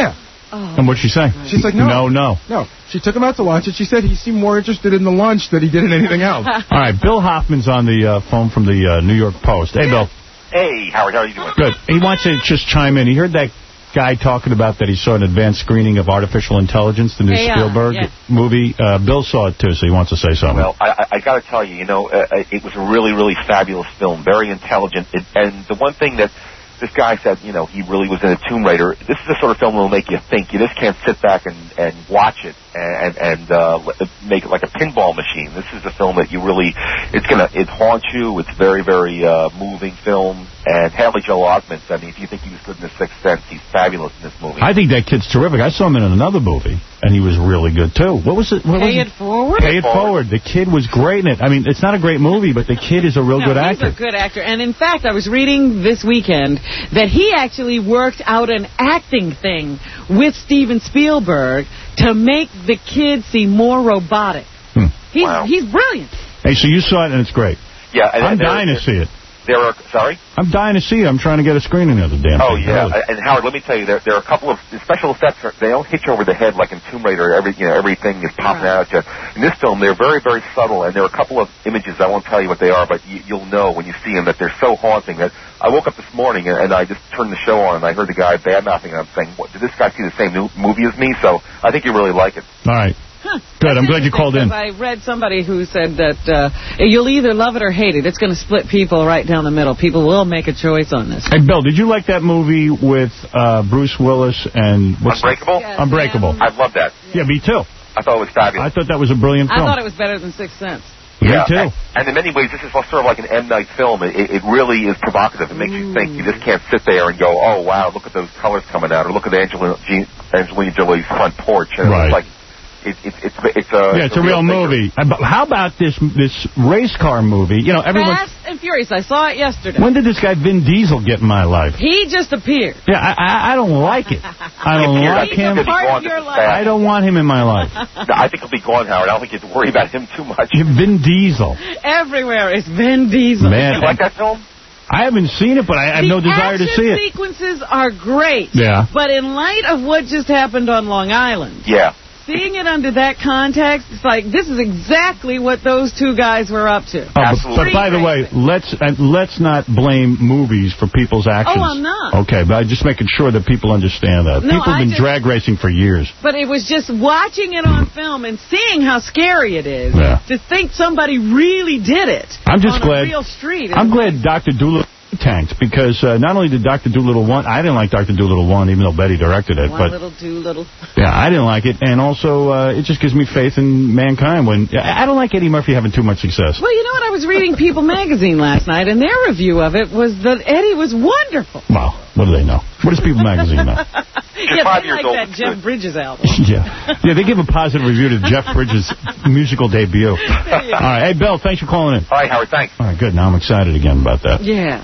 Speaker 4: Oh.
Speaker 1: And what'd she say?
Speaker 3: She's like, no.
Speaker 1: No, no.
Speaker 3: No. She took him out to lunch, and she said he seemed more interested in the lunch than he did in anything else.
Speaker 1: All right, Bill Hoffman's on the uh, phone from the uh, New York Post. Hey, Bill.
Speaker 12: Hey, Howard, how are you doing?
Speaker 1: Good. He wants to just chime in. He heard that guy talking about that he saw an advanced screening of Artificial Intelligence, the new
Speaker 12: A I,
Speaker 1: Spielberg
Speaker 12: yeah.
Speaker 1: movie. Uh, Bill saw it, too, so he wants to say something.
Speaker 12: Well, I, I, I got to tell you, you know, uh, it was a really, really fabulous film, very intelligent. It, and the one thing that this guy said, you know, he really was in a Tomb Raider. This is the sort of film that will make you think. You just can't sit back and, and watch it and and uh, make it like a pinball machine. This is a film that you really, it's gonna, it haunts you. It's very, very uh, moving film. And Haley Joel Osment, I mean, if you think he was good in The Sixth Sense, he's fabulous in this movie.
Speaker 1: I think that kid's terrific. I saw him in another movie, and he was really good, too. What was it? What
Speaker 4: Pay
Speaker 1: was
Speaker 4: It Forward?
Speaker 1: Pay It Forward. The kid was great in it. I mean, it's not a great movie, but the kid is a real
Speaker 4: no,
Speaker 1: good
Speaker 4: he's
Speaker 1: actor.
Speaker 4: a good actor. And, in fact, I was reading this weekend that he actually worked out an acting thing with Steven Spielberg to make the kid seem more robotic.
Speaker 1: Hmm.
Speaker 4: He's,
Speaker 12: Wow.
Speaker 4: he's brilliant.
Speaker 1: Hey, so you saw it, and it's great.
Speaker 12: Yeah, and,
Speaker 1: I'm
Speaker 12: and there-
Speaker 1: dying to see it.
Speaker 12: There are, sorry?
Speaker 1: I'm dying to see it. I'm trying to get a screening of the damn
Speaker 12: Oh,
Speaker 1: thing.
Speaker 12: yeah.
Speaker 1: Really.
Speaker 12: And Howard, let me tell you, there, there are a couple of the special effects. Are, they don't hit you over the head like in Tomb Raider. Every, you know, everything is popping out at you. In this film, they're very, very subtle, and there are a couple of images. I won't tell you what they are, but you, you'll know when you see them that they're so haunting that I woke up this morning and, and I just turned the show on and I heard the guy bad-mouthing, and I'm saying, what, did this guy see the same new movie as me? So I think you really like it.
Speaker 1: All right.
Speaker 4: Huh.
Speaker 1: Good. I'm glad you called in.
Speaker 4: I read somebody who said that uh, you'll either love it or hate it. It's going to split people right down the middle. People will make a choice on this.
Speaker 1: Hey, Bill, did you like that movie with uh, Bruce Willis and... What's
Speaker 12: Unbreakable?
Speaker 4: Yes,
Speaker 1: Unbreakable.
Speaker 12: I love that.
Speaker 1: Yeah, me too.
Speaker 12: I thought it was fabulous.
Speaker 1: I thought that was a brilliant
Speaker 4: I
Speaker 1: film.
Speaker 4: thought it was better than Sixth Sense.
Speaker 12: Yeah,
Speaker 1: Me too.
Speaker 12: And, and in many ways, this is sort of like an M. Night film. It, it really is provocative. It makes you think. You just can't sit there and go, oh, wow, look at those colors coming out, or look at Angelina, G- Angelina Jolie's front porch. And
Speaker 1: Right.
Speaker 12: it's like, it, it, it's it's a
Speaker 1: Yeah, it's a real movie. Uh, but How about this this race car movie? You know, everyone.
Speaker 4: Fast and Furious. I saw it yesterday.
Speaker 1: When did this guy Vin Diesel get in my life?
Speaker 4: He just appeared.
Speaker 1: Yeah, I, I, I don't like it. I don't
Speaker 12: He's
Speaker 1: like him.
Speaker 4: a part of your life.
Speaker 1: I don't want him in my life.
Speaker 12: I think he'll be gone, Howard. I don't think you have to worry about him too much.
Speaker 1: Vin Diesel.
Speaker 4: Everywhere is Vin Diesel.
Speaker 1: Man,
Speaker 12: you like that film?
Speaker 1: I haven't seen it, but I have no desire to see
Speaker 4: The
Speaker 1: it.
Speaker 4: action sequences are great.
Speaker 1: Yeah.
Speaker 4: But in light of what just happened on Long Island,
Speaker 12: Yeah.
Speaker 4: seeing it under that context, it's like, this is exactly what those two guys were up to.
Speaker 1: Oh, but, but by the way, let's uh, let's not blame movies for people's actions.
Speaker 4: Oh, I'm not.
Speaker 1: Okay, but I'm just making sure that people understand that.
Speaker 4: No,
Speaker 1: people have
Speaker 4: I
Speaker 1: been
Speaker 4: just-
Speaker 1: drag racing for years.
Speaker 4: But it was just watching it on film and seeing how scary it is.
Speaker 1: Yeah.
Speaker 4: To think somebody really did it
Speaker 1: I'm just
Speaker 4: on
Speaker 1: glad.
Speaker 4: a real street.
Speaker 1: I'm glad Doctor Doolittle tanked, because uh, not only did Doctor Doolittle one, I didn't like Doctor Doolittle one, even though Betty directed it.
Speaker 4: One
Speaker 1: but
Speaker 4: little, two little.
Speaker 1: yeah, I didn't like it, and also uh, it just gives me faith in mankind. When I don't like Eddie Murphy having too much success.
Speaker 4: Well, you know what? I was reading People magazine last night, and their review of it was that Eddie was wonderful.
Speaker 1: Well, what do they know? What does People magazine know?
Speaker 4: Yeah,
Speaker 12: five
Speaker 4: they
Speaker 12: years
Speaker 4: like
Speaker 12: old,
Speaker 4: that
Speaker 12: it's
Speaker 4: Jeff
Speaker 12: good.
Speaker 4: Bridges album.
Speaker 1: Yeah, yeah, they give a positive review to Jeff Bridges' musical debut. All right, hey, Bill, thanks for calling in.
Speaker 12: All right, Howard, thanks.
Speaker 1: All right, good. Now I'm excited again about that.
Speaker 4: Yeah.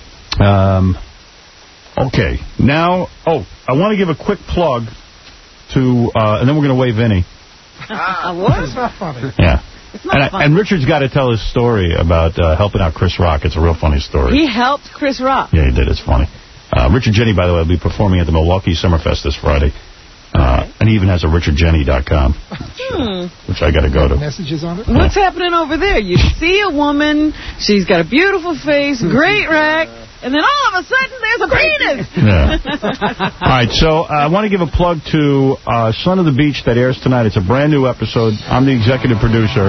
Speaker 1: Um, okay, now, oh, I want to give a quick plug to, uh, and then we're going to wave Vinny.
Speaker 4: Uh, what?
Speaker 5: It's not funny.
Speaker 1: Yeah.
Speaker 4: It's not
Speaker 1: And, I,
Speaker 4: funny.
Speaker 1: and Richard's got to tell his story about uh, helping out Chris Rock. It's a real funny story.
Speaker 4: He helped Chris Rock.
Speaker 1: Yeah, he did. It's funny. Uh, Richard Jenny, by the way, will be performing at the Milwaukee Summerfest this Friday. Uh, and he even has a richard jenny dot com,
Speaker 4: Hmm.
Speaker 1: which I got to go to.
Speaker 5: Messages on it?
Speaker 4: What's happening over there? You see a woman, she's got a beautiful face, great rack, and then all of a sudden there's a penis.
Speaker 1: Yeah. All right, so uh, I want to give a plug to uh, Son of the Beach that airs tonight. It's a brand new episode. I'm the executive producer.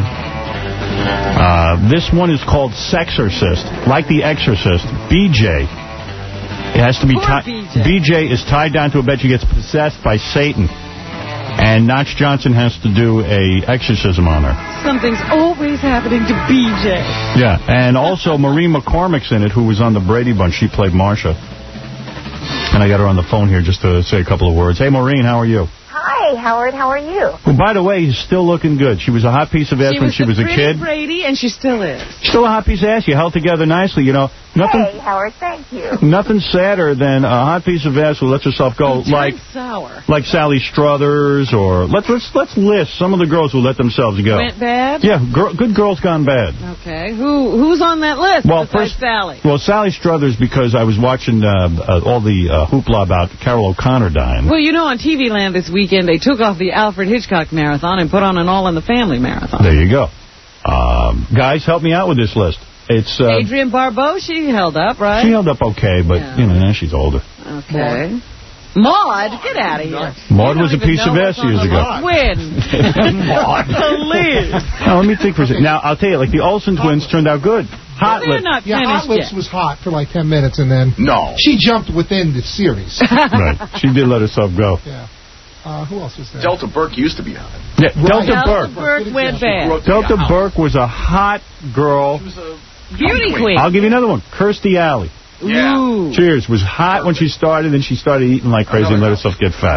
Speaker 1: Uh, this one is called Sexorcist. Like The Exorcist, B J. It has to be
Speaker 4: Poor
Speaker 1: ti-
Speaker 4: B J.
Speaker 1: B J is tied down to a bed. She gets possessed by Satan. And Notch Johnson has to do a exorcism on her.
Speaker 4: Something's always happening to B J.
Speaker 1: Yeah, and also Maureen McCormick's in it, who was on the Brady Bunch. She played Marsha. And I got her on the phone here just to say a couple of words. Hey, Maureen, how are you?
Speaker 13: Hi, Howard. How are you?
Speaker 1: Well, by the way, she's still looking good. She was a hot piece of ass
Speaker 4: She
Speaker 1: when
Speaker 4: was
Speaker 1: she
Speaker 4: the
Speaker 1: was a
Speaker 4: pretty
Speaker 1: kid.
Speaker 4: Brady, and she still is.
Speaker 1: Still a hot piece of ass. You held together nicely. You know, Nothing.
Speaker 13: Hey, Howard, thank you.
Speaker 1: Nothing sadder than a hot piece of ass who lets herself go, like
Speaker 4: sour.
Speaker 1: like Sally Struthers, or let's let's let's list some of the girls who let themselves go.
Speaker 4: Went bad?
Speaker 1: Yeah, girl, good girls gone bad.
Speaker 4: Okay. Who Who's on that list
Speaker 1: Well,
Speaker 4: besides
Speaker 1: first,
Speaker 4: Sally?
Speaker 1: Well, Sally Struthers, because I was watching uh, uh, all the uh, hoopla about Carol O'Connor dying.
Speaker 4: Well, you know, on T V Land this weekend, they took off the Alfred Hitchcock Marathon and put on an All in the Family Marathon.
Speaker 1: There you go. Um, guys, help me out with this list. It's uh,
Speaker 4: Adrienne Barbeau, she held up, right?
Speaker 1: She held up okay, but,
Speaker 4: Yeah.
Speaker 1: you know, now she's older.
Speaker 4: Okay. Maud, get out of here.
Speaker 1: Maud was a piece of ass years ago.
Speaker 4: When?
Speaker 1: Maud.
Speaker 4: Please.
Speaker 1: Now, let me think for a second. Now, I'll tell you, like, the Olsen twins turned out good. Hot
Speaker 5: They're
Speaker 1: Lips.
Speaker 5: not yeah, Hot Lips was hot for like ten minutes, and then
Speaker 10: no,
Speaker 5: she jumped within the series.
Speaker 1: Right. She did let herself go.
Speaker 5: Yeah. Uh, who else was there?
Speaker 10: Delta Burke used to be hot.
Speaker 1: Yeah,
Speaker 5: Right.
Speaker 1: Delta
Speaker 5: Delta
Speaker 1: Burke.
Speaker 4: Burke went bad.
Speaker 1: Delta Burke was a hot girl.
Speaker 10: She was a
Speaker 4: Beauty queen.
Speaker 1: I'll give you another one. Kirstie Alley.
Speaker 10: Yeah.
Speaker 4: Ooh.
Speaker 1: Cheers. Was hot when she started, then she started eating like crazy and let herself get fat.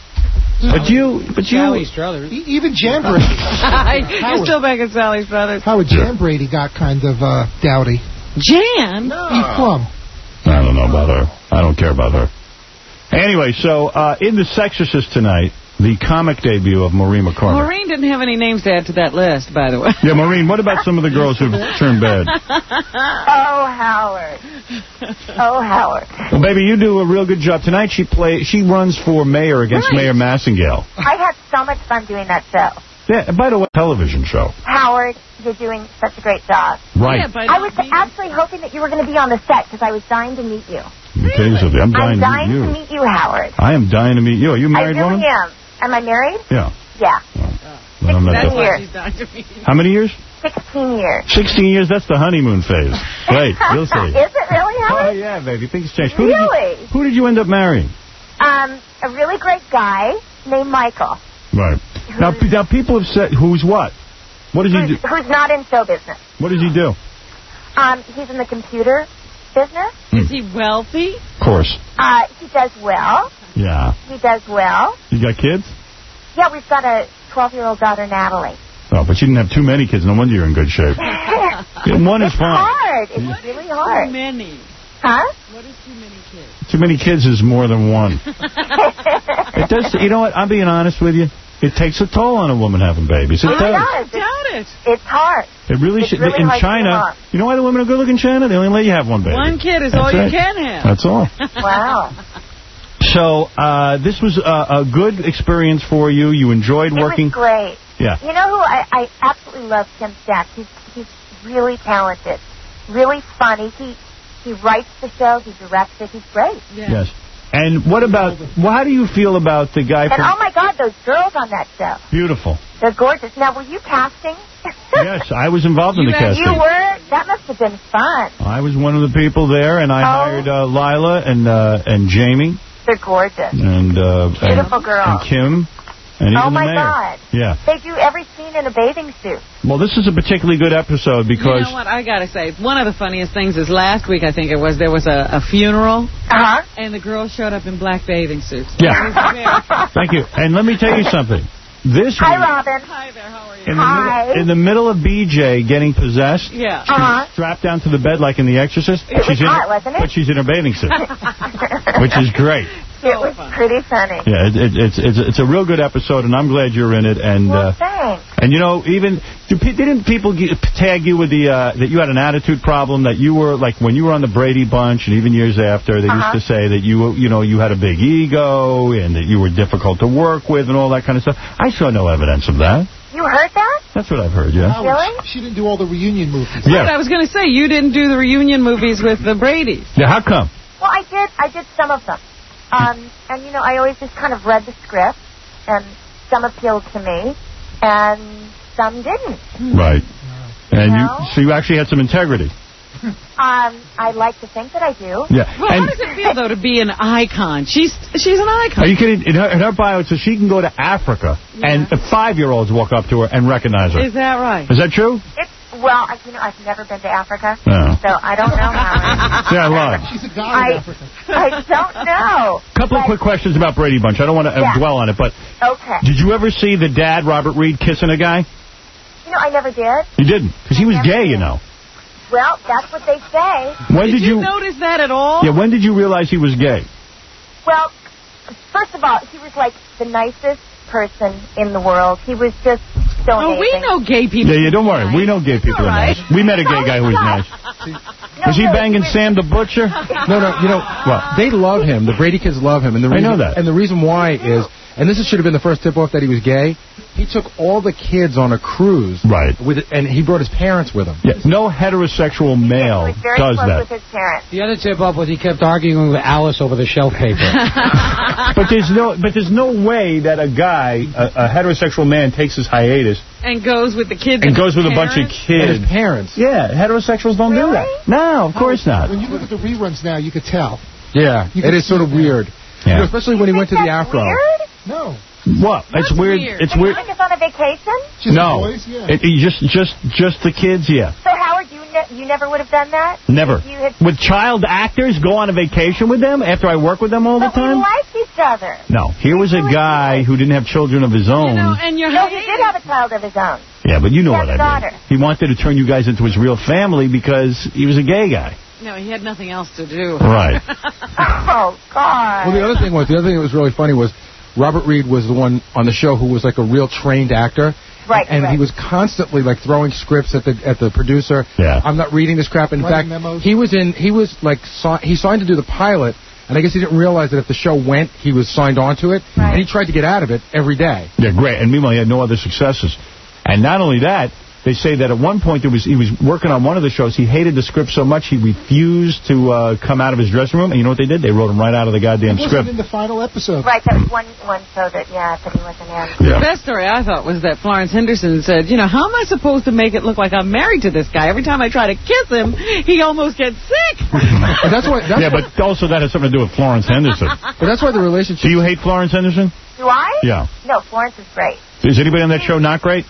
Speaker 1: But you, but you,
Speaker 6: Sally Struthers.
Speaker 5: E- Even Jan Brady.
Speaker 4: You're still back at Sally's Brothers.
Speaker 5: Howard Jan Brady got kind of uh, dowdy.
Speaker 4: Jan?
Speaker 5: Eve Plum.
Speaker 1: I don't know about her. I don't care about her. Anyway, so uh, in The Sexorcist tonight, the comic debut of Maureen McCormick.
Speaker 4: Maureen didn't have any names to add to that list, by the way.
Speaker 1: Yeah, Maureen, what about some of the girls who've turned bad?
Speaker 13: Oh, Howard. Oh, Howard.
Speaker 1: Well, baby, you do a real good job. Tonight she play, she runs for mayor against
Speaker 13: Right.
Speaker 1: Mayor Massengale.
Speaker 13: I had so much fun doing that show.
Speaker 1: Yeah, and by the way, television show.
Speaker 13: Howard, you're doing such a great job.
Speaker 1: Right.
Speaker 4: Yeah, but
Speaker 13: I was actually hoping that you were going to be on the set because I was dying to meet you.
Speaker 1: Let me tell you something. I'm dying,
Speaker 13: I'm dying
Speaker 1: to
Speaker 13: to
Speaker 1: meet you.
Speaker 13: meet you, Howard.
Speaker 1: I am dying to meet you. Are you a married
Speaker 13: I really
Speaker 1: woman?
Speaker 13: am. Am I married?
Speaker 1: Yeah.
Speaker 13: Yeah.
Speaker 1: Well, I'm not
Speaker 13: Sixteen
Speaker 1: that-
Speaker 13: years.
Speaker 4: She's dying to meet you.
Speaker 1: How many years?
Speaker 13: Sixteen years.
Speaker 1: Sixteen years. That's the honeymoon phase. Wait, you'll see.
Speaker 13: Is it really,
Speaker 1: Oh
Speaker 13: Howard?
Speaker 1: yeah, baby. Things change. Who did
Speaker 13: Really?
Speaker 1: you, who did you end up marrying?
Speaker 13: Um, a really great guy named Michael,
Speaker 1: Right. Now, p- now people have said who's what. What does he
Speaker 13: who's,
Speaker 1: do?
Speaker 13: who's not in show business.
Speaker 1: What does he do?
Speaker 13: Um, he's in the computer business.
Speaker 4: Is he wealthy?
Speaker 1: Of course.
Speaker 13: Uh, he does well.
Speaker 1: Yeah.
Speaker 13: He does well.
Speaker 1: You got kids?
Speaker 13: Yeah, we've got a twelve-year-old daughter, Natalie.
Speaker 1: Oh, but you didn't have too many kids. No wonder you're in good shape. Yeah, one is
Speaker 13: It's
Speaker 1: fine.
Speaker 13: hard. It's really hard.
Speaker 4: Too many.
Speaker 13: Huh?
Speaker 4: What is too many kids?
Speaker 1: Too many kids is more than one. It does. You know what? I'm being honest with you. It takes a toll on a woman having babies. It
Speaker 13: Oh, it
Speaker 1: does.
Speaker 13: does. It's,
Speaker 4: Doubt it.
Speaker 13: it's hard.
Speaker 1: It really
Speaker 13: It's
Speaker 1: should.
Speaker 13: really
Speaker 1: in
Speaker 13: hard to
Speaker 1: China,
Speaker 13: come up.
Speaker 1: you know why the women are good looking in China? They only let you have one baby.
Speaker 4: One kid is
Speaker 1: That's
Speaker 4: all
Speaker 1: right.
Speaker 4: you can have.
Speaker 1: That's all.
Speaker 13: Wow.
Speaker 1: So uh, this was a, a good experience for you. You enjoyed
Speaker 13: It
Speaker 1: working.
Speaker 13: was great.
Speaker 1: Yeah.
Speaker 13: You know who I, I absolutely love? Tim Stack. He's he's really talented, really funny. He he writes the show. He directs it. He's great.
Speaker 1: Yes. And what about? Well, how do you feel about the guy?
Speaker 13: And
Speaker 1: From,
Speaker 13: oh my God, those girls on that show.
Speaker 1: beautiful.
Speaker 13: They're gorgeous. Now, were you casting?
Speaker 1: Yes, I was involved in the casting.
Speaker 13: You were? That must have been fun.
Speaker 1: I was one of the people there, and I
Speaker 13: Oh.
Speaker 1: hired uh, Lila and uh, and Jamie
Speaker 13: They're gorgeous.
Speaker 1: and uh,
Speaker 13: Beautiful
Speaker 1: and,
Speaker 13: girls.
Speaker 1: and Kim and even
Speaker 13: Oh,
Speaker 1: the
Speaker 13: my
Speaker 1: mayor.
Speaker 13: God.
Speaker 1: Yeah.
Speaker 13: They do every scene in a bathing suit.
Speaker 1: Well, this is a particularly good episode because
Speaker 4: You know what? I got to say, one of the funniest things is last week, I think it was, there was a, a funeral.
Speaker 13: Uh-huh.
Speaker 4: And the girls showed up in black bathing suits.
Speaker 1: Yeah. Thank you. And let me tell you something. This
Speaker 13: Hi,
Speaker 1: week,
Speaker 13: Robin.
Speaker 4: Hi there. How are you?
Speaker 1: in the,
Speaker 13: Hi.
Speaker 1: middle, in the middle of B J getting possessed,
Speaker 4: Yeah.
Speaker 1: she's
Speaker 13: Uh-huh.
Speaker 1: strapped down to the bed like in The Exorcist.
Speaker 13: It was
Speaker 1: she's in
Speaker 13: hot,
Speaker 1: her,
Speaker 13: wasn't it?
Speaker 1: But she's in her bathing suit, which is great.
Speaker 13: It was pretty funny.
Speaker 1: Yeah, it, it, it's it's it's a real good episode, and I'm glad you're in it. And
Speaker 13: Well,
Speaker 1: uh,
Speaker 13: thanks.
Speaker 1: and you know, even do, pe- didn't people get, tag you with the uh, that you had an attitude problem, that you were like when you were on the Brady Bunch, and even years after, they
Speaker 13: Uh-huh.
Speaker 1: used to say that you you know you had a big ego and that you were difficult to work with and all that kind of stuff. I saw no evidence of that.
Speaker 13: You heard that?
Speaker 1: That's what I've heard. Yeah.
Speaker 5: Howard,
Speaker 13: Really?
Speaker 5: She didn't do all the reunion movies.
Speaker 1: Yeah.
Speaker 4: But I was going to say, you didn't do the reunion movies with the Bradys.
Speaker 1: Yeah. How come?
Speaker 13: Well, I did. I did some of them. Um, and, you know, I always just kind of read the script, and some appealed to me, and some didn't.
Speaker 1: Right. And
Speaker 13: No.
Speaker 1: you so you actually had some integrity.
Speaker 13: Um, I like to think that I do.
Speaker 1: Yeah.
Speaker 4: Well,
Speaker 1: and
Speaker 4: how does it feel, though, to be an icon? She's she's an icon.
Speaker 1: are you kidding? In her, in her bio, it says she can go to Africa, and five-year-olds walk up to her and recognize her.
Speaker 4: Is that right?
Speaker 1: Is that true?
Speaker 13: It's, well, I- you know, I've never been to Africa,
Speaker 1: No.
Speaker 13: so I don't know how.
Speaker 1: Yeah, I lied.
Speaker 5: She's a god
Speaker 13: I,
Speaker 5: in Africa.
Speaker 13: I don't know.
Speaker 1: Couple of quick questions about Brady Bunch. I don't want to uh,
Speaker 13: Yeah.
Speaker 1: dwell on it, but
Speaker 13: Okay.
Speaker 1: did you ever see the dad, Robert Reed, kissing a guy?
Speaker 13: You know, I never did.
Speaker 1: You didn't, because he was
Speaker 13: Never
Speaker 1: gay,
Speaker 13: did.
Speaker 1: you know.
Speaker 13: Well, that's what they say.
Speaker 1: When did,
Speaker 4: did you,
Speaker 1: you
Speaker 4: notice that at all?
Speaker 1: Yeah, when did you realize he was gay?
Speaker 13: Well, first of all, he was like the nicest person in the world. He was just so
Speaker 4: Oh,
Speaker 13: amazing.
Speaker 4: we know gay people.
Speaker 1: Yeah, yeah, don't worry. We know gay people are
Speaker 4: right.
Speaker 1: nice. We met a gay guy who was nice.
Speaker 13: No,
Speaker 1: Was he
Speaker 13: really,
Speaker 1: banging
Speaker 13: he was-
Speaker 1: Sam the Butcher?
Speaker 3: No, no, you know,
Speaker 1: What?
Speaker 3: they love him. The Brady kids love him. And the
Speaker 1: I
Speaker 3: reason,
Speaker 1: know that.
Speaker 3: And the reason why is, and this should have been the first tip-off that he was gay, he took all the kids on a cruise.
Speaker 1: Right.
Speaker 3: With it, and he brought his parents with him.
Speaker 1: Yeah, no heterosexual male
Speaker 13: He was very
Speaker 1: does
Speaker 13: close
Speaker 1: that.
Speaker 13: with his parents.
Speaker 6: The other tip-up was he kept arguing with Alice over the shelf paper.
Speaker 1: But there's no, but there's no way that a guy, a, a heterosexual man, takes his hiatus
Speaker 4: And goes with the kids
Speaker 1: and goes with a bunch of
Speaker 4: parents.
Speaker 1: kids.
Speaker 3: And his parents.
Speaker 1: Yeah, heterosexuals don't do that. No, of course not.
Speaker 5: When you look at the reruns now, you could tell.
Speaker 3: Yeah,
Speaker 5: You
Speaker 3: it
Speaker 5: can
Speaker 3: is sort of
Speaker 5: see
Speaker 3: weird.
Speaker 1: Yeah.
Speaker 3: You know, especially when he went to the
Speaker 13: That's
Speaker 3: Afro.
Speaker 13: weird?
Speaker 5: No.
Speaker 1: What? It's weird.
Speaker 4: weird?
Speaker 1: It's
Speaker 13: You
Speaker 1: weird.
Speaker 13: think it's on a vacation?
Speaker 5: Just
Speaker 1: No,
Speaker 5: the boys, yeah.
Speaker 1: it, it just just just the kids. Yeah,
Speaker 13: So, Howard, you ne- you never would have done that?
Speaker 1: never.
Speaker 13: If you had...
Speaker 1: With child actors, go on a vacation with them after I work with them all the
Speaker 13: But we
Speaker 1: time.
Speaker 13: liked each other.
Speaker 1: No, here was a guy who didn't have children of his own.
Speaker 4: You know, and your
Speaker 13: No, he did have a child of his own.
Speaker 1: Yeah, but you know
Speaker 13: He
Speaker 1: what
Speaker 13: has
Speaker 1: I
Speaker 13: a
Speaker 1: mean.
Speaker 13: daughter.
Speaker 1: He wanted to turn you guys into his real family because he was a gay guy.
Speaker 4: No, he had nothing else to do.
Speaker 1: Right.
Speaker 13: Oh, God.
Speaker 3: Well, the other thing was, the other thing that was really funny was Robert Reed was the one on the show who was like a real trained actor.
Speaker 13: Right,
Speaker 3: And
Speaker 13: right.
Speaker 3: he was constantly like throwing scripts at the at the producer.
Speaker 1: Yeah.
Speaker 3: I'm not reading this crap. In
Speaker 5: Writing
Speaker 3: fact,
Speaker 5: memos.
Speaker 3: he was in he was like si- he signed to do the pilot, and I guess he didn't realize that if the show went, he was signed on to it,
Speaker 13: Right.
Speaker 3: and he tried to get out of it every day.
Speaker 1: Yeah, great. And meanwhile, he had no other successes. And not only that, they say that at one point there was he was working on one of the shows. He hated the script so much he refused to uh, come out of his dressing room. And you know what they did? They wrote him right out of the goddamn
Speaker 5: He
Speaker 1: script.
Speaker 5: wasn't in the final episode.
Speaker 13: Right, that was one, one show that, yeah, that he wasn't in.
Speaker 4: The best story I thought was that Florence Henderson said, you know, how am I supposed to make it look like I'm married to this guy? Every time I try to kiss him, he almost gets sick.
Speaker 3: And that's why. That's
Speaker 1: Yeah, but also that has something to do with Florence Henderson.
Speaker 3: But that's why the relationship.
Speaker 1: Do you hate Florence Henderson?
Speaker 13: Do I?
Speaker 1: Yeah.
Speaker 13: No, Florence is great.
Speaker 1: Is anybody on that show not great?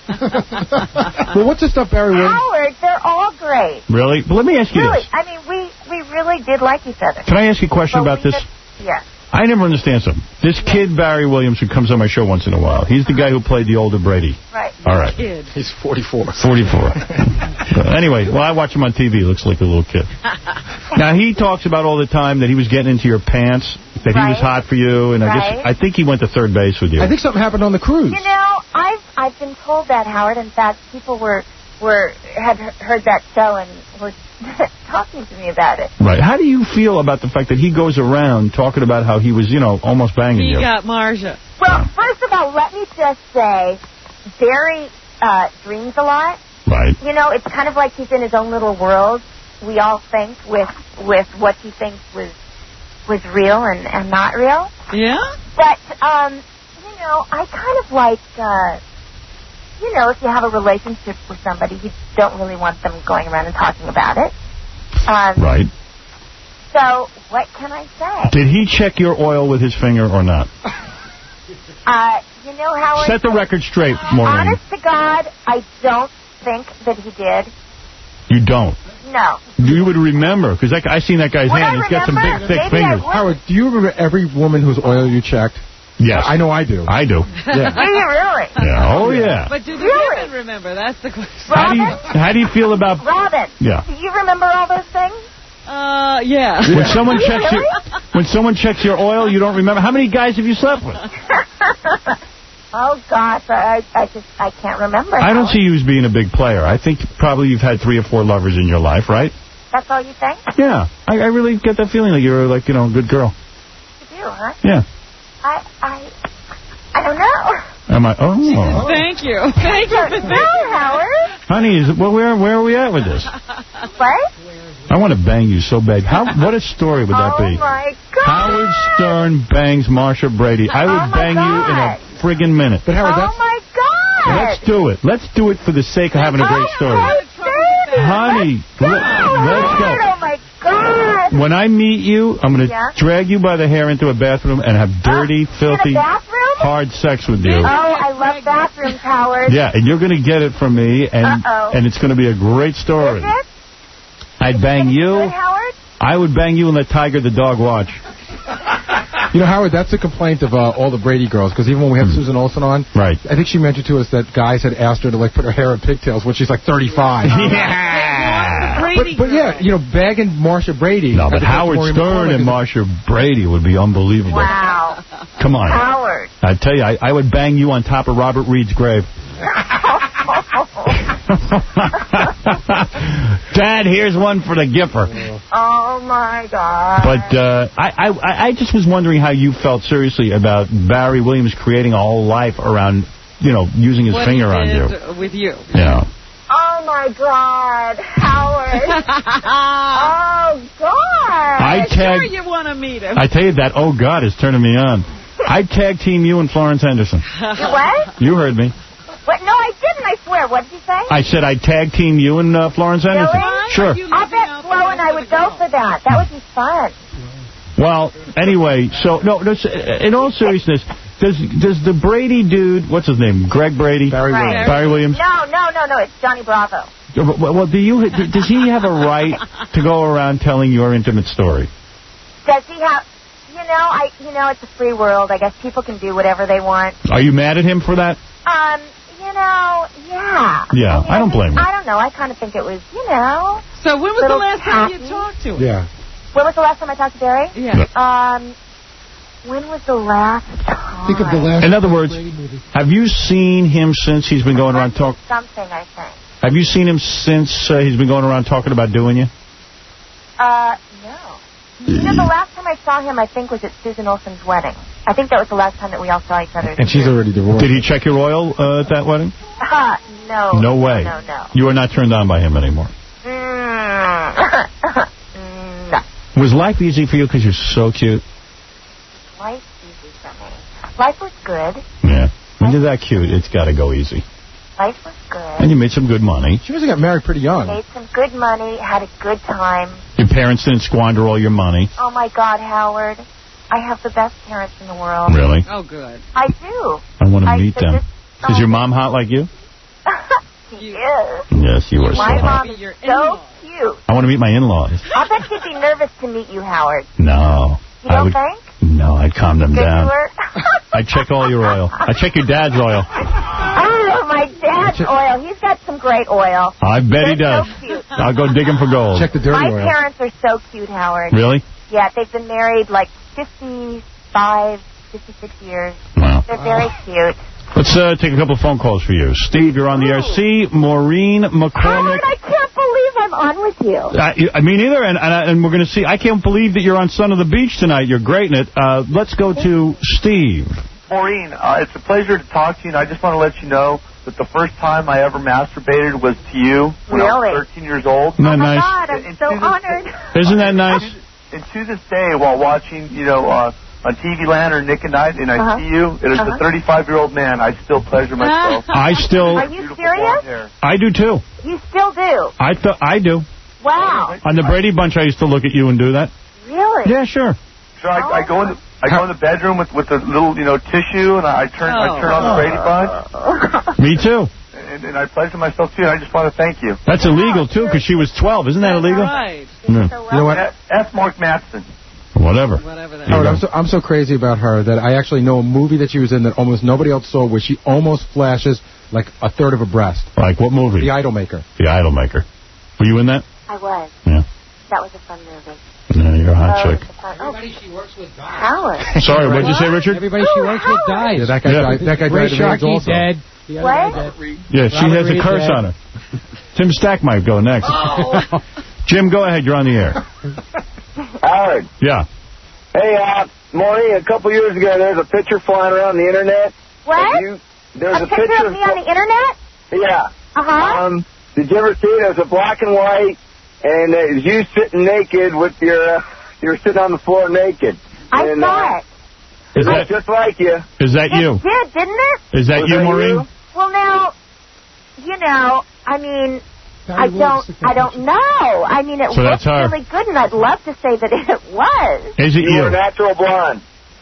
Speaker 3: Well, what's the stuff Barry Williams?
Speaker 13: Howard, they're all great.
Speaker 1: Really? But let me ask you
Speaker 13: Really,
Speaker 1: this.
Speaker 13: I mean, we, we really did like each other.
Speaker 1: Can I ask you a question
Speaker 13: But
Speaker 1: about
Speaker 13: we
Speaker 1: this?
Speaker 13: did- yeah.
Speaker 1: I never understand something. This kid, Barry Williams, who comes on my show once in a while, he's the guy who played the older Brady.
Speaker 13: Right.
Speaker 1: All right.
Speaker 4: Kid.
Speaker 3: He's forty-four.
Speaker 1: forty-four. So anyway, well, I watch him on T V. He looks like a little kid. Now, he talks about all the time that he was getting into your pants, that he was
Speaker 13: Right.
Speaker 1: hot for you, and I guess
Speaker 13: Right.
Speaker 1: I think he went to third base with you.
Speaker 3: I think something happened on the cruise.
Speaker 13: You know, I've I've been told that, Howard. In fact, people were were had he- heard that show and were talking to me about it.
Speaker 1: Right. How do you feel about the fact that he goes around talking about how he was, you know, almost banging
Speaker 4: He
Speaker 1: you?
Speaker 4: got Marsha.
Speaker 13: Well, first of all, let me just say, Barry uh, dreams a lot.
Speaker 1: Right.
Speaker 13: You know, it's kind of like he's in his own little world. We all think with with what he thinks was was real and, and not real.
Speaker 4: Yeah?
Speaker 13: But um, you know, I kind of like uh, you know, if you have a relationship with somebody, you don't really want them going around and talking about it. Um,
Speaker 1: Right.
Speaker 13: So what can I say?
Speaker 1: Did he check your oil with his finger or not?
Speaker 13: Uh, you know how
Speaker 1: Set the record straight, Maureen.
Speaker 13: honest to God, I don't think that he did.
Speaker 1: You don't.
Speaker 13: No.
Speaker 1: You would remember, because I seen that guy's
Speaker 13: Would
Speaker 1: hand.
Speaker 13: I
Speaker 1: He's got some big,
Speaker 13: remember?
Speaker 1: thick
Speaker 13: Maybe I
Speaker 1: fingers.
Speaker 13: would.
Speaker 3: Howard, do you remember every woman whose oil you checked?
Speaker 1: Yes.
Speaker 3: I know I do.
Speaker 1: I do.
Speaker 3: Yeah.
Speaker 13: Do you really?
Speaker 1: Yeah. Oh, yeah.
Speaker 4: But do the
Speaker 13: Really?
Speaker 4: women remember? That's the question.
Speaker 1: How do you,
Speaker 13: Robin?
Speaker 1: how do you feel about...
Speaker 13: Robin,
Speaker 1: Yeah.
Speaker 13: do you remember all those things?
Speaker 4: Uh, yeah.
Speaker 1: When someone
Speaker 13: Do you
Speaker 1: checks your
Speaker 13: really?
Speaker 1: when someone checks your oil, you don't remember. How many guys have you slept with?
Speaker 13: Oh, gosh, I, I just, I can't remember.
Speaker 1: I don't
Speaker 13: Howard.
Speaker 1: see you as being a big player. I think probably you've had three or four lovers in your life, right?
Speaker 13: That's all you think?
Speaker 1: Yeah. I, I really get that feeling like you're like, you know, a good girl.
Speaker 13: You do, huh?
Speaker 1: Yeah.
Speaker 13: I, I, I don't know.
Speaker 1: Am I? Oh.
Speaker 4: Thank you. Thank you for
Speaker 13: No, Howard.
Speaker 1: Honey, is it, well, where where are we at with this?
Speaker 13: What?
Speaker 1: I want to bang you so bad. How? What a story would that
Speaker 13: Oh,
Speaker 1: be?
Speaker 13: my God.
Speaker 1: Howard Stern bangs Marsha Brady. I would
Speaker 13: Oh, my
Speaker 1: bang you in
Speaker 13: God.
Speaker 1: a friggin' minute.
Speaker 3: But Howard,
Speaker 13: Oh,
Speaker 3: that's
Speaker 13: my God.
Speaker 1: Let's do it. Let's do it for the sake of having a great story.
Speaker 13: Oh, baby.
Speaker 1: Honey,
Speaker 13: Let's
Speaker 1: let,
Speaker 13: go.
Speaker 1: let's go.
Speaker 13: Oh, my God.
Speaker 1: When I meet you, I'm going to
Speaker 13: Yeah?
Speaker 1: drag you by the hair into a bathroom and have dirty,
Speaker 13: In
Speaker 1: filthy,
Speaker 13: a bathroom?
Speaker 1: hard sex with you.
Speaker 13: Oh, I love bathrooms, Howard.
Speaker 1: Yeah, and you're going to get it from me, and
Speaker 13: Uh-oh.
Speaker 1: and it's going to be a great story.
Speaker 13: Is it?
Speaker 1: I'd bang
Speaker 13: Good,
Speaker 1: you.
Speaker 13: Howard?
Speaker 1: I would bang you and let Tiger the dog watch.
Speaker 3: You know, Howard, that's a complaint of uh, all the Brady girls, because even when we had Susan Olsen on,
Speaker 1: Right.
Speaker 3: I think she mentioned to us that guys had asked her to, like, put her hair in pigtails when she's, like, thirty-five.
Speaker 1: Yeah.
Speaker 4: Brady
Speaker 3: But, but yeah, you know, bagging Marsha Brady.
Speaker 1: No, but
Speaker 3: as opposed to
Speaker 1: Howard
Speaker 3: Maureen
Speaker 1: Stern
Speaker 3: McCormick
Speaker 1: and
Speaker 3: is-
Speaker 1: Marsha Brady would be unbelievable.
Speaker 13: Wow.
Speaker 1: Come on.
Speaker 13: Howard.
Speaker 1: I tell you, I, I would bang you on top of Robert Reed's grave. Dad, here's one for the Gipper.
Speaker 13: Oh, my God.
Speaker 1: But uh, I, I, I just was wondering how you felt seriously about Barry Williams creating a whole life around, you know, using his
Speaker 4: what
Speaker 1: finger
Speaker 4: he
Speaker 1: on
Speaker 4: did
Speaker 1: you.
Speaker 4: with you.
Speaker 1: Yeah.
Speaker 13: Oh, my God. Howard. Oh, God.
Speaker 1: I
Speaker 4: Sure
Speaker 1: tagged,
Speaker 4: you want to meet him.
Speaker 1: I tell you that, oh, God, is turning me on. I tag team you and Florence Henderson.
Speaker 13: What?
Speaker 1: You heard me.
Speaker 13: What? No, I didn't, I swear. What did you say?
Speaker 1: I said I tag team you and uh, Florence Henderson.
Speaker 13: Really?
Speaker 1: Sure.
Speaker 13: I bet Flo and I would go for that. That would be fun.
Speaker 1: Well, anyway, so, no, no, in all seriousness, does does the Brady dude, what's his name, Greg Brady?
Speaker 3: Barry
Speaker 13: Right.
Speaker 3: Williams.
Speaker 1: Barry Williams?
Speaker 13: No, no, no, no. It's Johnny Bravo.
Speaker 1: Well, do you, does he have a right to go around telling your intimate story?
Speaker 13: Does he have... You know, I. You know, it's a free world. I guess people can do whatever they want.
Speaker 1: Are you mad at him for that?
Speaker 13: Um, you know, yeah.
Speaker 1: Yeah,
Speaker 13: mean,
Speaker 1: I don't blame you.
Speaker 13: I don't know. I kind of think it was, you know...
Speaker 4: So when was the
Speaker 13: little
Speaker 4: last time you
Speaker 13: tacky.
Speaker 4: talked to him?
Speaker 3: Yeah.
Speaker 13: When was the last time I talked to Barry?
Speaker 4: Yeah.
Speaker 13: Um, when was the last time?
Speaker 5: Think of the last
Speaker 1: In other words,
Speaker 5: Brady movie.
Speaker 1: have you seen him since he's been going around talk?
Speaker 13: Something, I think.
Speaker 1: Have you seen him since uh, he's been going around talking about doing you?
Speaker 13: Uh, no. You know, the last time I saw him, I think, was at Susan Olsen's wedding. I think that was the last time that we all saw each other.
Speaker 3: And she's already divorced.
Speaker 1: Did he check your oil uh, at that wedding?
Speaker 13: Uh, no.
Speaker 1: No way.
Speaker 13: No, no.
Speaker 1: You are not turned on by him anymore.
Speaker 13: Mm. no.
Speaker 1: Was life easy for you because you're so cute?
Speaker 13: Life easy for me. Life was good.
Speaker 1: Yeah. When you're that cute, it's got to go easy.
Speaker 13: Life was good.
Speaker 1: And you made some good money.
Speaker 3: She must have got married pretty young.
Speaker 13: Made some good money, had a good time.
Speaker 1: Your parents didn't squander all your money.
Speaker 13: Oh, my God, Howard. I have the best parents in the world.
Speaker 1: Really?
Speaker 4: Oh, good.
Speaker 13: I do.
Speaker 1: I want to
Speaker 13: I
Speaker 1: meet
Speaker 13: said
Speaker 1: them.
Speaker 13: this-
Speaker 1: Is your mom hot like you?
Speaker 13: She is.
Speaker 1: Yes, you are so
Speaker 13: My
Speaker 1: hot.
Speaker 13: mom is so cute.
Speaker 1: I want to meet my in-laws.
Speaker 13: I bet she'd be nervous to meet you, Howard.
Speaker 1: No.
Speaker 13: You
Speaker 1: I
Speaker 13: don't
Speaker 1: would,
Speaker 13: think?
Speaker 1: No, I'd calm them
Speaker 13: Good
Speaker 1: down.
Speaker 13: to her?
Speaker 1: I'd check all your oil. I'd check your dad's oil.
Speaker 13: Oh, my dad's oil. He's got some great oil.
Speaker 1: I bet he
Speaker 13: They're
Speaker 1: does.
Speaker 13: so cute.
Speaker 1: I'll go digging for gold.
Speaker 3: Check the dirty
Speaker 13: My
Speaker 3: oil.
Speaker 13: parents are so cute, Howard.
Speaker 1: Really?
Speaker 13: Yeah, they've been married like fifty-five, fifty-six years.
Speaker 1: Wow.
Speaker 13: They're very cute.
Speaker 1: Let's uh, take a couple phone calls for you. Steve, you're on the air. See, Maureen McCormick.
Speaker 13: Howard, I can't believe I'm on with you.
Speaker 1: I, I mean, either, and, and, I- and we're going to see. I can't believe that you're on Son of the Beach tonight. You're great in it. Uh, let's go to Steve.
Speaker 14: Maureen, uh, it's a pleasure to talk to you, and I just want to let you know that the first time I ever masturbated was to you when I
Speaker 13: Really?
Speaker 14: was thirteen years old.
Speaker 1: Isn't that
Speaker 13: Oh, my
Speaker 1: nice?
Speaker 13: God, I'm
Speaker 14: And
Speaker 13: so
Speaker 14: to this-
Speaker 13: honored.
Speaker 1: Isn't that nice?
Speaker 14: And to this day, while watching, you know, uh, on T V Land or Nick at Night, and I
Speaker 13: Uh-huh.
Speaker 14: see you, and as
Speaker 13: Uh-huh.
Speaker 14: a thirty-five-year-old man, I still pleasure myself.
Speaker 1: I still,
Speaker 13: Are you serious?
Speaker 1: I do too.
Speaker 13: You still do?
Speaker 1: I th- I do.
Speaker 13: Wow.
Speaker 1: On the Brady Bunch, I used to look at you and do that.
Speaker 13: Really?
Speaker 1: Yeah, sure.
Speaker 14: So I, I go in, the, I go in the bedroom with with a little, you know, tissue, and I turn, I turn on the Brady Bunch,
Speaker 1: Me too.
Speaker 14: and, and I pleasure myself too. And I just want to thank you.
Speaker 1: That's illegal too, because she was twelve. Isn't that illegal?
Speaker 4: Right.
Speaker 1: Yeah.
Speaker 3: You know what?
Speaker 14: F. Mark Matson.
Speaker 1: Whatever.
Speaker 4: Whatever that
Speaker 3: Howard, I'm so, I'm so crazy about her that I actually know a movie that she was in that almost nobody else saw, where she almost flashes like a third of a breast.
Speaker 1: Like what movie?
Speaker 3: The Idolmaker.
Speaker 1: The Idolmaker. Were you in that?
Speaker 13: I was.
Speaker 1: Yeah.
Speaker 13: That was a fun movie.
Speaker 1: Yeah, you're a hot
Speaker 13: Oh,
Speaker 1: chick.
Speaker 13: it was a fun- oh,
Speaker 6: Everybody she works with died.
Speaker 13: Howard.
Speaker 1: Sorry, what'd you say, Richard?
Speaker 6: Everybody she works with dies.
Speaker 3: Yeah, that guy
Speaker 1: Yeah.
Speaker 3: died. That guy
Speaker 6: Ray
Speaker 3: died of AIDS
Speaker 6: Sharkey
Speaker 3: also.
Speaker 6: dead. The other
Speaker 13: What?
Speaker 6: guy dead.
Speaker 1: Yeah, she
Speaker 6: Robert
Speaker 1: has a
Speaker 6: Reed
Speaker 1: curse
Speaker 6: dead.
Speaker 1: on her. Tim Stack might go next. Jim, go ahead. You're on the air.
Speaker 15: Howard.
Speaker 1: Yeah.
Speaker 15: Hey, uh, Maureen, a couple years ago, there's a picture flying around the internet.
Speaker 13: What?
Speaker 15: You, there's
Speaker 13: a
Speaker 15: a,
Speaker 13: picture of me on the internet?
Speaker 15: Yeah.
Speaker 13: Uh-huh.
Speaker 15: Um, did you ever see it? It was a black and white, and it was you sitting naked with your, uh, you were sitting on the floor naked.
Speaker 13: I
Speaker 15: and,
Speaker 13: saw
Speaker 15: uh,
Speaker 13: it.
Speaker 1: Is
Speaker 15: it was
Speaker 1: that
Speaker 15: just like you.
Speaker 1: is that
Speaker 13: It
Speaker 1: you?
Speaker 13: did, didn't it?
Speaker 1: Is that
Speaker 15: Was
Speaker 1: you,
Speaker 15: that
Speaker 1: Maureen?
Speaker 15: you?
Speaker 13: Well, now, you know, I mean,
Speaker 5: Barry
Speaker 13: I
Speaker 5: Williams
Speaker 13: don't,
Speaker 5: took that
Speaker 13: I don't
Speaker 5: picture.
Speaker 13: know. I mean, it
Speaker 1: So
Speaker 13: looks
Speaker 1: that's her.
Speaker 13: really good, and I'd love to say that it was.
Speaker 1: Is it
Speaker 15: You were
Speaker 1: you?
Speaker 15: natural blonde.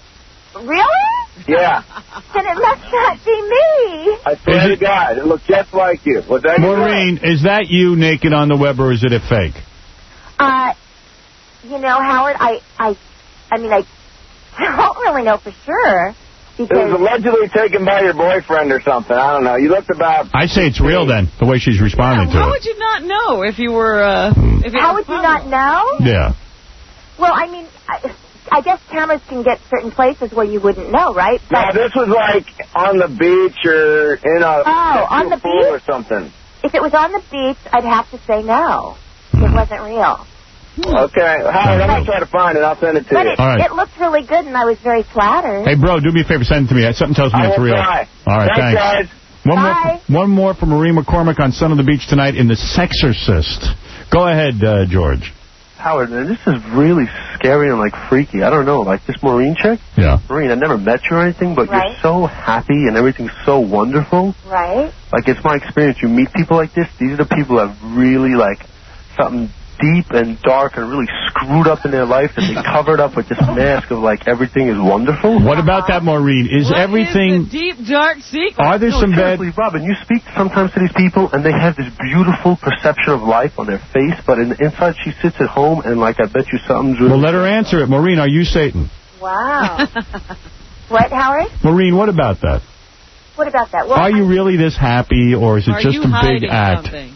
Speaker 13: Really?
Speaker 15: Yeah.
Speaker 13: Then it must not be me.
Speaker 15: I swear
Speaker 1: Is
Speaker 15: to
Speaker 1: it-
Speaker 15: God, it looked just like you. Was that you?
Speaker 1: Maureen, is that you naked on the web, or is it a fake?
Speaker 13: Uh, you know, Howard, I, I, I mean, I don't really know for sure.
Speaker 15: It was allegedly taken by your boyfriend or something. I don't know. You looked about...
Speaker 1: I say it's real, then, the way she's responding
Speaker 4: Yeah,
Speaker 1: to
Speaker 4: how
Speaker 1: it.
Speaker 4: would you not know if you were... Uh, if it
Speaker 13: How
Speaker 4: was
Speaker 13: would you not know?
Speaker 1: Yeah.
Speaker 13: Well, I mean, I, I guess cameras can get certain places where you wouldn't know, right?
Speaker 15: No, this was like on the beach or in a,
Speaker 13: Oh, on the
Speaker 15: pool
Speaker 13: beach?
Speaker 15: or something.
Speaker 13: If it was on the beach, I'd have to say no. It wasn't real.
Speaker 15: Okay. Howard, I'm going to try to find it. I'll send it to
Speaker 13: But
Speaker 15: you.
Speaker 13: it,
Speaker 1: All right.
Speaker 13: it looked really good, and I was very flattered.
Speaker 1: Hey, bro, do me a favor. Send it to me. Something tells me
Speaker 15: I
Speaker 1: it's
Speaker 15: will
Speaker 1: real.
Speaker 15: try.
Speaker 1: All right,
Speaker 15: Thanks,
Speaker 1: thanks.
Speaker 15: guys.
Speaker 1: One
Speaker 13: Bye.
Speaker 1: more, one more from Maureen McCormick on Son of the Beach tonight in The Sexorcist. Go ahead, uh, George.
Speaker 16: Howard, man, this is really scary and, like, freaky. I don't know, like this Maureen chick?
Speaker 1: Yeah.
Speaker 16: Maureen, I never met you or anything, but
Speaker 13: Right.
Speaker 16: you're so happy and everything's so wonderful.
Speaker 13: Right?
Speaker 16: Like, it's my experience. You meet people like this, these are the people that have really, like, something deep and dark and really screwed up in their life that they covered up with this mask of, like, everything is wonderful.
Speaker 1: What about that, Maureen? Is
Speaker 4: What
Speaker 1: everything...
Speaker 4: is the deep, dark secret?
Speaker 1: Are there
Speaker 16: No,
Speaker 1: some bad...
Speaker 16: seriously, Robin, you speak sometimes to these people, and they have this beautiful perception of life on their face, but in the inside she sits at home, and, like, I bet you something's really...
Speaker 1: Well, let her answer it. Maureen, are you Satan?
Speaker 13: Wow. What, Howard?
Speaker 1: Maureen, what about that?
Speaker 13: What about that? Well,
Speaker 1: Are you really this happy, or is it
Speaker 4: Are
Speaker 1: just
Speaker 4: you
Speaker 1: a big
Speaker 4: hiding
Speaker 1: act?
Speaker 4: something?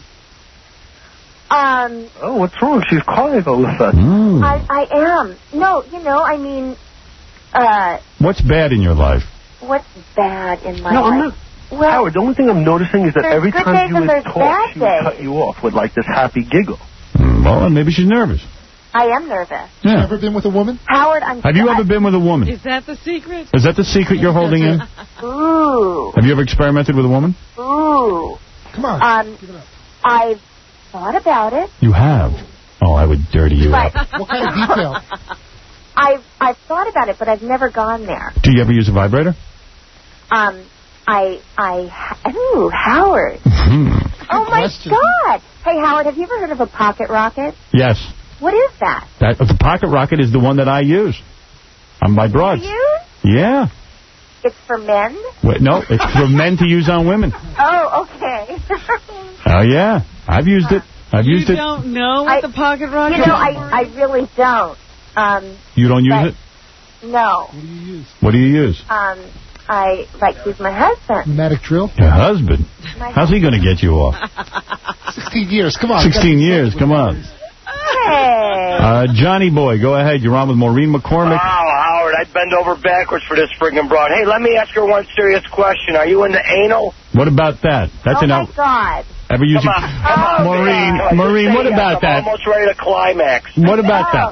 Speaker 13: Um,
Speaker 16: Oh, what's wrong? She's quiet all of a sudden.
Speaker 1: Mm.
Speaker 13: I, I am. No, you know, I mean, uh,
Speaker 1: What's bad in your life?
Speaker 13: what's bad in my
Speaker 16: No, I'm
Speaker 13: life?
Speaker 16: not...
Speaker 13: Well,
Speaker 16: Howard, the only thing I'm noticing is that
Speaker 13: there's
Speaker 16: every
Speaker 13: good
Speaker 16: time
Speaker 13: days
Speaker 16: you
Speaker 13: and
Speaker 16: would
Speaker 13: there's
Speaker 16: talk,
Speaker 13: bad
Speaker 16: she would
Speaker 13: days.
Speaker 16: cut you off with, like, this happy giggle.
Speaker 1: Mm, Well, maybe she's nervous.
Speaker 13: I am nervous.
Speaker 5: You
Speaker 1: Yeah.
Speaker 5: ever been with a woman?
Speaker 13: Howard, I'm...
Speaker 1: Have you ever been with a woman?
Speaker 4: Is that the secret?
Speaker 1: Is that the secret you're holding in?
Speaker 13: Ooh.
Speaker 1: Have you ever experimented with a woman?
Speaker 13: Ooh.
Speaker 5: Come on.
Speaker 13: Um,
Speaker 5: Give it up.
Speaker 13: I've thought about it.
Speaker 1: You have. Oh, I would dirty you
Speaker 13: But
Speaker 1: up.
Speaker 5: What kind of detail?
Speaker 13: I've I've thought about it, but I've never gone there.
Speaker 1: Do you ever use a vibrator?
Speaker 13: Um, I I ooh Howard.
Speaker 1: Hmm.
Speaker 13: Oh my
Speaker 5: question.
Speaker 13: God! Hey Howard, have you ever heard of a pocket rocket?
Speaker 1: Yes.
Speaker 13: What is that?
Speaker 1: That the pocket rocket is the one that I use. On my broads.
Speaker 13: For you?
Speaker 1: Yeah.
Speaker 13: It's for men.
Speaker 1: Wait, no, it's for men to use on women.
Speaker 13: Oh, okay.
Speaker 1: Oh, yeah. I've used it. I've
Speaker 4: You
Speaker 1: used it.
Speaker 4: don't know what
Speaker 13: I-
Speaker 4: the pocket rocket
Speaker 13: you know, I I really don't. Um,
Speaker 1: You don't use
Speaker 13: but-
Speaker 1: it?
Speaker 13: no.
Speaker 5: What do you use?
Speaker 1: What do you use?
Speaker 13: Um, I like to use my husband.
Speaker 5: Pneumatic drill?
Speaker 1: Your husband.
Speaker 13: My
Speaker 1: How's he going to get you off?
Speaker 5: Sixteen years. Come on.
Speaker 1: Sixteen years. Come on.
Speaker 13: Hey.
Speaker 1: Uh, Johnny Boy, go ahead. You're on with Maureen McCormick.
Speaker 15: Wow, Howard, I'd bend over backwards for this friggin' broad. Hey, let me ask her one serious question. Are you into anal?
Speaker 1: What about that? That's
Speaker 13: Oh
Speaker 1: an
Speaker 13: my
Speaker 1: out.
Speaker 13: God.
Speaker 1: Ever use
Speaker 15: Come
Speaker 1: it?
Speaker 15: on, come on,
Speaker 1: Maureen,
Speaker 15: man. Come on,
Speaker 1: Maureen,
Speaker 15: just say
Speaker 1: what
Speaker 15: yes.
Speaker 1: about
Speaker 15: I'm
Speaker 1: that?
Speaker 15: almost ready to climax.
Speaker 1: What about that?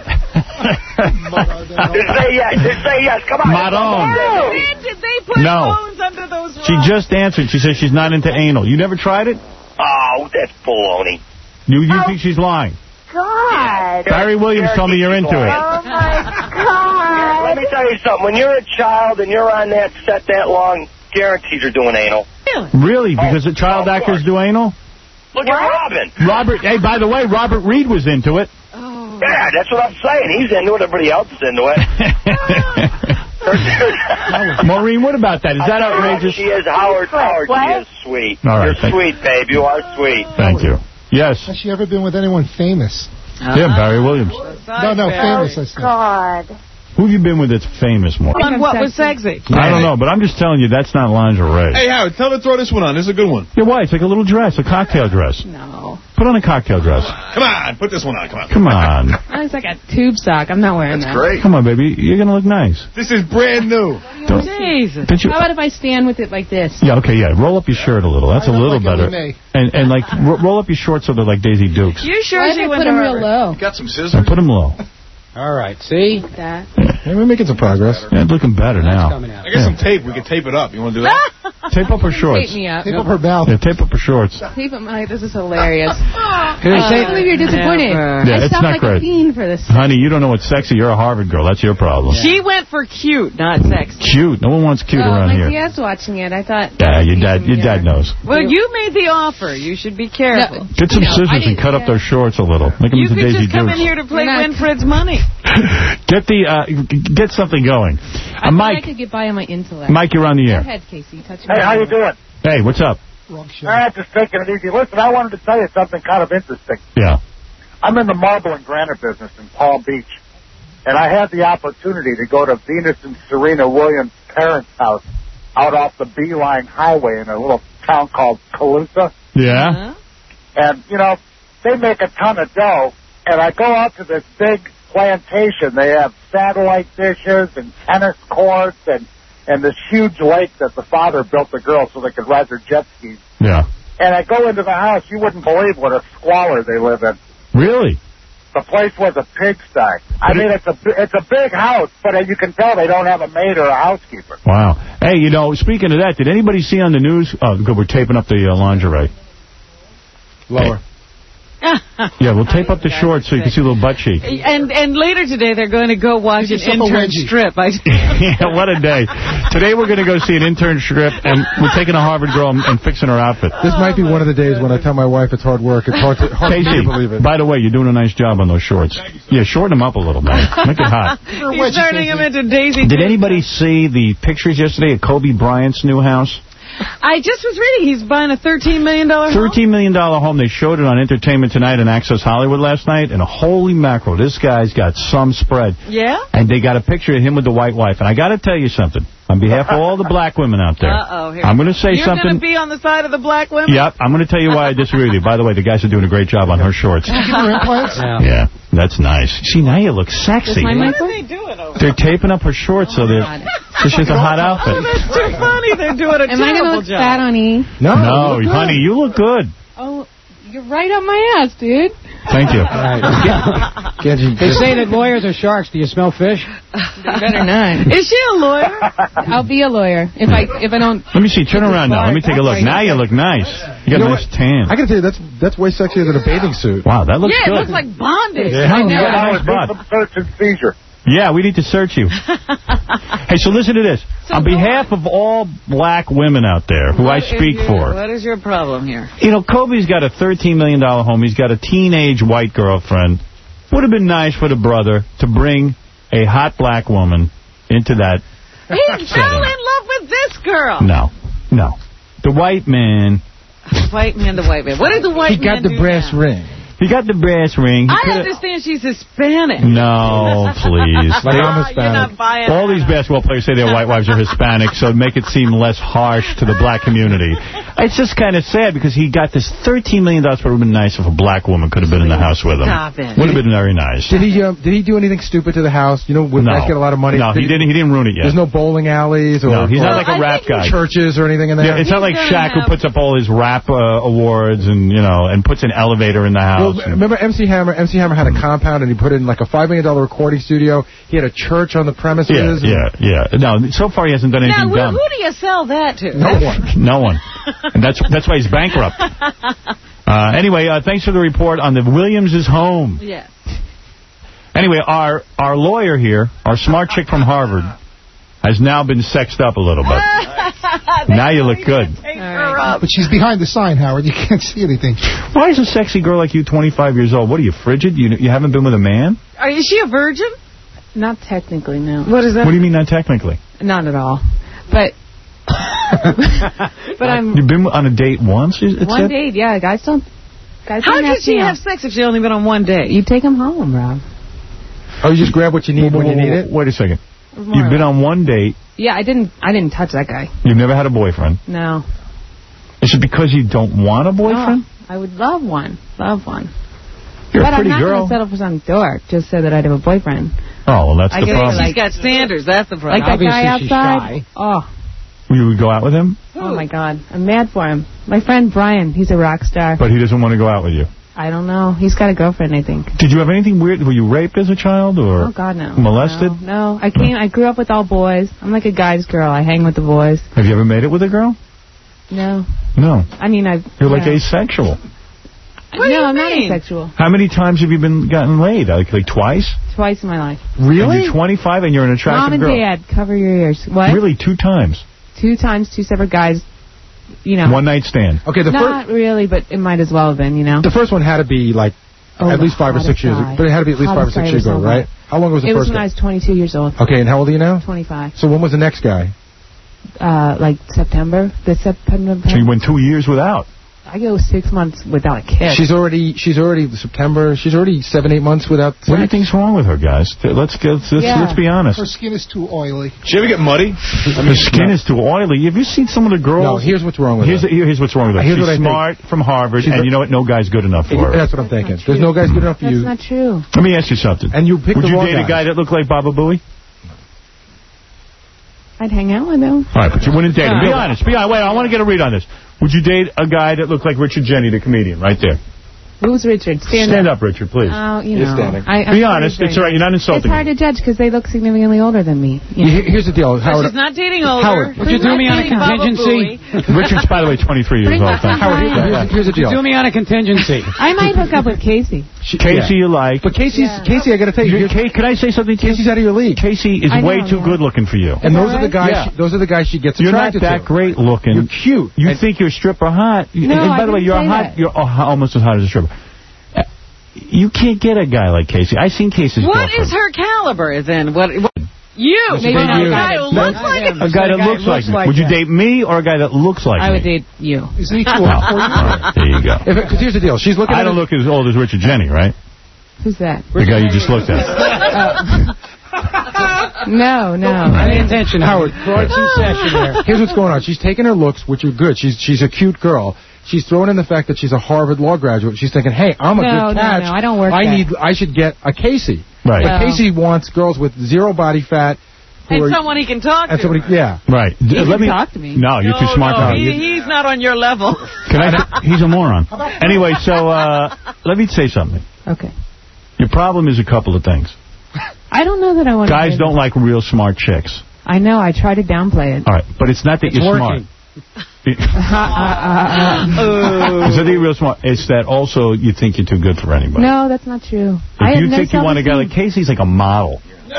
Speaker 15: Just say yes. Just say yes. Come on.
Speaker 1: Madon.
Speaker 4: When did they put
Speaker 1: No.
Speaker 4: phones under those rocks?
Speaker 1: She just answered. She says she's not into anal. You never tried it?
Speaker 15: Oh, that's baloney.
Speaker 1: You you
Speaker 13: Oh.
Speaker 1: think she's lying?
Speaker 13: God.
Speaker 1: Barry Williams told me you're into
Speaker 13: Oh
Speaker 1: it.
Speaker 13: my God.
Speaker 15: Let me tell you something. When you're a child and you're on that set that long, guaranteed you're doing anal.
Speaker 1: Really? Because the child
Speaker 15: Oh, of
Speaker 1: actors
Speaker 15: course.
Speaker 1: do anal?
Speaker 15: Look at Robin.
Speaker 1: Robert, hey, by the way, Robert Reed was into it.
Speaker 4: Oh.
Speaker 15: Yeah, that's what I'm saying. He's into it. Everybody else is into it.
Speaker 1: Maureen, what about that? Is that
Speaker 15: I tell you what,
Speaker 1: outrageous?
Speaker 15: She is Howard. Howard,
Speaker 13: What?
Speaker 15: she is sweet.
Speaker 1: All right,
Speaker 15: You're
Speaker 1: thank-
Speaker 15: sweet, babe. You are sweet.
Speaker 1: Thank you. Yes.
Speaker 5: Has she ever been with anyone famous?
Speaker 1: Yeah, Barry Williams.
Speaker 5: No, no, famous, I said.
Speaker 13: God.
Speaker 1: Who have you been with that's famous, Maureen?
Speaker 4: On what was sexy?
Speaker 1: I don't know, but I'm just telling you, that's not lingerie.
Speaker 17: Hey, Howard, tell her to throw this one on. This is a good one.
Speaker 1: Yeah, why? It's like a little dress, a cocktail dress.
Speaker 8: No.
Speaker 1: Put on a cocktail dress.
Speaker 17: Come on, put this one on. Come on.
Speaker 1: Come on.
Speaker 8: It's like a tube sock. I'm not wearing
Speaker 17: That's
Speaker 8: that.
Speaker 17: great.
Speaker 1: Come on, baby. You're going to look nice.
Speaker 17: This is brand new.
Speaker 1: Don't-
Speaker 4: Jesus.
Speaker 1: don't you-
Speaker 8: How about if I stand with it like this?
Speaker 1: Yeah, okay, yeah. Roll up your shirt a little. That's a
Speaker 5: I look
Speaker 1: little
Speaker 5: like
Speaker 1: better.
Speaker 5: Ellie Mae.
Speaker 1: And, and like, ro- roll up your shorts so they're like Daisy Dukes.
Speaker 4: You sure
Speaker 8: Why
Speaker 4: she
Speaker 8: did I
Speaker 4: went
Speaker 8: put
Speaker 4: to
Speaker 8: them real
Speaker 4: Harvard?
Speaker 8: low?
Speaker 17: You got some scissors?
Speaker 1: And put them low.
Speaker 6: All right, see?
Speaker 8: Like that.
Speaker 3: Hey, we're making some progress.
Speaker 1: Yeah, it's looking better
Speaker 6: That's
Speaker 1: now.
Speaker 6: coming out.
Speaker 17: I got some tape. We can tape it up. You want to do that?
Speaker 1: Tape up her shorts.
Speaker 8: Tape me up.
Speaker 5: Tape up her mouth.
Speaker 1: Yeah, tape up her shorts.
Speaker 8: Tape up my... This is hilarious.
Speaker 6: Can I
Speaker 8: I
Speaker 6: say
Speaker 8: can't believe you're disappointed.
Speaker 4: Never.
Speaker 1: Yeah,
Speaker 8: I
Speaker 1: it's
Speaker 8: sound
Speaker 1: not
Speaker 8: like
Speaker 1: great.
Speaker 8: a fiend for this.
Speaker 1: Honey, you don't know what's sexy. You're a Harvard girl. That's your problem.
Speaker 4: She went for cute, not sexy.
Speaker 1: Cute. No one wants cute
Speaker 8: Oh,
Speaker 1: around
Speaker 8: my
Speaker 1: here.
Speaker 8: dad's watching it. I thought...
Speaker 1: Yeah, your dad, your dad knows.
Speaker 4: Well, you made the offer. You should be careful.
Speaker 1: Get some
Speaker 8: You know, I
Speaker 1: scissors and
Speaker 8: didn't-
Speaker 1: cut up
Speaker 8: yeah.
Speaker 1: those shorts a little. Make them
Speaker 4: You
Speaker 1: into
Speaker 4: could
Speaker 1: Daisy
Speaker 4: just come in
Speaker 1: Dukes.
Speaker 4: here to play
Speaker 8: You're not-
Speaker 4: Winfred's money.
Speaker 1: Get the, uh, g- get something going. Uh,
Speaker 8: I
Speaker 1: Mike,
Speaker 8: thought I could get by on my intellect.
Speaker 1: Mike, you're on the
Speaker 8: Go
Speaker 1: air.
Speaker 8: ahead, Casey. Touch
Speaker 7: Hey, how you doing?
Speaker 1: Hey, what's up?
Speaker 5: Wrong show.
Speaker 7: All right, just taking it easy. Listen, I wanted to tell you something kind of interesting.
Speaker 1: Yeah.
Speaker 7: I'm in the marble and granite business in Palm Beach.
Speaker 18: and I had the opportunity to go to Venus and Serena Williams' parents' house out off the Beeline Highway in a little town called Calusa.
Speaker 1: Yeah.
Speaker 18: And, you know, they make a ton of dough, and I go out to this big plantation. They have satellite dishes and tennis courts and, and this huge lake that the father built the girls so they could ride their jet skis.
Speaker 1: Yeah.
Speaker 18: And I go into the house, you wouldn't believe what a squalor they live in.
Speaker 1: Really?
Speaker 18: The place was a pigsty. I mean, it's a it's a big house, but as you can tell, they don't have a maid or a housekeeper.
Speaker 1: Wow. Hey, you know, speaking of that, did anybody see on the news? Oh, good, we're taping up the uh, lingerie.
Speaker 3: Lower.
Speaker 1: Hey. Yeah, we'll tape up the shorts so you can see a little butt cheek.
Speaker 4: And and later today, they're going to go watch an intern strip. I
Speaker 1: Yeah, what a day. Today we're going to go see an intern strip, and we're taking a Harvard girl and, and fixing her outfit.
Speaker 3: This might be one of the days when I tell my wife it's hard work. It's hard to, hard for me to believe it.
Speaker 1: By the way, you're doing a nice job on those shorts. Yeah, shorten them up a little, man. Make it hot.
Speaker 4: He's turning him into Daisy.
Speaker 1: Did anybody see the pictures yesterday of Kobe Bryant's new house?
Speaker 4: I just was reading he's buying a thirteen million dollar home.
Speaker 1: thirteen million dollar home. They showed it on Entertainment Tonight and Access Hollywood last night, and holy mackerel, this guy's got some spread.
Speaker 4: Yeah?
Speaker 1: And they got a picture of him with the white wife. And I got to tell you something. On behalf of all the black women out there,
Speaker 4: Uh-oh, here.
Speaker 1: I'm going to say
Speaker 4: You're
Speaker 1: something.
Speaker 4: You're going to be on the side of the black women?
Speaker 1: Yep, I'm going to tell you why I disagree with you. By the way, the guys are doing a great job on her shorts.
Speaker 4: Yeah.
Speaker 1: Yeah, that's nice. See, now you look sexy.
Speaker 4: What are they doing over
Speaker 1: They're taping up her shorts, so they're, so she's a hot outfit.
Speaker 4: Oh, that's too funny. They're doing a
Speaker 8: Am I
Speaker 4: terrible
Speaker 8: going to look
Speaker 4: job.
Speaker 8: fat on E?
Speaker 1: No, no honey, you look good.
Speaker 8: Oh, you're right up my ass, dude.
Speaker 1: Thank you.
Speaker 6: They say that lawyers are sharks. Do you smell fish?
Speaker 8: Better not.
Speaker 4: Is she a lawyer?
Speaker 8: I'll be a lawyer if I if I don't.
Speaker 1: Let me see. Turn around now. Let me take a look. Now you look nice. You got
Speaker 3: You know
Speaker 1: a nice tan.
Speaker 3: I got to tell you, that's that's way sexier than a bathing suit.
Speaker 1: Wow, that looks
Speaker 4: yeah,
Speaker 1: good.
Speaker 4: it looks like bondage.
Speaker 1: Yeah,
Speaker 4: I
Speaker 1: you
Speaker 4: know.
Speaker 1: got a nice butt.
Speaker 18: Search and seizure.
Speaker 1: Yeah, we need to search you. Hey, so listen to this.
Speaker 4: So
Speaker 1: On behalf of all black women out there who
Speaker 4: What
Speaker 1: I
Speaker 4: is
Speaker 1: speak
Speaker 4: your-
Speaker 1: for,
Speaker 4: What is your problem here?
Speaker 1: you know, Kobe's got a thirteen million dollar home. He's got a teenage white girlfriend. Would have been nice for the brother to bring a hot black woman into that
Speaker 4: He fell in love with this girl.
Speaker 1: No, no. The white man...
Speaker 4: White man, the white man. What did the white
Speaker 3: He got
Speaker 4: man
Speaker 3: the
Speaker 4: do
Speaker 3: brass
Speaker 4: now?
Speaker 3: ring.
Speaker 1: He got the brass ring. He
Speaker 4: I
Speaker 1: coulda-
Speaker 4: understand she's Hispanic.
Speaker 1: No, please.
Speaker 3: Like I'm
Speaker 4: Ah, you're not
Speaker 3: Hispanic.
Speaker 4: buying
Speaker 1: All
Speaker 4: that.
Speaker 1: these basketball players say their white wives are Hispanic, so make it seem less harsh to the black community. It's just kind of sad because he got this thirteen million dollars, but it would have been nice if a black woman could have been in the house with him.
Speaker 4: Stop it.
Speaker 1: Would have been very nice.
Speaker 3: Did he um, did he do anything stupid to the house? You know, when
Speaker 1: No.
Speaker 3: guys get a lot of money.
Speaker 1: No, he
Speaker 3: did
Speaker 1: didn't. He didn't ruin it yet.
Speaker 3: There's no bowling alleys or,
Speaker 1: No, he's not
Speaker 3: or
Speaker 1: like a
Speaker 4: I
Speaker 1: rap
Speaker 4: think
Speaker 1: guy.
Speaker 3: churches or anything in there.
Speaker 1: Yeah, it's not like
Speaker 4: He's
Speaker 1: Shaq
Speaker 4: gonna
Speaker 1: who puts up all his rap uh, awards and, you know, and puts an elevator in the
Speaker 3: Well,
Speaker 1: house.
Speaker 3: remember M C Hammer? M C Hammer had a compound, and he put in like a five million dollar recording studio. He had a church on the premises.
Speaker 1: yeah, yeah, yeah. No, so far he hasn't done
Speaker 4: Now,
Speaker 1: anything
Speaker 4: who,
Speaker 1: dumb.
Speaker 4: who do you sell that to?
Speaker 3: No one.
Speaker 1: No one. And that's that's why he's bankrupt. Uh, anyway, uh, thanks for the report on the Williams' home.
Speaker 4: Yeah.
Speaker 1: Anyway, our our lawyer here, our smart chick from Harvard, has now been sexed up a little bit. Now you look good.
Speaker 5: But she's behind the sign, Howard. You can't see anything.
Speaker 1: Why is a sexy girl like you twenty-five years old? What are you, frigid? You you haven't been with a man?
Speaker 4: Are, is she a virgin?
Speaker 8: Not technically, no.
Speaker 4: What is that?
Speaker 1: What do you mean not technically?
Speaker 8: Not at all. But but I'm
Speaker 1: You've been on a date once? It
Speaker 8: one
Speaker 1: said?
Speaker 8: date. Yeah, guys don't. Guys
Speaker 4: How
Speaker 8: don't
Speaker 4: could
Speaker 8: have
Speaker 4: she
Speaker 8: to,
Speaker 4: have sex if she only been on one date?
Speaker 8: You take them home, Rob.
Speaker 3: Oh, you just grab what you need when you need it?
Speaker 1: Wait a second.
Speaker 8: More
Speaker 1: You've
Speaker 8: or
Speaker 1: been
Speaker 8: less.
Speaker 1: on one date.
Speaker 8: Yeah, I didn't. I didn't touch that guy.
Speaker 1: You've never had a boyfriend.
Speaker 8: No.
Speaker 1: Is it because you don't want a boyfriend?
Speaker 8: No, I would love one. Love one.
Speaker 1: You're
Speaker 8: but
Speaker 1: a pretty
Speaker 8: I'm not
Speaker 1: girl.
Speaker 8: going to settle for some dork just so that I'd have a boyfriend.
Speaker 1: Oh, well, that's
Speaker 8: I
Speaker 1: the
Speaker 8: get it,
Speaker 1: problem.
Speaker 4: She's got standards. That's the problem.
Speaker 8: Like that
Speaker 6: Obviously
Speaker 8: guy
Speaker 6: she's
Speaker 8: outside.
Speaker 6: shy.
Speaker 8: Oh,
Speaker 1: You would go out with him,
Speaker 8: oh my God, I'm mad for him. My friend Brian, he's a rock star.
Speaker 1: but he doesn't want to go out with you.
Speaker 8: I don't know. He's got a girlfriend, I think.
Speaker 1: Did you have anything weird? Were you raped as a child or
Speaker 8: Oh God, no.
Speaker 1: molested?
Speaker 8: No, no. I came. I grew up with all boys. I'm like a guy's girl. I hang with the boys.
Speaker 1: Have you ever made it with a girl?
Speaker 8: No.
Speaker 1: No.
Speaker 8: I mean, I.
Speaker 1: You're like
Speaker 8: yeah.
Speaker 1: asexual.
Speaker 8: no,
Speaker 4: What do you
Speaker 8: I'm
Speaker 4: mean?
Speaker 8: not asexual.
Speaker 1: How many times have you been gotten laid? Like, like twice?
Speaker 8: Twice in my life.
Speaker 1: And you're twenty-five and you're an attractive
Speaker 8: Mom and
Speaker 1: girl.
Speaker 8: Dad, cover your ears. What?
Speaker 1: Really, two times.
Speaker 8: Two times, two separate guys. You know.
Speaker 1: One night stand.
Speaker 3: Okay, the
Speaker 8: Not
Speaker 3: first
Speaker 8: really, but it might as well have been. You know.
Speaker 3: the first one had to be like
Speaker 8: Oh,
Speaker 3: at
Speaker 8: the
Speaker 3: least five or six
Speaker 8: hottest
Speaker 3: years
Speaker 8: guy.
Speaker 3: ago. But it had to be at least five or
Speaker 8: Hottest
Speaker 3: six
Speaker 8: guy
Speaker 3: years
Speaker 8: ever
Speaker 3: ago,
Speaker 8: saw.
Speaker 3: right? How long was the
Speaker 8: It was
Speaker 3: first
Speaker 8: when I
Speaker 3: one?
Speaker 8: was twenty-two years old.
Speaker 3: Okay, and how old are you now?
Speaker 8: twenty-five.
Speaker 3: So when was the next guy?
Speaker 8: Uh, like September. The September.
Speaker 1: So you went two years without.
Speaker 8: I
Speaker 19: I go six months without a kiss.
Speaker 3: She's already, she's already September. She's already seven, eight months without.
Speaker 1: What do you think's wrong with her, guys? Let's get, let's,
Speaker 19: Yeah.
Speaker 1: let's be honest.
Speaker 5: Her skin is too oily.
Speaker 17: Did she ever get muddy?
Speaker 1: Her skin is too oily. Have you seen some of the girls?
Speaker 3: No, here's what's wrong with
Speaker 1: here's
Speaker 3: her.
Speaker 1: The, here's what's wrong with her.
Speaker 3: Here's
Speaker 1: She's
Speaker 3: what I
Speaker 1: smart,
Speaker 3: think.
Speaker 1: from Harvard,
Speaker 3: She's
Speaker 1: and
Speaker 3: a-
Speaker 1: you know what? No guy's good enough for her.
Speaker 3: That's what I'm thinking. There's no guys good enough for
Speaker 19: That's
Speaker 3: you.
Speaker 19: not true.
Speaker 1: Let me ask you something.
Speaker 3: And you pick
Speaker 1: Would
Speaker 3: the
Speaker 1: you
Speaker 3: wrong
Speaker 1: date a guy that looked like Baba Booey?
Speaker 19: I'd hang out with him.
Speaker 1: All right, but you wouldn't date him. Be
Speaker 19: Yeah.
Speaker 1: honest. Be honest. Wait, I want to get a read on this. Would you date a guy that looked like Richard Jeni, the comedian, right there?
Speaker 19: Who's Richard? Stand,
Speaker 1: Stand up, Richard, please.
Speaker 19: Oh, you
Speaker 1: You're
Speaker 19: know.
Speaker 1: standing.
Speaker 19: I, I'm
Speaker 1: Be
Speaker 19: sorry
Speaker 1: honest.
Speaker 19: to
Speaker 1: It's
Speaker 19: say.
Speaker 1: all right. You're not insulting
Speaker 19: It's hard to judge because they look significantly older than me. You know?
Speaker 3: Here- Here's the deal, Howard.
Speaker 4: She's not dating older.
Speaker 3: Howard,
Speaker 6: would you do me on a contingency?
Speaker 1: Richard's, by the way, twenty-three years old. Thank you.
Speaker 3: Howard, here's, here's the deal.
Speaker 6: Do me on a contingency.
Speaker 19: I might hook up with Casey.
Speaker 1: Casey you like.
Speaker 3: But Casey's, Casey, I got to tell you.
Speaker 1: You- Kay, can I say something to you?
Speaker 3: Casey's out of your league.
Speaker 1: Casey is
Speaker 19: I know,
Speaker 1: way too
Speaker 19: yeah.
Speaker 1: good looking for you.
Speaker 3: And those are the guys.
Speaker 1: Yeah.
Speaker 3: She, those are the guys she gets
Speaker 1: You're not
Speaker 3: attracted
Speaker 1: that
Speaker 3: to.
Speaker 1: great looking.
Speaker 3: You're cute.
Speaker 1: You
Speaker 3: And-
Speaker 1: think you're stripper hot. You-
Speaker 19: No,
Speaker 1: and by
Speaker 19: I
Speaker 1: the way,
Speaker 19: didn't
Speaker 1: you're
Speaker 19: say
Speaker 1: hot.
Speaker 19: that.
Speaker 1: You're oh, almost as hot as a stripper. Uh, You can't get a guy like Casey. I seen Casey's
Speaker 4: What
Speaker 1: girlfriend.
Speaker 4: is her caliber then? What? what you?
Speaker 1: Maybe
Speaker 4: Well,
Speaker 1: you.
Speaker 4: a guy who looks like
Speaker 1: A guy that looks like me. Would you date me or a guy that looks like
Speaker 19: I
Speaker 1: me?
Speaker 19: would date you.
Speaker 5: Isn't he too
Speaker 1: Oh,
Speaker 5: old for you?
Speaker 1: all right, there you go.
Speaker 3: Because here's the deal. She's looking
Speaker 1: I
Speaker 3: at
Speaker 1: don't
Speaker 3: it-
Speaker 1: look as old as Richard Jeni, right?
Speaker 19: Who's that?
Speaker 1: The guy you just looked at.
Speaker 19: No, no.
Speaker 6: Pay attention, Howard. Broad succession there.
Speaker 3: Here's what's going on. She's taking her looks, which are good. She's she's a cute girl. She's throwing in the fact that she's a Harvard law graduate. She's thinking, hey, I'm a
Speaker 19: No,
Speaker 3: good
Speaker 19: no,
Speaker 3: catch.
Speaker 19: no, I don't work
Speaker 3: I
Speaker 19: that.
Speaker 3: need. I should get a Casey.
Speaker 1: Right.
Speaker 3: But
Speaker 19: No.
Speaker 3: Casey wants girls with zero body fat. who
Speaker 4: And
Speaker 3: are-
Speaker 4: someone he can talk
Speaker 3: and
Speaker 4: to.
Speaker 3: somebody, yeah.
Speaker 1: Right.
Speaker 19: He
Speaker 1: Let
Speaker 19: can
Speaker 1: me
Speaker 19: talk to me.
Speaker 1: No, you're too
Speaker 4: No,
Speaker 1: smart.
Speaker 4: no,
Speaker 1: for
Speaker 4: he,
Speaker 1: you.
Speaker 4: he's not on your level.
Speaker 1: Can I? He's a moron. Anyway, so uh, let me say something.
Speaker 19: Okay.
Speaker 1: Your problem is a couple of things.
Speaker 19: I don't know that I want to.
Speaker 1: Guys don't like real smart chicks.
Speaker 19: I know. I try to downplay it.
Speaker 1: All right, but it's not that
Speaker 6: It's
Speaker 1: you're
Speaker 6: working.
Speaker 1: smart.
Speaker 19: Uh,
Speaker 1: It's not that you're real smart. It's that also you think you're too good for anybody.
Speaker 19: no, that's not true.
Speaker 1: If
Speaker 19: I have
Speaker 1: you
Speaker 19: no
Speaker 1: think you want a guy like
Speaker 19: self-esteem.
Speaker 1: Casey's like a model.
Speaker 4: See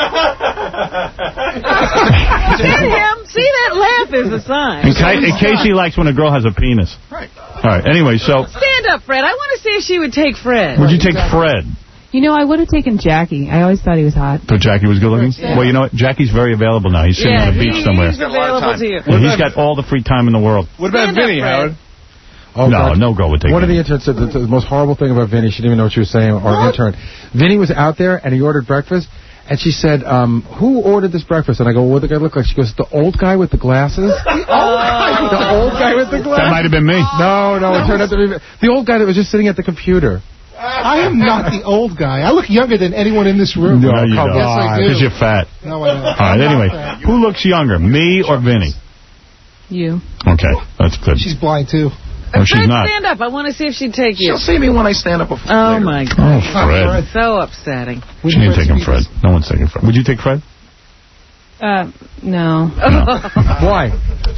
Speaker 4: him? See that laugh is a sign.
Speaker 1: And, Ca- and Casey likes when a girl has a penis.
Speaker 17: Right.
Speaker 1: All right. Anyway, so
Speaker 4: Stand up, Fred. I want to see if she would take Fred.
Speaker 1: would you take Fred?
Speaker 19: You know, I would have taken Jackie. I always thought he was hot.
Speaker 1: So Jackie was good looking?
Speaker 4: Yeah.
Speaker 1: Well, you know what? Jackie's very available now. He's sitting
Speaker 4: Yeah,
Speaker 1: on the
Speaker 4: he-
Speaker 1: beach somewhere.
Speaker 4: he's available to you.
Speaker 1: And he's got all the free time in the world.
Speaker 17: What about
Speaker 4: Stand up,
Speaker 17: Vinny,
Speaker 4: Fred.
Speaker 17: Howard?
Speaker 3: Oh,
Speaker 1: no,
Speaker 3: God.
Speaker 1: no girl would take
Speaker 3: One of
Speaker 1: him.
Speaker 3: the interns said that the most horrible thing about Vinny, she didn't even know what she was saying, or an intern. Vinny was out there, and he ordered breakfast, and she said, um, who ordered this breakfast? And I go, what did the guy look like? She goes, the old guy with the glasses? The old guy, the old guy with the glasses?
Speaker 1: That might have been me.
Speaker 3: No, no, it turned out to be the old guy that was just sitting at the computer.
Speaker 5: I am not the old guy. I look younger than anyone in this room.
Speaker 1: No, you
Speaker 3: come
Speaker 1: don't.
Speaker 5: Yes, I do.
Speaker 1: Because you're fat.
Speaker 5: No, I don't.
Speaker 1: All right, anyway. Who looks younger, me or Vinny?
Speaker 19: You.
Speaker 1: Okay, that's good.
Speaker 5: She's blind, too.
Speaker 1: Oh, she's
Speaker 4: Fred,
Speaker 1: not.
Speaker 4: stand up. I want to see if she'd take you.
Speaker 17: She'll see me when I stand up.
Speaker 4: Oh, my God.
Speaker 1: Oh, Fred.
Speaker 4: So upsetting.
Speaker 1: She ain't taking Fred. No one's taking Fred. Would you take Fred?
Speaker 19: Uh, no.
Speaker 3: Why?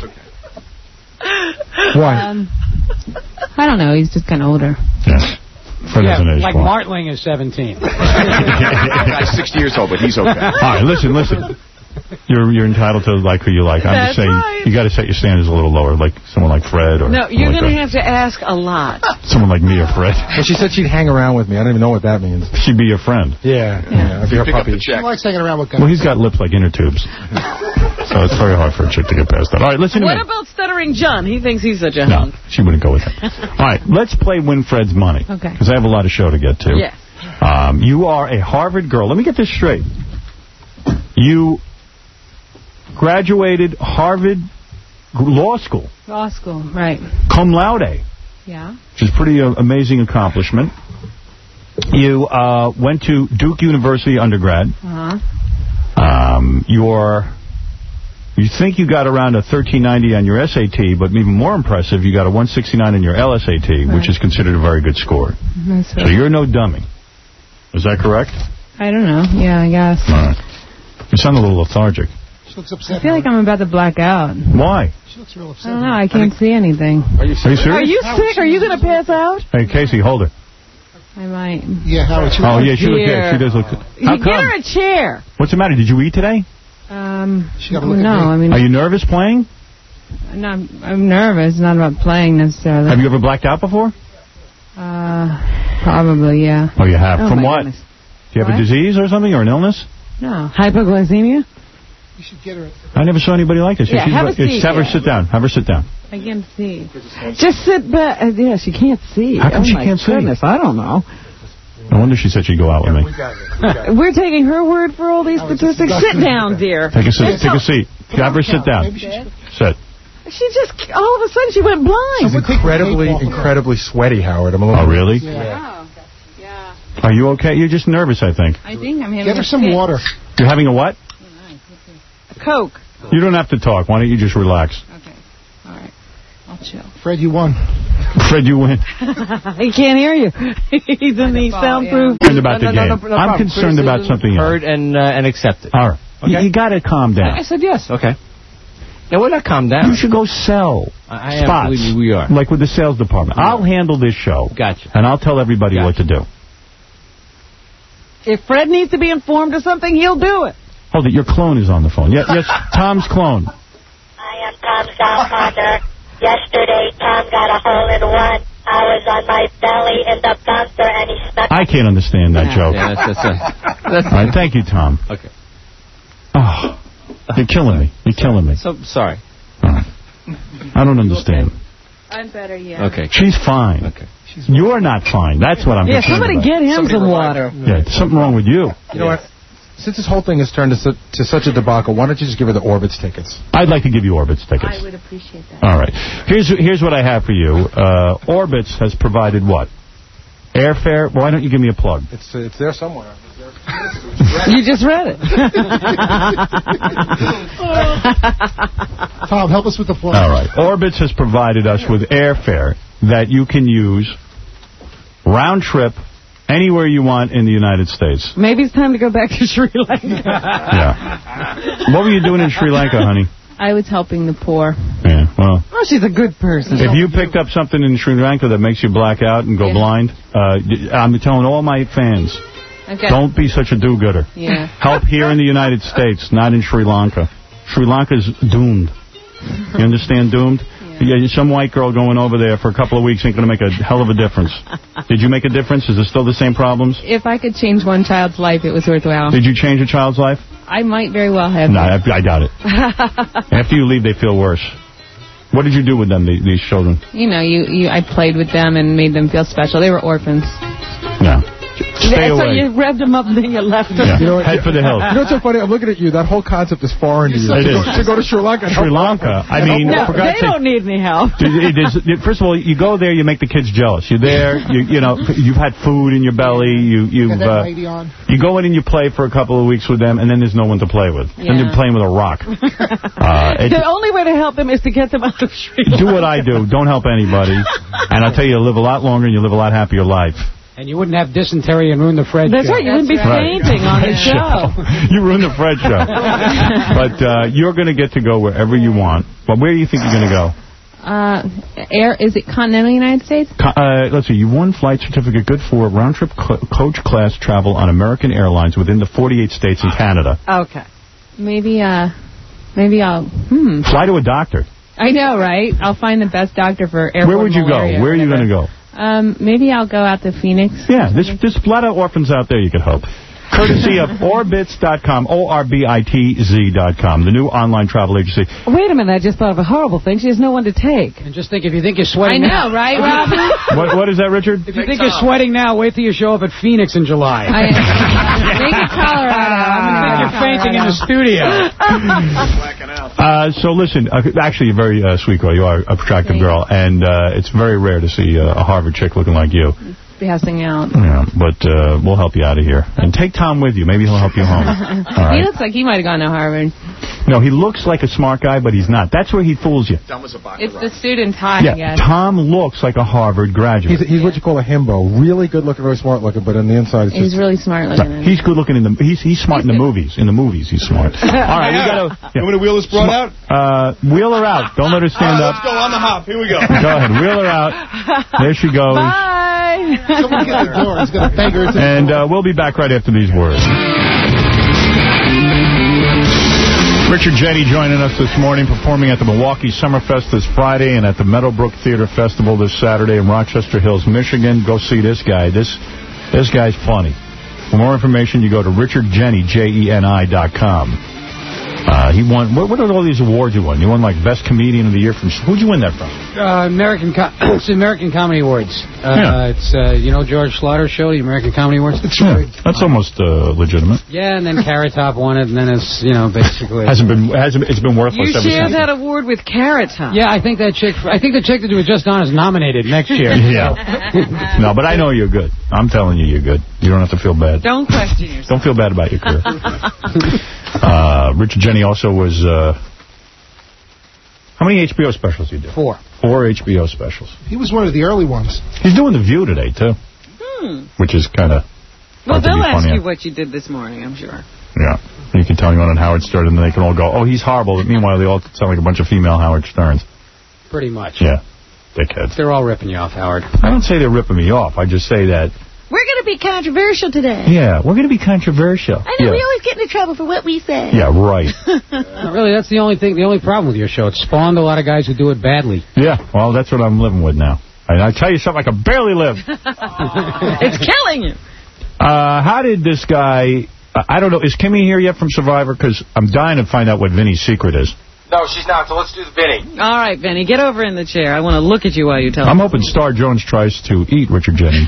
Speaker 3: Why?
Speaker 19: Um, I don't know. He's just kind of older.
Speaker 1: Yeah. Fred
Speaker 6: Yeah,
Speaker 1: doesn't age
Speaker 6: like
Speaker 1: well.
Speaker 6: Martling is seventeen.
Speaker 17: Guy's sixty years old, but he's okay.
Speaker 1: All right, listen, listen. You're you're entitled to like who you like. I'm
Speaker 4: That's
Speaker 1: just saying
Speaker 4: right.
Speaker 1: you got to set your standards a little lower, like someone like Fred or
Speaker 4: No,
Speaker 1: someone
Speaker 4: you're
Speaker 1: like
Speaker 4: going to
Speaker 1: that.
Speaker 4: have to ask a lot.
Speaker 1: someone like me or Fred.
Speaker 3: Well, she said she'd hang around with me. I don't even know what that means.
Speaker 1: She'd be your friend.
Speaker 3: Yeah, yeah. I'd be her
Speaker 17: Pick up
Speaker 3: puppy.
Speaker 17: the check.
Speaker 5: She likes hanging around with guys.
Speaker 1: Well, he's got lips like inner tubes, so it's very hard for a chick to get past that. All right, listen to
Speaker 4: What
Speaker 1: me.
Speaker 4: about Stuttering John? He thinks he's such a
Speaker 1: No,
Speaker 4: hunk.
Speaker 1: she wouldn't go with him. All right, let's play Win Fred's Money.
Speaker 19: Okay.
Speaker 1: Because I have a lot of show to get to.
Speaker 4: Yes.
Speaker 1: Um, you are a Harvard girl. Let me get this straight. You graduated Harvard Law School,
Speaker 19: Law school, right.
Speaker 1: cum laude,
Speaker 19: Yeah.
Speaker 1: which is a pretty uh, amazing accomplishment. You uh, went to Duke University undergrad.
Speaker 19: Uh-huh.
Speaker 1: Um, you're, you think you got around a thirteen ninety on your S A T, but even more impressive, you got a one sixty-nine on your L S A T,
Speaker 19: Right.
Speaker 1: which is considered a very good score.
Speaker 19: That's
Speaker 1: So
Speaker 19: right.
Speaker 1: you're no dummy. Is that correct?
Speaker 19: I don't know. Yeah, I guess.
Speaker 1: All right. You sound a little lethargic.
Speaker 5: She looks upset.
Speaker 19: I feel like I'm about to black out.
Speaker 1: Why?
Speaker 5: She looks real
Speaker 19: I
Speaker 5: upset.
Speaker 19: don't know. I can't see anything.
Speaker 3: Are you
Speaker 1: Are you serious?
Speaker 4: Are you sick? Are you going to pass out?
Speaker 1: Hey, Casey, hold her.
Speaker 19: I might.
Speaker 5: Yeah, Howard. She
Speaker 1: Oh,
Speaker 5: looks
Speaker 1: yeah, she, look,
Speaker 4: Here.
Speaker 1: yeah, she does look...
Speaker 4: You
Speaker 1: How
Speaker 4: get
Speaker 1: come?
Speaker 4: her a chair.
Speaker 1: What's the matter? Did you eat today?
Speaker 19: Um,
Speaker 5: She gotta look at
Speaker 19: no,
Speaker 5: me.
Speaker 19: I mean,
Speaker 1: Are you nervous playing?
Speaker 19: no, I'm, I'm nervous. Not about playing necessarily.
Speaker 1: Have you ever blacked out before?
Speaker 19: Uh, probably, yeah.
Speaker 1: Oh, you have.
Speaker 19: Oh,
Speaker 1: From
Speaker 19: my
Speaker 1: what?
Speaker 19: goodness.
Speaker 1: Do you have
Speaker 19: What?
Speaker 1: a disease or something, or an illness?
Speaker 19: No. Hypoglycemia?
Speaker 5: You should get her.
Speaker 1: I never saw anybody like this.
Speaker 4: Yeah,
Speaker 1: She's-
Speaker 4: have a
Speaker 1: it's-
Speaker 4: seat,
Speaker 1: have her
Speaker 4: yeah.
Speaker 1: sit down. Have her sit down.
Speaker 4: I can't see. Just sit back. Uh, yeah, she can't see.
Speaker 1: How come
Speaker 4: oh
Speaker 1: she
Speaker 4: my
Speaker 1: can't
Speaker 4: goodness,
Speaker 1: see?
Speaker 4: I don't know.
Speaker 1: No wonder she said she'd go out with me.
Speaker 4: We're taking her word for all these statistics. Sit down, dear.
Speaker 1: Take a seat. Take a seat. Have her sit down. Sit.
Speaker 4: She just, all of a sudden, she went blind.
Speaker 3: She's incredibly, incredibly sweaty, Howard. I'm a little
Speaker 1: oh, really?
Speaker 3: Yeah.
Speaker 4: yeah.
Speaker 1: Are you okay? You're just nervous, I think.
Speaker 19: I think I'm having
Speaker 5: Get her some
Speaker 19: fit.
Speaker 5: water.
Speaker 1: You're having a what?
Speaker 4: A Coke.
Speaker 1: You don't have to talk. Why don't you just relax?
Speaker 19: Okay. All right. I'll chill.
Speaker 5: Fred, you won.
Speaker 1: Fred, you win.
Speaker 4: He can't hear you. He's in the soundproof.
Speaker 1: I'm concerned about
Speaker 20: No,
Speaker 1: the
Speaker 20: no,
Speaker 1: game.
Speaker 20: no, no, no
Speaker 1: I'm
Speaker 20: problem.
Speaker 1: concerned about something else.
Speaker 20: Heard and, uh, and accepted.
Speaker 1: All right.
Speaker 20: Okay.
Speaker 1: You, you got to calm down.
Speaker 20: I said yes. Okay. Now, we're not calm down.
Speaker 1: You should go sell
Speaker 20: I am,
Speaker 1: spots.
Speaker 20: believe me, we are.
Speaker 1: Like with the sales department. I'll handle this show.
Speaker 20: Gotcha.
Speaker 1: And I'll tell everybody
Speaker 20: Gotcha.
Speaker 1: what to do.
Speaker 4: If Fred needs to be informed of something, he'll do it.
Speaker 1: Hold it. Your clone is on the phone. Yeah, yes, Tom's clone.
Speaker 21: I am Tom's godfather. Yesterday, Tom got a hole in one. I was on my belly in the bouncer, and he snuck.
Speaker 1: I can't understand that joke.
Speaker 20: Yeah, that's, that's, uh, that's
Speaker 1: All right, thank you, Tom.
Speaker 20: Okay.
Speaker 1: Oh, you're killing me. You're killing me.
Speaker 20: So sorry.
Speaker 1: All right. I don't understand.
Speaker 19: I'm better, yeah.
Speaker 20: Okay.
Speaker 1: She's fine.
Speaker 20: Okay.
Speaker 1: You're not fine. That's what I'm
Speaker 4: Yeah,
Speaker 1: concerned
Speaker 4: somebody
Speaker 1: about.
Speaker 4: get him
Speaker 20: Somebody
Speaker 4: some
Speaker 20: revive
Speaker 4: water.
Speaker 1: Yeah, there's something wrong with you.
Speaker 3: You know what? Since this whole thing has turned to, su to such a debacle, why don't you just give her the Orbitz tickets?
Speaker 1: I'd like to give you Orbitz tickets.
Speaker 19: I would appreciate that.
Speaker 1: All right. Here's here's what I have for you. Uh, Orbitz has provided what? Airfare? Why don't you give me a plug?
Speaker 3: It's uh, it's there somewhere.
Speaker 4: You just read it.
Speaker 5: Tom, help us with the plug.
Speaker 1: All right. Orbitz has provided us with airfare that you can use round trip anywhere you want in the United States.
Speaker 4: Maybe it's time to go back to Sri Lanka.
Speaker 1: Yeah. What were you doing in Sri Lanka, honey?
Speaker 19: I was helping the poor.
Speaker 1: Yeah, well.
Speaker 4: Oh, she's a good person.
Speaker 1: If you picked up something in Sri Lanka that makes you black out and go
Speaker 19: Yeah.
Speaker 1: blind, uh, I'm telling all my fans,
Speaker 19: Okay.
Speaker 1: don't be such a do-gooder.
Speaker 19: Yeah.
Speaker 1: Help here in the United States, not in Sri Lanka. Sri Lanka's doomed. You understand doomed? Yeah, some white girl going over there for a couple of weeks ain't going to make a hell of a difference. Did you make a difference? Is it still the same problems?
Speaker 19: If I could change one child's life, it was worthwhile.
Speaker 1: Did you change a child's life?
Speaker 19: I might very well have.
Speaker 1: No, I, I doubt it. After you leave, they feel worse. What did you do with them, the, these children?
Speaker 19: You know, you, you, I played with them and made them feel special. They were orphans.
Speaker 1: No. Stay
Speaker 4: so
Speaker 1: away.
Speaker 4: you revved them up and then you left them.
Speaker 1: Yeah.
Speaker 3: You know what?
Speaker 1: Head for the hills.
Speaker 3: You know what's so funny? I'm looking at you. That whole concept is foreign to you.
Speaker 1: It
Speaker 3: to,
Speaker 1: is.
Speaker 3: Go, to go to Sri Lanka. and
Speaker 1: Sri
Speaker 3: help
Speaker 1: Lanka.
Speaker 3: orphans.
Speaker 1: I mean,
Speaker 4: No,
Speaker 1: for
Speaker 4: they
Speaker 1: God's sake.
Speaker 4: don't need any help.
Speaker 1: It is, first of all, you go there, you make the kids jealous. You're there, you you know, you've had food in your belly. You you've
Speaker 5: Got that
Speaker 1: uh,
Speaker 5: lady on.
Speaker 1: you go in and you play for a couple of weeks with them, and then there's no one to play with. Then
Speaker 4: Yeah.
Speaker 1: you're playing with a rock. Uh, it,
Speaker 4: The only way to help them is to get them out of Sri Lanka.
Speaker 1: do what I do. Don't help anybody. And I'll tell you, you'll live a lot longer and you'll live a lot happier life.
Speaker 6: And you wouldn't have dysentery and ruin the Fred
Speaker 4: That's
Speaker 6: show.
Speaker 4: right. You wouldn't be
Speaker 1: Right.
Speaker 4: fainting on the
Speaker 1: Fred
Speaker 4: show.
Speaker 1: You ruined the Fred show. But uh, you're going to get to go wherever you want. But where do you think you're going to go?
Speaker 19: Uh, air, is it continental United States?
Speaker 1: Co- Uh, let's see. You won flight certificate good for round-trip co coach class travel on American Airlines within the forty-eight states and Canada.
Speaker 4: Okay.
Speaker 19: Maybe, uh, maybe I'll, hmm.
Speaker 1: Fly to a doctor.
Speaker 19: I know, right? I'll find the best doctor for airport
Speaker 1: Where would you go?
Speaker 19: malaria or
Speaker 1: Where are you going
Speaker 19: whatever.
Speaker 1: to go?
Speaker 19: Um, maybe I'll go out to Phoenix.
Speaker 1: Yeah, there's, there's a lot of orphans out there you could help. Courtesy of Orbitz dot com, O R B I T Z dot com, the new online travel agency.
Speaker 4: Wait a minute. I just thought of a horrible thing. She has no one to take.
Speaker 6: And just think, if you think you're
Speaker 19: I
Speaker 6: sweating
Speaker 19: know,
Speaker 6: now,
Speaker 19: right, Robin?
Speaker 1: What, what is that, Richard?
Speaker 6: if you think you're sweating now, wait till you show up at Phoenix in July.
Speaker 19: I, maybe Colorado. I'm
Speaker 6: I think you're fainting in the studio.
Speaker 1: Uh, so listen, uh, actually, you're a very uh, sweet girl. You are a attractive
Speaker 19: Thank
Speaker 1: girl, and uh, it's very rare to see uh, a Harvard chick looking like you.
Speaker 19: Passing out.
Speaker 1: Yeah, but uh, we'll help you out of here. And take Tom with you. Maybe he'll help you home. All
Speaker 19: He
Speaker 1: right.
Speaker 19: looks like he might have gone to Harvard.
Speaker 1: No, he looks like a smart guy, but he's not. That's where he fools you.
Speaker 19: It's the student tie, I
Speaker 1: Yeah,
Speaker 19: guess.
Speaker 1: Tom looks like a Harvard graduate.
Speaker 3: He's, he's what you call a himbo. Really good looking, very smart looking, but on the inside, it's
Speaker 19: He's
Speaker 3: just...
Speaker 19: really smart looking.
Speaker 1: Right. He's good looking in the. He's he's smart in the movies. In the movies, he's smart. All right, we gotta.
Speaker 17: You want me to wheel this broad out?
Speaker 1: Uh, wheel her out. Don't let her stand
Speaker 17: All right,
Speaker 1: up.
Speaker 17: let's go on the hop. Here we go.
Speaker 1: Go ahead, wheel her out. There she goes.
Speaker 4: Bye.
Speaker 5: Someone get the door. He's going to bang her into the
Speaker 1: And
Speaker 5: door.
Speaker 1: uh, we'll be back right after these words. Richard Jetty joining us this morning, performing at the Milwaukee Summerfest this Friday and at the Meadowbrook Theater Festival this Saturday in Rochester Hills, Michigan. Go see this guy. This this guy's funny. For more information, you go to richard jenny, J E N I dot com. Uh, he won. What, what are all these awards you won? You won, like, Best Comedian of the Year from... Who'd you win that from?
Speaker 6: Uh, American Co it's the American Comedy Awards. Uh,
Speaker 1: Yeah.
Speaker 6: It's, uh, you know, George Slaughter show, the American Comedy Awards.
Speaker 1: Yeah, that's almost uh, legitimate.
Speaker 6: Yeah, and then Carrot Top won it, and then it's, you know, basically...
Speaker 1: Hasn't been, hasn't, it's been worthless
Speaker 4: You
Speaker 1: ever
Speaker 4: shared
Speaker 1: since.
Speaker 4: that award with Carrot Top.
Speaker 6: Yeah, I think that chick, I think the chick that was just on is nominated next year.
Speaker 1: Yeah. No, but I know you're good. I'm telling you, you're good. You don't have to feel bad.
Speaker 4: Don't question yourself.
Speaker 1: Don't feel bad about your career. uh, Richard Jenny also was... Uh, how many H B O specials did you do?
Speaker 6: Four.
Speaker 1: Four H B O specials.
Speaker 5: He was one of the early ones.
Speaker 1: He's doing The View today, too.
Speaker 4: Hmm.
Speaker 1: Which is kind of...
Speaker 4: Well, they'll ask
Speaker 1: funny.
Speaker 4: you what you did this morning, I'm sure.
Speaker 1: Yeah. You can tell anyone on Howard Stern, and then they can all go, oh, he's horrible. But meanwhile, they all sound like a bunch of female Howard Sterns.
Speaker 6: Pretty much.
Speaker 1: Yeah. Dickheads.
Speaker 6: They're all ripping you off, Howard.
Speaker 1: I don't say they're ripping me off. I just say that,
Speaker 2: We're going to be controversial today.
Speaker 1: yeah, we're going to be controversial.
Speaker 2: I know,
Speaker 1: yeah.
Speaker 2: we always get into trouble for what we say.
Speaker 1: Yeah, right.
Speaker 6: Not really, that's the only thing, the only problem with your show. It spawned a lot of guys who do it badly.
Speaker 1: Yeah, well, that's what I'm living with now. And I tell you something, I can barely live.
Speaker 4: It's killing you.
Speaker 1: Uh, how did this guy... Uh, I don't know. Is Kimmy here yet from Survivor? Because I'm dying to find out what Vinny's secret is.
Speaker 20: No, she's not, so let's do the Vinny.
Speaker 4: All right, Benny, get over in the chair. I want to look at you while you tell
Speaker 1: I'm
Speaker 4: me.
Speaker 1: hoping Star Jones tries to eat Richard Jenny.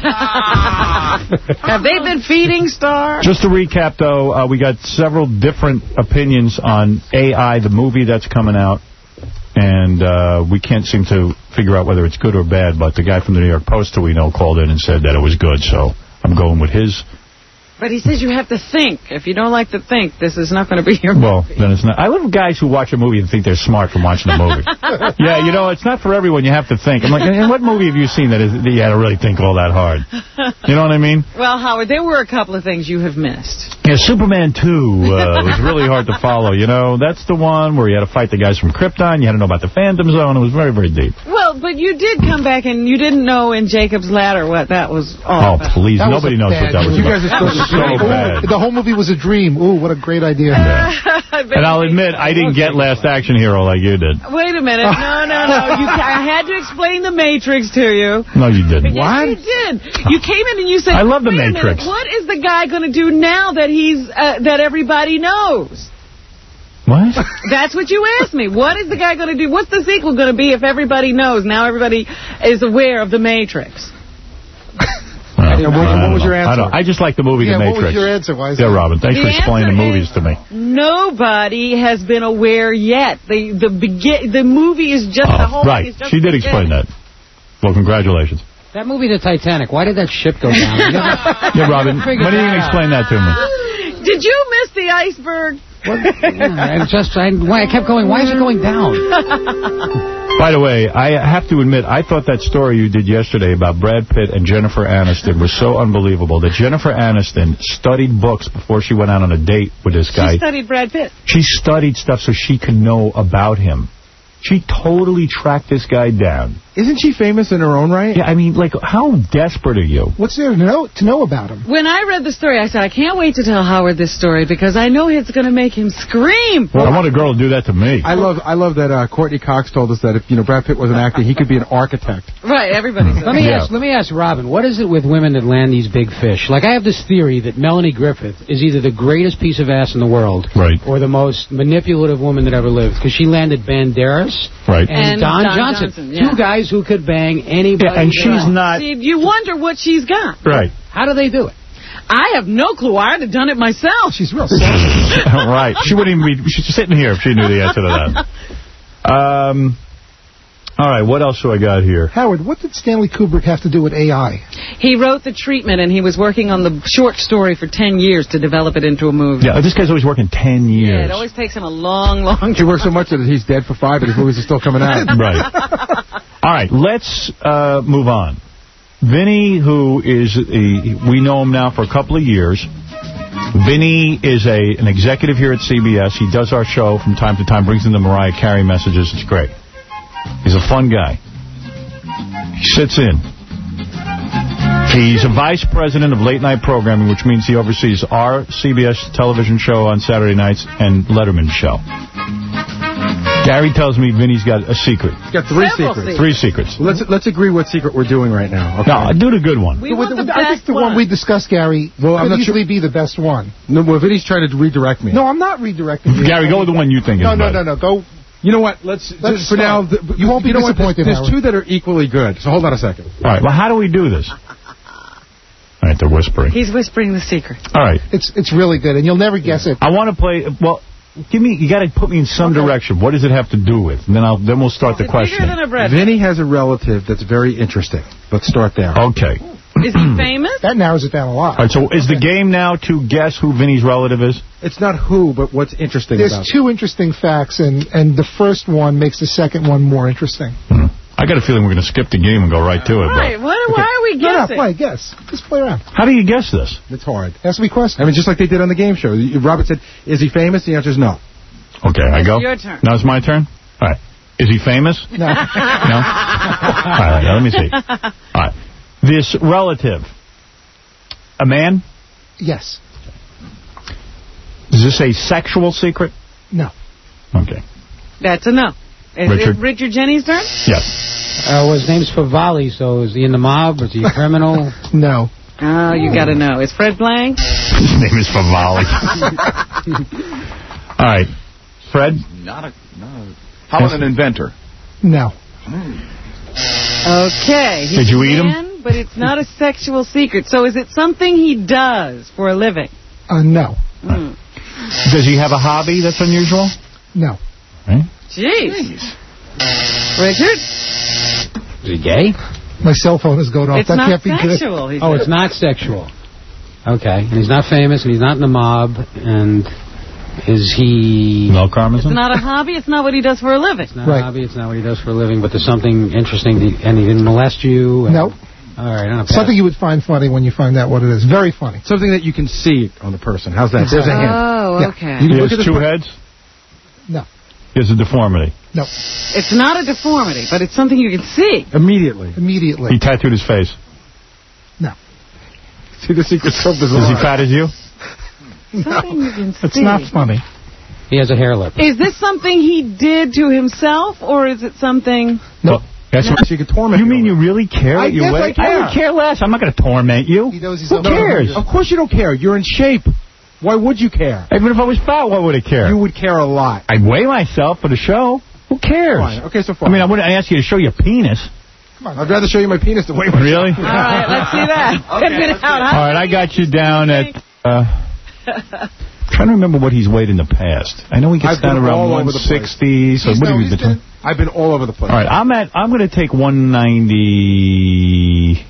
Speaker 4: Have they been feeding Star?
Speaker 1: Just to recap, though, uh, we got several different opinions on A I, the movie that's coming out. And uh, we can't seem to figure out whether it's good or bad. But the guy from the New York Post, who we know, called in and said that it was good. So I'm going with his.
Speaker 4: But he says you have to think. If you don't like to think, this is not going to be your
Speaker 1: Well,
Speaker 4: movie.
Speaker 1: then it's not. I love guys who watch a movie and think they're smart from watching a movie. Yeah, you know, it's not for everyone. You have to think. I'm like, and what movie have you seen that, is, that you had to really think all that hard? You know what I mean?
Speaker 4: Well, Howard, there were a couple of things you have missed.
Speaker 1: Yeah, Superman two uh, was really hard to follow. You know, that's the one where you had to fight the guys from Krypton. You had to know about the Phantom Zone. It was very, very deep.
Speaker 4: Well, but you did come back and you didn't know in Jacob's Ladder what that was all
Speaker 1: Oh,
Speaker 4: about.
Speaker 1: please.
Speaker 5: That was
Speaker 1: Nobody
Speaker 5: a
Speaker 1: knows
Speaker 5: bad
Speaker 1: what that was
Speaker 5: movie. You
Speaker 1: about.
Speaker 5: guys are
Speaker 1: That was so bad.
Speaker 5: The whole movie was a dream. Ooh, what a great idea.
Speaker 1: And I'll admit, I didn't get Last Action Hero like you did.
Speaker 4: Wait a minute. No, no, no. You, I had to explain the Matrix to you.
Speaker 1: No, you didn't.
Speaker 4: Yes, you did. You came in and you said,
Speaker 1: I love the
Speaker 4: "Wait a
Speaker 1: Matrix."
Speaker 4: minute, what is the guy going to do now that he's uh, that everybody knows?
Speaker 1: What?
Speaker 4: That's what you asked me. What is the guy going to do? What's the sequel going to be if everybody knows? Now everybody is aware of the Matrix.
Speaker 1: Uh,
Speaker 5: what, what was your
Speaker 1: I,
Speaker 5: answer?
Speaker 1: don't, I just like the movie
Speaker 5: Yeah,
Speaker 1: The
Speaker 5: what
Speaker 1: Matrix.
Speaker 5: was your answer? Why is
Speaker 1: yeah,
Speaker 5: that?
Speaker 1: Robin, thanks
Speaker 4: The
Speaker 1: for explaining the
Speaker 4: answer
Speaker 1: movies to me.
Speaker 4: Nobody has been aware yet. The the begin the movie is just
Speaker 1: Oh,
Speaker 4: the whole
Speaker 1: right.
Speaker 4: thing is just
Speaker 1: She did
Speaker 4: the
Speaker 1: explain
Speaker 4: beginning.
Speaker 1: that. Well, congratulations.
Speaker 6: That movie, The Titanic, why did that ship go down?
Speaker 1: Yeah, Robin, when are you going to explain that to me?
Speaker 4: Did you miss the iceberg?
Speaker 6: Yeah, I just, I, why, I kept going, why is it going down?
Speaker 1: By the way, I have to admit, I thought that story you did yesterday about Brad Pitt and Jennifer Aniston was so unbelievable that Jennifer Aniston studied books before she went out on a date with this guy.
Speaker 4: She studied Brad Pitt.
Speaker 1: She studied stuff so she could know about him. She totally tracked this guy down.
Speaker 3: Isn't she famous in her own right?
Speaker 1: Yeah, I mean, like, how desperate are you?
Speaker 5: What's there to know, to know about him?
Speaker 4: When I read the story, I said, I can't wait to tell Howard this story because I know it's going to make him scream.
Speaker 1: Well, I want a girl to do that to me.
Speaker 3: I love I love that uh, Courtney Cox told us that if you know Brad Pitt wasn't acting, he could be an architect.
Speaker 4: Right, everybody says
Speaker 6: Let me
Speaker 1: Yeah.
Speaker 6: ask. Let me ask Robin. What is it with women that land these big fish? Like I have this theory that Melanie Griffith is either the greatest piece of ass in the world,
Speaker 1: Right.
Speaker 6: or the most manipulative woman that ever lived, because she landed Banderas
Speaker 1: Right.
Speaker 6: and,
Speaker 4: And
Speaker 6: Don,
Speaker 4: Don
Speaker 6: Johnson,
Speaker 4: Johnson, yeah.
Speaker 6: two guys who could bang anybody.
Speaker 1: Yeah, and she's
Speaker 6: around.
Speaker 1: not...
Speaker 4: See, you wonder what she's got.
Speaker 1: Right.
Speaker 6: How do they do it?
Speaker 4: I have no clue. I'd have done it myself.
Speaker 5: She's real
Speaker 1: Right. She wouldn't even be... She's sitting here if she knew the answer to that. Um... All right, what else do I got here?
Speaker 5: Howard, what did Stanley Kubrick have to do with A I?
Speaker 4: He wrote The Treatment, and he was working on the short story for ten years to develop it into a movie.
Speaker 1: Yeah, this guy's always working ten years.
Speaker 4: Yeah, it always takes him a long, long time.
Speaker 3: He works so much that he's dead for five, but his movies are still coming out.
Speaker 1: Right. All right, let's uh, move on. Vinny, who is, a, we know him now for a couple of years. Vinny is a an executive here at C B S. He does our show from time to time, brings in the Mariah Carey messages. It's great. He's a fun guy. He sits in. He's a vice president of late night programming, which means he oversees our C B S television show on Saturday nights and Letterman's show. Gary tells me Vinny's got a secret.
Speaker 3: He's got three
Speaker 4: Several
Speaker 3: secrets.
Speaker 4: secrets.
Speaker 1: Three secrets.
Speaker 3: Let's let's agree what secret we're doing right now. Okay?
Speaker 1: No, do the good one.
Speaker 4: We want the
Speaker 5: I think
Speaker 4: best
Speaker 5: the one
Speaker 4: one.
Speaker 5: we discussed, Gary,
Speaker 3: Well, I'm
Speaker 5: could
Speaker 3: not
Speaker 5: easily be the best one.
Speaker 3: No, well, Vinny's trying to redirect me.
Speaker 5: No, I'm not redirecting you.
Speaker 1: Gary, go with the one you think
Speaker 5: No,
Speaker 1: is
Speaker 5: no,
Speaker 1: better.
Speaker 5: no, no. Go.
Speaker 3: You know what? Let's,
Speaker 5: Let's
Speaker 3: just for now.
Speaker 5: start.
Speaker 3: The,
Speaker 5: You won't be
Speaker 3: know what?
Speaker 5: disappointed,
Speaker 3: There's, there's
Speaker 5: Howard.
Speaker 3: two that are equally good. So hold on a second.
Speaker 1: All right, well, how do we do this? All right, they're whispering.
Speaker 4: He's whispering the secret.
Speaker 1: All right.
Speaker 5: It's it's really good, and you'll never guess it.
Speaker 1: I want to play, well, give me, you got to put me in some
Speaker 5: Okay.
Speaker 1: direction. What does it have to do with? And then I'll then we'll start the
Speaker 4: Is it bigger
Speaker 1: questioning.
Speaker 4: than a bread?
Speaker 3: Vinny has a relative that's very interesting. Let's start there.
Speaker 1: Okay.
Speaker 4: Is he famous?
Speaker 5: That narrows it down a lot.
Speaker 1: All right, so is the game now to guess who Vinny's relative is?
Speaker 3: It's not who, but what's interesting
Speaker 5: There's
Speaker 3: about it.
Speaker 5: two interesting facts, and, and the first one makes the second one more interesting.
Speaker 1: Hmm. I got a feeling we're going to skip the game and go right to it.
Speaker 4: Right.
Speaker 1: But
Speaker 4: Why, why are we
Speaker 5: No, no,
Speaker 4: guessing?
Speaker 5: play, guess. Just play around.
Speaker 1: how do you guess this?
Speaker 3: It's hard.
Speaker 5: Ask me questions.
Speaker 3: I mean, just like they did on the game show. Robert said, is he famous? The answer is no.
Speaker 1: Okay, I go?
Speaker 4: Your turn.
Speaker 1: Now it's my turn? All right. Is he famous?
Speaker 5: No.
Speaker 1: No? All right, now let me see. All right. This relative, a man?
Speaker 5: Yes.
Speaker 1: Is this a sexual secret?
Speaker 5: No.
Speaker 1: Okay.
Speaker 4: That's a no. Is
Speaker 1: Richard.
Speaker 4: it Richard Jenny's turn?
Speaker 1: Yes.
Speaker 6: Uh, well, his name's Favali, so is he in the mob? Is he a criminal?
Speaker 5: No.
Speaker 4: Oh, you got to know. Is Fred Blank?
Speaker 1: His name is Favali. All right. Fred?
Speaker 17: Not a, not a... How about an inventor?
Speaker 5: No.
Speaker 4: Okay. He's
Speaker 1: Did you
Speaker 4: a
Speaker 1: eat him?
Speaker 4: man, but it's not a sexual secret. So is it something he does for a living?
Speaker 5: Uh, no.
Speaker 4: Mm.
Speaker 1: Does he have a hobby that's unusual?
Speaker 5: No.
Speaker 1: Right?
Speaker 4: Jeez. Richard?
Speaker 6: Is he gay?
Speaker 5: My cell phone is going off.
Speaker 4: It's
Speaker 5: that
Speaker 4: not
Speaker 5: can't be
Speaker 4: sexual, he
Speaker 6: Oh,
Speaker 4: said.
Speaker 6: it's not sexual. Okay. And he's not famous, and he's not in the mob, and is he...
Speaker 1: No karma?
Speaker 4: It's not a hobby. It's not what he does for a living.
Speaker 6: It's not
Speaker 5: Right.
Speaker 6: a hobby, it's not what he does for a living, but there's something interesting, to, and he didn't molest you. And,
Speaker 5: Nope.
Speaker 6: All right, I'll
Speaker 5: good. Something you would find funny when you find out what it is. Very funny.
Speaker 3: Something that you can see on the person. How's that? There's a hint.
Speaker 4: Oh,
Speaker 5: Yeah.
Speaker 4: okay.
Speaker 3: You
Speaker 1: He
Speaker 3: can look
Speaker 1: has
Speaker 3: at this
Speaker 1: two
Speaker 3: per-
Speaker 1: heads?
Speaker 5: No.
Speaker 1: He has a deformity.
Speaker 5: No.
Speaker 4: It's not a deformity, but it's something you can see.
Speaker 3: Immediately.
Speaker 5: Immediately.
Speaker 1: He tattooed his face.
Speaker 5: No.
Speaker 3: See, the secret's so bizarre.
Speaker 1: Is he fat as you?
Speaker 4: Something you can
Speaker 5: It's
Speaker 4: see.
Speaker 5: not funny.
Speaker 6: He has a hair lip.
Speaker 4: Is this something he did to himself, or is it something...
Speaker 1: No. That's
Speaker 3: So you can torment
Speaker 1: You mean you really care
Speaker 3: I
Speaker 1: what you
Speaker 3: guess
Speaker 1: weigh?
Speaker 3: I care.
Speaker 1: would care less. I'm not going to torment you.
Speaker 5: He knows he's
Speaker 1: Who
Speaker 5: over
Speaker 1: cares?
Speaker 3: Of course you don't care. You're in shape. Why would you care?
Speaker 1: Even if I was fat, why would I care?
Speaker 3: You would care a lot.
Speaker 1: I'd weigh myself for the show. Who cares?
Speaker 3: Fine. Okay, so
Speaker 1: I
Speaker 3: far.
Speaker 1: mean, I wouldn't ask you to show your penis.
Speaker 5: Come on.
Speaker 3: I'd rather show you my penis than weigh myself.
Speaker 1: Really?
Speaker 4: All right, let's see that. Get it out.
Speaker 1: All right, I got you down at... Uh, trying to remember what he's weighed in the past. I know he gets
Speaker 3: I've
Speaker 1: down
Speaker 3: been
Speaker 1: around
Speaker 3: all over
Speaker 1: one
Speaker 3: the place.
Speaker 1: sixty. So
Speaker 5: He's
Speaker 1: what
Speaker 5: no,
Speaker 1: have you
Speaker 5: he's
Speaker 1: been?
Speaker 5: been-
Speaker 3: I've been all over the place.
Speaker 1: All right, I'm at. I'm going to take one ninety.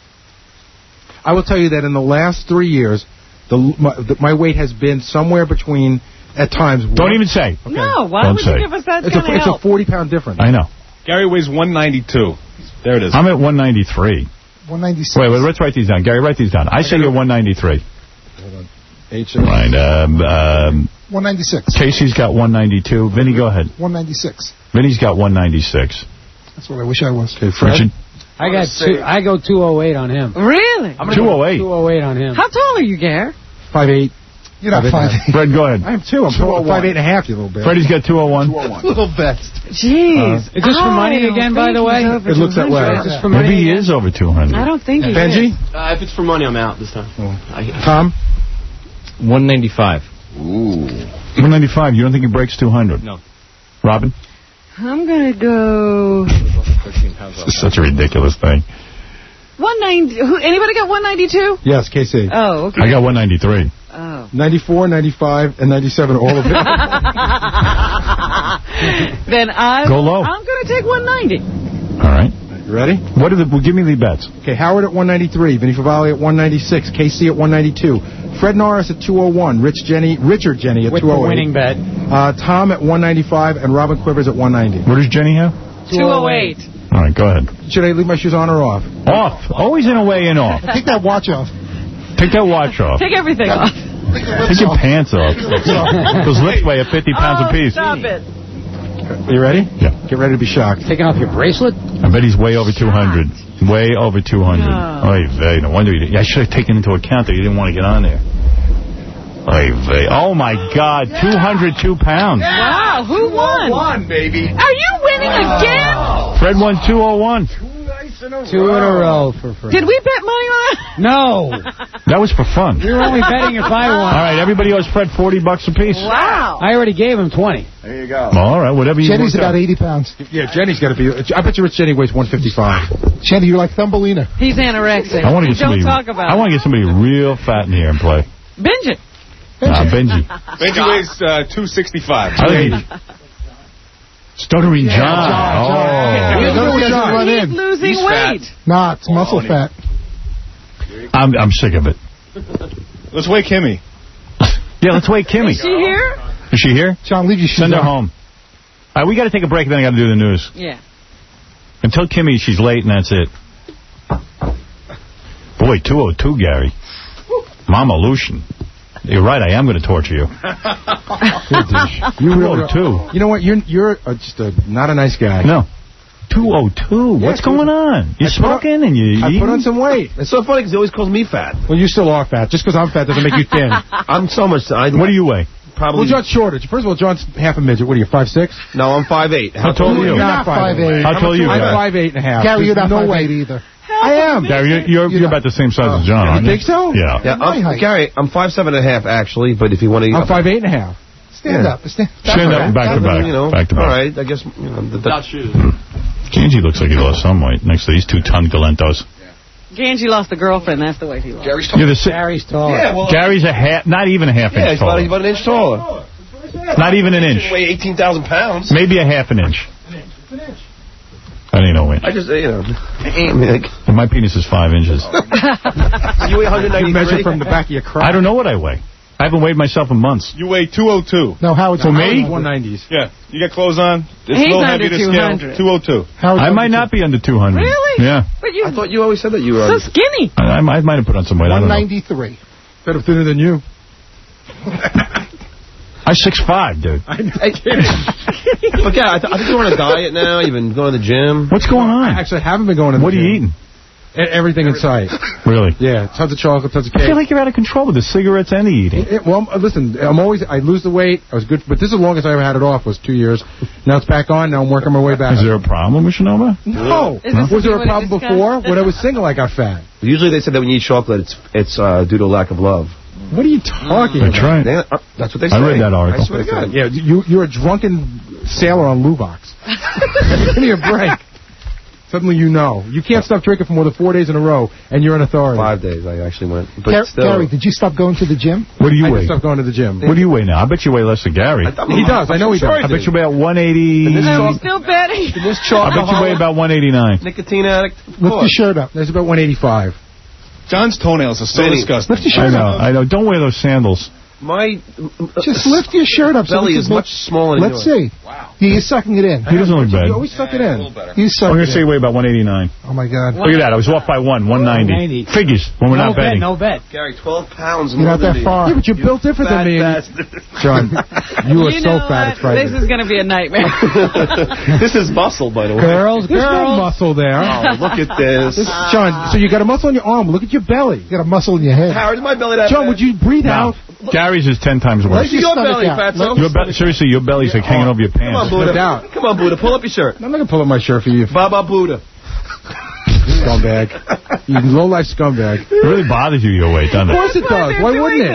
Speaker 3: I will tell you that in the last three years, the my, the, my weight has been somewhere between, at times...
Speaker 1: Don't
Speaker 3: one,
Speaker 1: even say.
Speaker 4: No, why
Speaker 1: Don't
Speaker 4: would
Speaker 1: say.
Speaker 4: you give us that
Speaker 3: It's
Speaker 4: kind
Speaker 3: a,
Speaker 4: of
Speaker 3: it's
Speaker 4: help?
Speaker 3: a forty pound difference.
Speaker 1: I know.
Speaker 17: Gary weighs one ninety-two. There it is.
Speaker 1: I'm at one ninety-three.
Speaker 5: one ninety-six.
Speaker 1: Wait, wait, let's write these down. Gary, write these down. I say you're one ninety-three.
Speaker 3: Hold on. H
Speaker 1: Right. Um, um,
Speaker 5: one ninety-six.
Speaker 1: Casey's got one ninety-two. Vinny, go ahead.
Speaker 5: one ninety-six.
Speaker 1: Vinny's got one ninety-six.
Speaker 5: That's what I wish I was.
Speaker 3: Okay, Fred?
Speaker 1: Richard?
Speaker 6: I got two, I go two oh eight on him.
Speaker 4: Really?
Speaker 1: two oh eight.
Speaker 6: two oh eight on him.
Speaker 4: How tall are you, Gare?
Speaker 3: five eight.
Speaker 5: You're not
Speaker 3: Five
Speaker 5: five.
Speaker 3: eight.
Speaker 1: Fred, go ahead.
Speaker 3: I am too. I'm five eight and a half, you little bit.
Speaker 1: Freddie's got two oh one.
Speaker 5: Little best.
Speaker 4: Jeez.
Speaker 6: Is this for money
Speaker 4: I don't
Speaker 6: again, by
Speaker 4: think
Speaker 6: the way?
Speaker 4: he's over
Speaker 3: It looks that
Speaker 4: two
Speaker 3: way.
Speaker 4: hundred.
Speaker 6: Is this for money
Speaker 1: Maybe he
Speaker 6: again?
Speaker 1: is over two hundred.
Speaker 4: I don't think he
Speaker 3: Benji?
Speaker 4: is.
Speaker 20: Uh, if it's for money, I'm out this time. I,
Speaker 3: Tom?
Speaker 9: one ninety-five.
Speaker 17: Ooh.
Speaker 1: one ninety-five. You don't think he breaks two hundred?
Speaker 9: No.
Speaker 1: Robin?
Speaker 4: I'm going to go
Speaker 1: This is such a ridiculous thing.
Speaker 4: one ninety. Who, anybody got one ninety-two?
Speaker 3: Yes, K C.
Speaker 4: Oh, okay.
Speaker 1: I got one ninety-three.
Speaker 4: Oh.
Speaker 3: ninety-four, ninety-five, and ninety-seven, all of it.
Speaker 4: Then I,
Speaker 1: Go low.
Speaker 4: I'm going to take one ninety.
Speaker 1: All right.
Speaker 3: You ready?
Speaker 1: What are the? Well, give me the bets.
Speaker 3: Okay, Howard at one ninety-three, Vinny Favali at one ninety-six, K C at one ninety-two, Fred Norris at two oh one, Rich Jenny, Richard Jenny at
Speaker 6: With
Speaker 3: two
Speaker 6: the
Speaker 3: oh eight.
Speaker 6: winning bet.
Speaker 3: Uh, Tom at one ninety-five, and Robin Quivers at one ninety.
Speaker 1: What does Jenny have?
Speaker 4: two oh eight.
Speaker 1: All right, go ahead.
Speaker 3: Should I leave my shoes on or off?
Speaker 1: Off. Always in a way in off.
Speaker 5: Take that watch off.
Speaker 1: Take that watch off.
Speaker 4: Take everything off.
Speaker 1: Take your pants off. Those lips weigh at fifty pounds
Speaker 4: Oh,
Speaker 1: apiece.
Speaker 4: stop it.
Speaker 3: You ready?
Speaker 1: Yeah.
Speaker 3: Get ready to be shocked.
Speaker 6: Taking off your bracelet?
Speaker 1: I bet he's way over two hundred. Way over two hundred.
Speaker 4: No.
Speaker 1: Oy vey, no wonder he didn't. I should have taken into account that you didn't want to get on there. Oy vey. Oh, my God. two hundred two pounds.
Speaker 4: Wow, who won?
Speaker 17: Won, baby.
Speaker 4: Are you winning again?
Speaker 1: Fred won two oh one.
Speaker 6: Two in a row for Fred.
Speaker 4: Did we bet money on it?
Speaker 6: No.
Speaker 1: That was for fun.
Speaker 6: We were only betting if I won.
Speaker 1: All right, everybody owes Fred forty bucks apiece.
Speaker 4: Wow.
Speaker 6: I already gave him twenty.
Speaker 17: There you go.
Speaker 1: All right, whatever you
Speaker 5: Jenny's
Speaker 1: work
Speaker 5: about
Speaker 1: out.
Speaker 5: eighty pounds.
Speaker 3: Yeah, Jenny's got to be... I bet you Rich Jenny weighs one fifty-five.
Speaker 5: Jenny, you're like Thumbelina.
Speaker 4: He's anorexic.
Speaker 1: I want to get
Speaker 4: Don't
Speaker 1: somebody.
Speaker 4: talk about
Speaker 1: I want to get somebody real fat in here and play.
Speaker 4: it. Binge it.
Speaker 1: Nah, Benji.
Speaker 17: Benji weighs uh, two sixty-five.
Speaker 1: I think he- Stuttering John.
Speaker 5: John, John.
Speaker 1: Oh.
Speaker 5: Yeah, no, he doesn't run
Speaker 4: He's
Speaker 5: in.
Speaker 4: losing
Speaker 17: He's
Speaker 4: weight.
Speaker 17: fat.
Speaker 5: Nah, it's muscle fat.
Speaker 1: I'm I'm sick of it.
Speaker 17: Let's wake Kimmy.
Speaker 1: Yeah, let's wait Kimmy.
Speaker 4: Is she here?
Speaker 1: Is she here?
Speaker 5: John, leave your shoes
Speaker 1: Send her
Speaker 5: on.
Speaker 1: home. All right, we got to take a break, then I got to do the news.
Speaker 4: Yeah.
Speaker 1: And tell Kimmy she's late, and that's it. Boy, two oh two, Gary. Mama Lucian. You're right, I am going to torture you.
Speaker 3: You really
Speaker 1: two oh two.
Speaker 3: You know what? You're you're uh, just a, not a nice guy.
Speaker 1: No. two oh two?
Speaker 3: Yeah,
Speaker 1: What's
Speaker 3: two-
Speaker 1: going on? You're
Speaker 3: I put on-
Speaker 1: smoking and you
Speaker 3: I
Speaker 1: eating?
Speaker 3: put on some weight.
Speaker 20: It's so funny because he always calls me fat.
Speaker 3: Well, you still are fat. Just because I'm fat doesn't make you thin.
Speaker 20: I'm so much... I,
Speaker 1: What do you weigh?
Speaker 20: Probably...
Speaker 3: Well, John's shorter. First of all, John's half a midget. What are you, five six?
Speaker 20: No, I'm five eight.
Speaker 1: How tall are you?
Speaker 3: You're not five eight.
Speaker 1: How tall are you,
Speaker 3: I'm
Speaker 1: Gary?
Speaker 3: five eight and a half.
Speaker 5: Gary, you're
Speaker 3: There's
Speaker 5: not
Speaker 3: no
Speaker 5: five
Speaker 3: way.
Speaker 5: eight either.
Speaker 3: I am.
Speaker 1: Gary, you're, you're, you're about the same size as John, aren't
Speaker 3: You think so?
Speaker 1: Yeah.
Speaker 20: Yeah,
Speaker 5: My
Speaker 20: I'm,
Speaker 5: height.
Speaker 20: Gary, I'm five seven and a half actually, but if you want to...
Speaker 3: I'm five eight and a half.
Speaker 5: Stand
Speaker 20: Yeah.
Speaker 5: up. Stand,
Speaker 1: Stand up and back to back.
Speaker 20: You know,
Speaker 1: Back to back.
Speaker 20: all right, I guess... You know, the, the,
Speaker 17: shoes.
Speaker 1: Ganji looks like he lost some weight next to these two ton galentos.
Speaker 4: Ganji lost a girlfriend. That's the way he lost.
Speaker 17: Gary's
Speaker 1: You're the si-
Speaker 6: Gary's tall.
Speaker 20: yeah, well...
Speaker 1: Gary's a half, not even a half
Speaker 20: Yeah,
Speaker 1: inch
Speaker 20: he's about,
Speaker 1: taller.
Speaker 20: he's about an inch taller.
Speaker 1: Not even an inch.
Speaker 20: Weigh eighteen thousand pounds.
Speaker 1: Maybe a half an inch. I don't know.
Speaker 20: I just, you know... I mean, like,
Speaker 1: Well, my penis is five inches.
Speaker 20: you weigh one ninety-three?
Speaker 3: You measure from the back of your crotch.
Speaker 1: I don't know what I weigh. I haven't weighed myself in months.
Speaker 17: You weigh two oh two.
Speaker 5: No, Howard's
Speaker 1: For me?
Speaker 3: one nineties.
Speaker 17: Yeah. You got clothes on? It's
Speaker 4: He's
Speaker 17: a little
Speaker 4: under
Speaker 17: heavy to
Speaker 4: two
Speaker 17: scale.
Speaker 4: hundred.
Speaker 17: two oh two.
Speaker 5: Howard's
Speaker 1: I might not be under two hundred.
Speaker 4: Really?
Speaker 1: Yeah.
Speaker 4: But you
Speaker 20: I thought you always said that you were...
Speaker 4: so skinny.
Speaker 1: I, I might I might have put on some weight. I
Speaker 5: one
Speaker 1: don't know.
Speaker 5: ninety-three.
Speaker 3: Better thinner than you.
Speaker 1: I'm six five, dude.
Speaker 20: Hey, but yeah, I, th I think you're on a diet now. You've been going to the gym.
Speaker 1: What's going on?
Speaker 3: I actually haven't been going to the
Speaker 1: What are you
Speaker 3: gym.
Speaker 1: eating?
Speaker 3: E- Everything in sight.
Speaker 1: Really?
Speaker 3: Yeah, tons of chocolate, tons of
Speaker 1: I
Speaker 3: cake.
Speaker 1: feel like you're out of control with the cigarettes and the eating.
Speaker 3: It- well, uh, listen, I'm always, I lose the weight. I was good, but this is the longest I ever had it off was two years. Now it's back on. Now I'm working my way back.
Speaker 1: Is there a problem with Shinova?
Speaker 3: No.
Speaker 4: Is this
Speaker 3: Was there a
Speaker 4: something you
Speaker 3: problem
Speaker 4: wanna discuss?
Speaker 3: before? When I was single, I got fat.
Speaker 20: Usually they said that when you eat chocolate, it's it's uh, due to lack of love.
Speaker 3: What are you talking
Speaker 1: That's
Speaker 3: about?
Speaker 1: right.
Speaker 20: They, uh, that's what they say.
Speaker 1: I read that article.
Speaker 20: I swear to God.
Speaker 3: Yeah, you, you're a drunken sailor on Luvox. Give me a break. Suddenly you know. You can't stop drinking for more than four days in a row, and you're an authority.
Speaker 20: Five days I actually went. But
Speaker 5: Gar-
Speaker 20: still.
Speaker 5: Gary, did you stop going to the gym?
Speaker 1: What do you
Speaker 3: I
Speaker 1: weigh?
Speaker 3: just stopped going to the gym.
Speaker 1: What do you weigh now? I bet you weigh less than Gary.
Speaker 20: I thought-
Speaker 3: He does. I know he
Speaker 20: Sure
Speaker 3: does.
Speaker 1: I bet you weigh about one eighty.
Speaker 20: And this
Speaker 4: Are we
Speaker 20: chalk-
Speaker 4: still betting?
Speaker 20: and this
Speaker 1: I
Speaker 20: chalk
Speaker 1: bet you weigh about one eighty-nine.
Speaker 20: nicotine addict. Of
Speaker 5: Lift your
Speaker 20: course.
Speaker 5: shirt up.
Speaker 3: There's about one eighty-five.
Speaker 17: John's toenails are so
Speaker 20: Vinny.
Speaker 17: disgusting.
Speaker 5: Lift your
Speaker 1: I
Speaker 5: shirt
Speaker 1: know.
Speaker 5: up.
Speaker 1: I know. Don't wear those sandals.
Speaker 20: My
Speaker 5: Just lift your shirt up. so
Speaker 20: belly
Speaker 5: we
Speaker 20: is
Speaker 5: can
Speaker 20: much
Speaker 5: look-
Speaker 20: smaller than
Speaker 5: Let's
Speaker 20: yours.
Speaker 5: see. Wow. You're sucking it in.
Speaker 1: He doesn't look bad.
Speaker 3: You always suck it in.
Speaker 5: You
Speaker 1: I'm
Speaker 5: suck
Speaker 1: going
Speaker 5: it
Speaker 1: to say
Speaker 5: in.
Speaker 1: you weigh about one eighty-nine.
Speaker 5: Oh, my God.
Speaker 1: Look at that. I was off by one. one ninety.
Speaker 6: one ninety.
Speaker 1: Figures when we're
Speaker 6: no
Speaker 1: not
Speaker 6: bet,
Speaker 1: betting.
Speaker 6: no bet.
Speaker 20: Gary, twelve pounds
Speaker 5: You're
Speaker 20: more
Speaker 5: not
Speaker 20: than
Speaker 5: that
Speaker 20: me.
Speaker 5: far.
Speaker 3: Yeah, but you're built different than me. and- John, you are
Speaker 4: You
Speaker 3: so
Speaker 4: know
Speaker 3: fat, it's
Speaker 4: what? This
Speaker 3: frightening.
Speaker 4: is going to be a nightmare.
Speaker 20: This is muscle, by the way.
Speaker 6: Girls,
Speaker 3: There's no
Speaker 6: girls.
Speaker 3: muscle there.
Speaker 20: Oh, look at this.
Speaker 3: This- John, so you got a muscle on your arm. Look at your belly.
Speaker 5: You got a muscle in your head.
Speaker 20: Howard, is my belly that
Speaker 3: John,
Speaker 20: bad?
Speaker 3: would you breathe
Speaker 1: No.
Speaker 3: out?
Speaker 1: Gary's is ten times worse.
Speaker 20: Let's see your
Speaker 5: stomach
Speaker 20: belly,
Speaker 5: out.
Speaker 20: fatso.
Speaker 1: Your be- seriously, your belly's like hanging over your
Speaker 20: Come on,
Speaker 1: pants.
Speaker 20: Buddha.
Speaker 3: No doubt.
Speaker 20: Come on, Buddha. Pull up your shirt.
Speaker 3: I'm not going to pull up my shirt for you,
Speaker 20: Baba Buddha.
Speaker 3: scumbag. You low-life scumbag.
Speaker 1: It really bothers you, your weight, doesn't
Speaker 3: Of
Speaker 1: it?
Speaker 3: course it does. Why wouldn't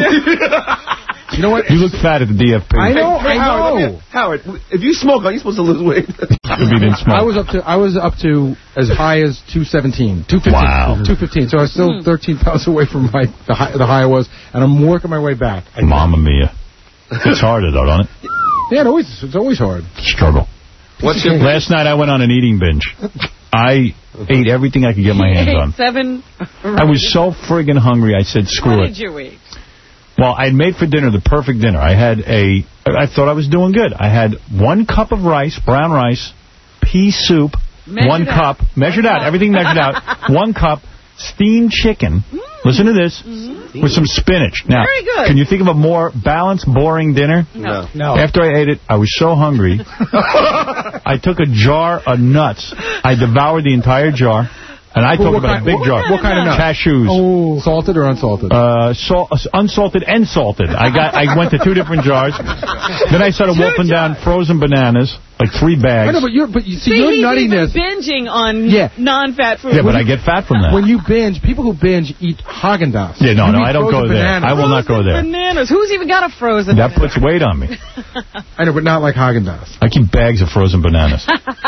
Speaker 3: it? You know what?
Speaker 1: You look fat at the D F P.
Speaker 3: I know,
Speaker 20: Hey,
Speaker 3: I
Speaker 20: Howard,
Speaker 3: know.
Speaker 20: look at- Howard, if you smoke, aren't you supposed to lose weight?
Speaker 1: If you didn't smoke.
Speaker 3: I was up to I was up to as high as two seventeen, two fifteen,
Speaker 1: Wow.
Speaker 3: two fifteen. So I was still thirteen pounds away from my the high, the high I was, and I'm working my way back. I,
Speaker 1: Mamma mia. It's harder, though, don't it?
Speaker 3: yeah, it always it's always hard.
Speaker 1: Struggle.
Speaker 20: What's your...
Speaker 1: Last night I went on an eating binge. I ate everything I could get my hands
Speaker 4: Eight,
Speaker 1: on.
Speaker 4: seven.
Speaker 1: I was so friggin' hungry, I said, screw
Speaker 4: What
Speaker 1: it.
Speaker 4: did you eat?
Speaker 1: Well, I had made for dinner the perfect dinner. I had a, I thought I was doing good. I had one cup of rice, brown rice, pea soup,
Speaker 4: Measured
Speaker 1: one
Speaker 4: out.
Speaker 1: cup, measured out, everything measured out, one cup, steamed chicken. Listen to this, with some spinach. Now,
Speaker 4: Very good.
Speaker 1: can you think of a more balanced, boring dinner?
Speaker 20: No.
Speaker 6: No.
Speaker 1: After I ate it, I was so hungry. I took a jar of nuts. I devoured the entire jar. And I
Speaker 3: Well,
Speaker 1: talk
Speaker 3: what
Speaker 1: about
Speaker 3: kind-
Speaker 1: a big
Speaker 3: what-
Speaker 1: jar.
Speaker 3: what kind of nuts?
Speaker 1: Cashews.
Speaker 3: Oh. Salted or unsalted?
Speaker 1: Uh, salt, uh, unsalted and salted. I got. I went to two different jars. Then I started wolfing down frozen bananas, like three bags.
Speaker 3: I know, but you're, but you see,
Speaker 4: See,
Speaker 3: your
Speaker 4: he's
Speaker 3: nuttiness.
Speaker 4: even binging on
Speaker 3: Yeah.
Speaker 4: non-fat food.
Speaker 1: Yeah, but I get fat from that.
Speaker 3: When you binge, people who binge eat Haagen-Dazs.
Speaker 1: Yeah, no,
Speaker 3: You
Speaker 1: no,
Speaker 3: eat
Speaker 1: I don't
Speaker 3: frozen
Speaker 1: go there.
Speaker 3: bananas.
Speaker 1: I will not go there.
Speaker 4: Bananas. Who's even got a frozen
Speaker 1: That puts weight on me.
Speaker 3: I know, but not like Haagen-Dazs.
Speaker 1: I keep bags of frozen bananas.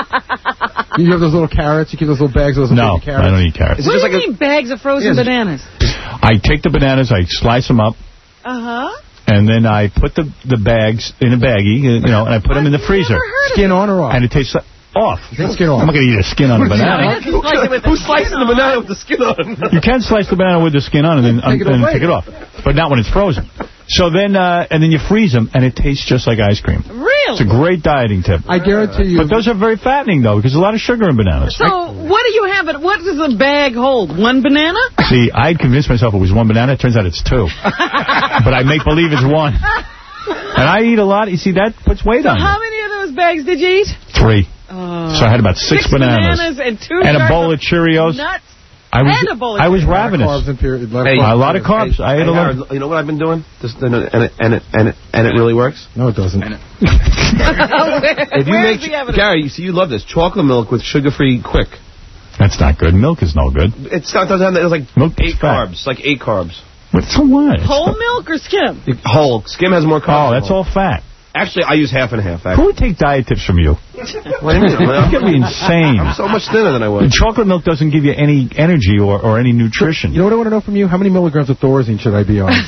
Speaker 3: You have those little carrots? You keep those little bags of those
Speaker 1: No,
Speaker 3: baby carrots?
Speaker 1: I don't eat carrots.
Speaker 4: What do you mean bags of frozen
Speaker 3: Yes.
Speaker 4: bananas?
Speaker 1: I take the bananas, I slice them up,
Speaker 4: Uh-huh.
Speaker 1: and then I put the the bags in a baggie, you know, and I put them in the freezer.
Speaker 3: Skin on or off?
Speaker 1: And it tastes like off.
Speaker 3: Skin off.
Speaker 1: I'm not going to eat a skin on a banana.
Speaker 20: Who's slicing the banana with the skin on?
Speaker 1: You can slice the banana with the skin on and then,
Speaker 3: Take it
Speaker 1: and
Speaker 3: off
Speaker 1: then take it off, but not when it's frozen. So then, uh, and then you freeze them, and it tastes just like ice cream.
Speaker 4: Really?
Speaker 1: It's a great dieting tip.
Speaker 3: I guarantee you.
Speaker 1: But those are very fattening, though, because there's a lot of sugar in bananas.
Speaker 4: So what do you have? It? What does the bag hold? One banana?
Speaker 1: See, I'd convinced myself it was one banana. It turns out it's two. But I make believe it's one. And I eat a lot. You see, that puts weight
Speaker 4: So
Speaker 1: on
Speaker 4: how
Speaker 1: you.
Speaker 4: many of those bags did you eat?
Speaker 1: Three.
Speaker 4: Uh,
Speaker 1: So I had about six,
Speaker 4: six
Speaker 1: bananas.
Speaker 4: bananas and two
Speaker 1: And a
Speaker 4: jars
Speaker 1: bowl
Speaker 4: of
Speaker 1: of Cheerios.
Speaker 4: Nuts.
Speaker 1: I was,
Speaker 4: and a bowl of
Speaker 1: I was
Speaker 4: Cheerios.
Speaker 1: ravenous.
Speaker 3: Carbs and period,
Speaker 20: Hey,
Speaker 1: a lot of carbs.
Speaker 20: Hey,
Speaker 1: I ate
Speaker 20: hey,
Speaker 1: a lot.
Speaker 20: Howard, you know what I've been doing? This, and, it, and, it, and, it, and, it, and it really works?
Speaker 3: No, it doesn't.
Speaker 4: Where-
Speaker 20: If you
Speaker 4: where's
Speaker 20: make,
Speaker 4: the evidence?
Speaker 20: Gary, you see, you love this. Chocolate milk with sugar-free quick.
Speaker 1: That's not good. Milk is no good.
Speaker 20: It's not, doesn't have that. It's like
Speaker 1: Milk
Speaker 20: eight
Speaker 1: is fat.
Speaker 20: carbs. Like eight carbs.
Speaker 1: What, so what?
Speaker 4: Whole milk or skim?
Speaker 20: Whole. Skim has more carbs.
Speaker 1: Oh, that's all fat.
Speaker 20: Actually, I use half and half.
Speaker 1: Who
Speaker 20: Actually.
Speaker 1: would take diet tips from you?
Speaker 20: What do you mean?
Speaker 1: It's going to be insane.
Speaker 20: I'm so much thinner than I was.
Speaker 1: And chocolate milk doesn't give you any energy or, or any nutrition.
Speaker 3: You know what I want to know from you? How many milligrams of Thorazine should I be on?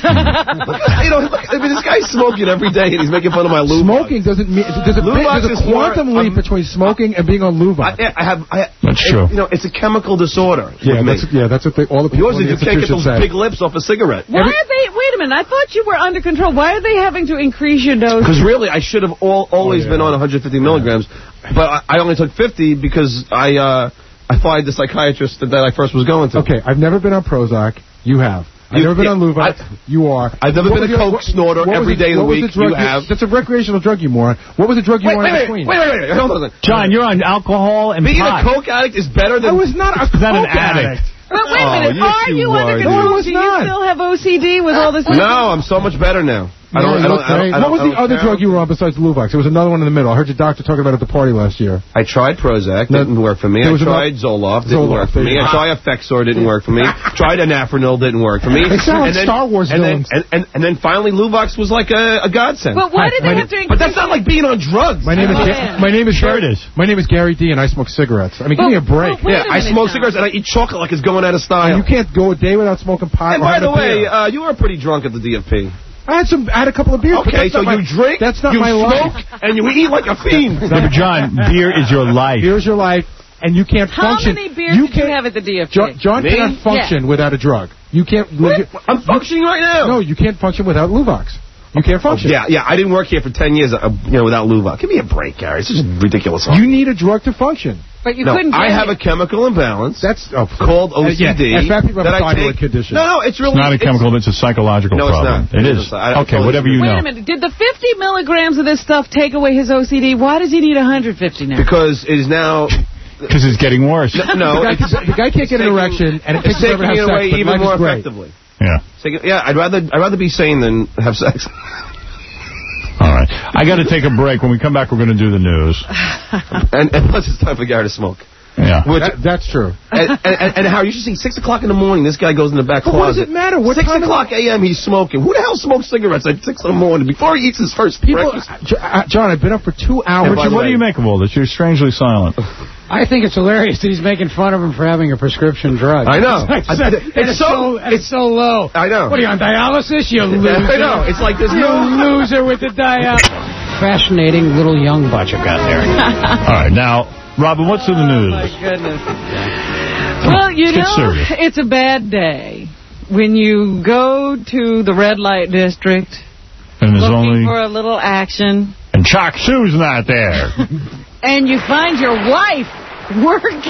Speaker 20: You know, look, I mean, this guy's smoking every day, and he's making fun of my Luvox.
Speaker 3: Smoking doesn't mean there's a, bit,
Speaker 20: Luvox
Speaker 3: there's a
Speaker 20: is more-
Speaker 3: quantum leap
Speaker 20: um,
Speaker 3: between smoking and being on Luvox.
Speaker 20: I, I have. I,
Speaker 1: That's
Speaker 20: it,
Speaker 1: true.
Speaker 20: You know, it's a chemical disorder.
Speaker 3: yeah,
Speaker 20: with me.
Speaker 3: that's, yeah, that's what they, all the people
Speaker 20: Yours
Speaker 3: in
Speaker 20: is
Speaker 3: the
Speaker 20: you can't get
Speaker 3: institution
Speaker 20: those
Speaker 3: say.
Speaker 20: big lips off a cigarette.
Speaker 4: Why are they? Wait a minute. I thought you were under control. Why are they having to increase your dose?
Speaker 20: Because really, I should have all, always
Speaker 3: Oh, yeah.
Speaker 20: been on one hundred fifty milligrams, but I, I only took fifty because I uh, I fired the psychiatrist that, that I first was going to.
Speaker 3: Okay, I've never been on Prozac. You have. I've
Speaker 20: You-
Speaker 3: never been
Speaker 20: yeah,
Speaker 3: on Luvox.
Speaker 20: I-
Speaker 3: you are.
Speaker 20: I've never
Speaker 3: What
Speaker 20: been
Speaker 3: was
Speaker 20: a
Speaker 3: your-
Speaker 20: coke
Speaker 3: what-
Speaker 20: snorter
Speaker 3: what was
Speaker 20: every
Speaker 3: the-
Speaker 20: day of the
Speaker 3: what was
Speaker 20: week.
Speaker 3: drug
Speaker 20: You have.
Speaker 3: That's a recreational drug, you moron. What was the drug you
Speaker 20: Wait,
Speaker 3: wanted
Speaker 20: wait,
Speaker 3: between?
Speaker 20: wait, wait, wait, wait, hold on.
Speaker 1: John, you're on alcohol and
Speaker 20: Being
Speaker 1: pot.
Speaker 20: a coke addict is better than.
Speaker 3: I was not a
Speaker 1: Is that an
Speaker 3: coke addict.
Speaker 4: But wait a
Speaker 20: Oh,
Speaker 4: minute.
Speaker 20: yes,
Speaker 4: Are
Speaker 20: you
Speaker 4: you
Speaker 20: were,
Speaker 4: under
Speaker 20: dude.
Speaker 4: control?
Speaker 3: No, I was
Speaker 4: Do
Speaker 3: not.
Speaker 4: you still have O C D with all this?
Speaker 20: No, I'm so much better now. I don't,
Speaker 3: Yeah,
Speaker 20: I
Speaker 3: you
Speaker 20: don't,
Speaker 3: look
Speaker 20: I don't,
Speaker 3: great.
Speaker 20: I don't,
Speaker 3: What was
Speaker 20: I
Speaker 3: the
Speaker 20: don't
Speaker 3: other
Speaker 20: care.
Speaker 3: drug you were on besides Luvox? There was another one in the middle. I heard your doctor talking about it at the party last year.
Speaker 20: I tried Prozac,
Speaker 3: No,
Speaker 20: didn't work for me.
Speaker 3: there
Speaker 20: I
Speaker 3: was
Speaker 20: tried Zoloft, didn't
Speaker 3: Zoloft,
Speaker 20: work for me.
Speaker 3: there you
Speaker 20: I
Speaker 3: go.
Speaker 20: tried Effexor, didn't work for me. Tried Anafranil, didn't work for me.
Speaker 3: They sound like
Speaker 20: And then-
Speaker 3: Star Wars
Speaker 20: and then,
Speaker 3: villains.
Speaker 20: and, and, and then finally Luvox was like a, a godsend.
Speaker 4: But why did they
Speaker 3: my
Speaker 4: have to
Speaker 3: name-
Speaker 4: increase?
Speaker 20: But that's not like being on drugs.
Speaker 3: My name is
Speaker 4: Oh,
Speaker 3: Ga-
Speaker 4: yeah.
Speaker 3: my name is
Speaker 1: Sure
Speaker 3: Gary,
Speaker 1: it is.
Speaker 3: My name is Gary D, and I smoke cigarettes. I mean, give me a break.
Speaker 4: But wait
Speaker 20: Yeah,
Speaker 4: a
Speaker 20: I
Speaker 4: minute
Speaker 20: smoke
Speaker 4: now.
Speaker 20: cigarettes and I eat chocolate like it's going out of style.
Speaker 3: You can't go a day without smoking pot.
Speaker 20: And
Speaker 3: or
Speaker 20: by
Speaker 3: having
Speaker 20: the
Speaker 3: a
Speaker 20: way,
Speaker 3: beer.
Speaker 20: uh, you were pretty drunk at the D F P.
Speaker 3: I had some. I had a couple of beers. but
Speaker 20: Okay,
Speaker 3: that's
Speaker 20: so
Speaker 3: not
Speaker 20: you
Speaker 3: my,
Speaker 20: drink,
Speaker 3: That's not
Speaker 20: you
Speaker 3: my
Speaker 20: smoke,
Speaker 3: life.
Speaker 20: and you eat like a fiend.
Speaker 1: No, but John, beer is your life.
Speaker 3: Here's your life, and you can't
Speaker 4: How
Speaker 3: function.
Speaker 4: many beers
Speaker 3: you
Speaker 4: did you
Speaker 3: can't,
Speaker 4: have at the D F P?
Speaker 3: John, John
Speaker 20: Me?
Speaker 3: cannot function without a drug. You can't.
Speaker 20: I'm functioning right now.
Speaker 3: No, you can't function without Luvox. You can't function.
Speaker 20: Yeah, yeah. I didn't work here for ten years, uh, you know, without Luvox. Give me a break, Gary. It's just ridiculous.
Speaker 3: You need a drug to function.
Speaker 4: But you
Speaker 20: no,
Speaker 4: couldn't.
Speaker 20: I
Speaker 4: get
Speaker 20: have
Speaker 4: it.
Speaker 20: a chemical imbalance.
Speaker 3: That's oh,
Speaker 20: called O C D.
Speaker 3: Yeah, and fat people have
Speaker 20: that
Speaker 3: a
Speaker 20: I
Speaker 3: thyroid
Speaker 20: take.
Speaker 3: condition.
Speaker 20: No, no, it's really
Speaker 1: It's not a chemical, it's a psychological
Speaker 20: No, it's
Speaker 1: problem.
Speaker 20: not.
Speaker 1: It
Speaker 20: It's
Speaker 1: is.
Speaker 20: not. I- I
Speaker 1: Okay,
Speaker 20: totally
Speaker 1: whatever you
Speaker 4: Wait
Speaker 1: know.
Speaker 4: a minute. Did the fifty milligrams of this stuff take away his O C D? Why does he need one hundred fifty now?
Speaker 20: Because it is now.
Speaker 1: Because it's getting worse.
Speaker 20: No, no
Speaker 3: the, guy,
Speaker 20: it's,
Speaker 3: the guy can't get an
Speaker 20: taking-
Speaker 3: erection, and it
Speaker 20: it's
Speaker 3: takes forever
Speaker 20: taking
Speaker 3: to have
Speaker 20: it away
Speaker 3: sex, but
Speaker 20: even
Speaker 3: life
Speaker 20: more
Speaker 3: is great.
Speaker 20: effectively.
Speaker 1: Yeah.
Speaker 20: Taking- yeah, I'd rather I'd rather be sane than have sex.
Speaker 1: All right. I got to take a break. When we come back, we're going to do the news.
Speaker 20: and, and plus, it's time for Gary to smoke.
Speaker 1: Yeah.
Speaker 20: Which,
Speaker 3: That, that's true.
Speaker 20: and, and, and, and Howard, you should see six o'clock in the morning. This guy goes in the back
Speaker 3: But what does
Speaker 20: closet.
Speaker 3: it matter? What
Speaker 20: six
Speaker 3: time of
Speaker 20: o'clock a m. He's smoking. Who the hell smokes cigarettes at six in the morning before he eats his first
Speaker 3: People,
Speaker 20: breakfast?
Speaker 3: J- uh, John, I've been up for two hours.
Speaker 20: by
Speaker 1: Richard,
Speaker 20: the
Speaker 1: what do
Speaker 20: way-
Speaker 1: you make of all this? You're strangely silent.
Speaker 6: I think it's hilarious that he's making fun of him for having a prescription drug.
Speaker 20: I know.
Speaker 6: It's,
Speaker 20: I-
Speaker 6: it's,
Speaker 20: it's so-
Speaker 6: so it's so low.
Speaker 20: I know.
Speaker 6: What are you on dialysis? You loser.
Speaker 20: I know. It's like there's
Speaker 6: You
Speaker 20: no.
Speaker 6: loser with the dialysis. Fascinating little young bunch I've got there.
Speaker 1: All right. Now, Robin, what's in the news?
Speaker 4: Oh, my goodness. Well, you
Speaker 1: Let's get
Speaker 4: know,
Speaker 1: serious.
Speaker 4: it's a bad day when you go to the red light district
Speaker 1: And there's
Speaker 4: looking
Speaker 1: only...
Speaker 4: for a little action,
Speaker 1: And Chalk Sue's not there.
Speaker 4: and you find your wife working.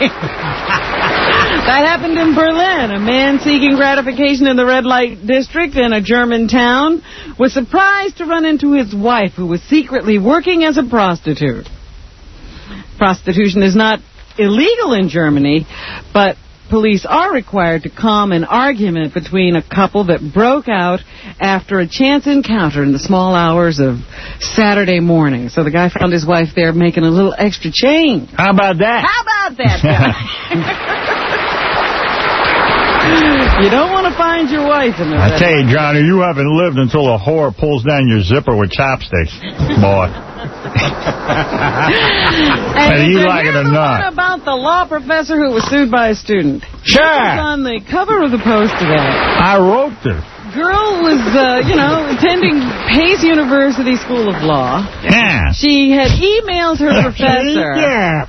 Speaker 4: That happened in Berlin. A man seeking gratification in the red light district in a German town was surprised to run into his wife, who was secretly working as a prostitute. Prostitution is not illegal in Germany, but police are required to calm an argument between a couple that broke out after a chance encounter in the small hours of Saturday morning. So the guy found his wife there making a little extra change.
Speaker 1: How about that?
Speaker 4: How about that, guy? You don't want to find your wife in there.
Speaker 1: I tell you, Johnny, you haven't lived until a whore pulls down your zipper with chopsticks, boy. Whether you like it or not.
Speaker 4: What about the law professor who was sued by a student?
Speaker 1: Sure.
Speaker 4: This is on the cover of the Post today.
Speaker 1: I wrote this.
Speaker 4: Girl was, uh, you know, attending Pace University School of Law.
Speaker 1: Yeah.
Speaker 4: She had emailed her professor.
Speaker 1: Yeah.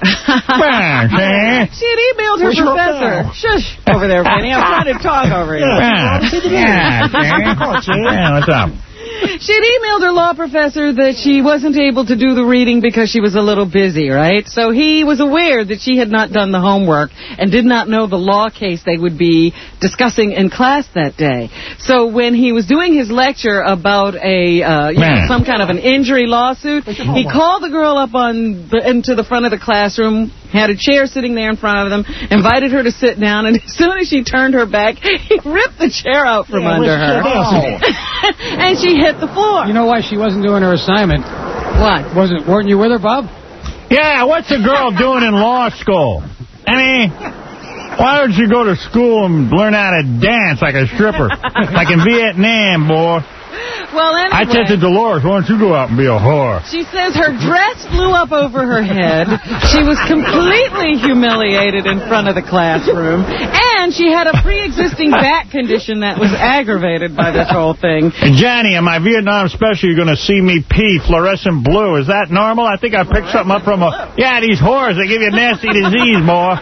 Speaker 4: She had emailed her
Speaker 1: Where's
Speaker 4: professor. Shush over there, Benny. I'm trying to talk over you.
Speaker 1: Yeah. Yeah. Yeah. What's up?
Speaker 4: She had emailed her law professor that she wasn't able to do the reading because she was a little busy, right? So he was aware that she had not done the homework and did not know the law case they would be discussing in class that day. So when he was doing his lecture about a uh, you know, some kind of an injury lawsuit, he called the girl up on the, into the front of the classroom, had a chair sitting there in front of them, invited her to sit down, and as soon as she turned her back, he ripped the chair out from
Speaker 6: Yeah,
Speaker 4: under her. And she hit the floor.
Speaker 6: You know why she wasn't doing her assignment?
Speaker 4: What?
Speaker 6: Wasn't, weren't you with her, Bob?
Speaker 1: Yeah, what's a girl doing in law school? I mean, why don't you go to school and learn how to dance like a stripper? Like in Vietnam, boy.
Speaker 4: Well, anyway.
Speaker 1: I said to Dolores, why don't you go out and be a whore?
Speaker 4: She says her dress flew up over her head. She was completely humiliated in front of the classroom. And she had a pre-existing back condition that was aggravated by this whole thing.
Speaker 1: Hey, Johnny, in my Vietnam special, you're going to see me pee fluorescent blue. Is that normal? I think I picked something up from a... Yeah, these whores, they give you a nasty disease, boy.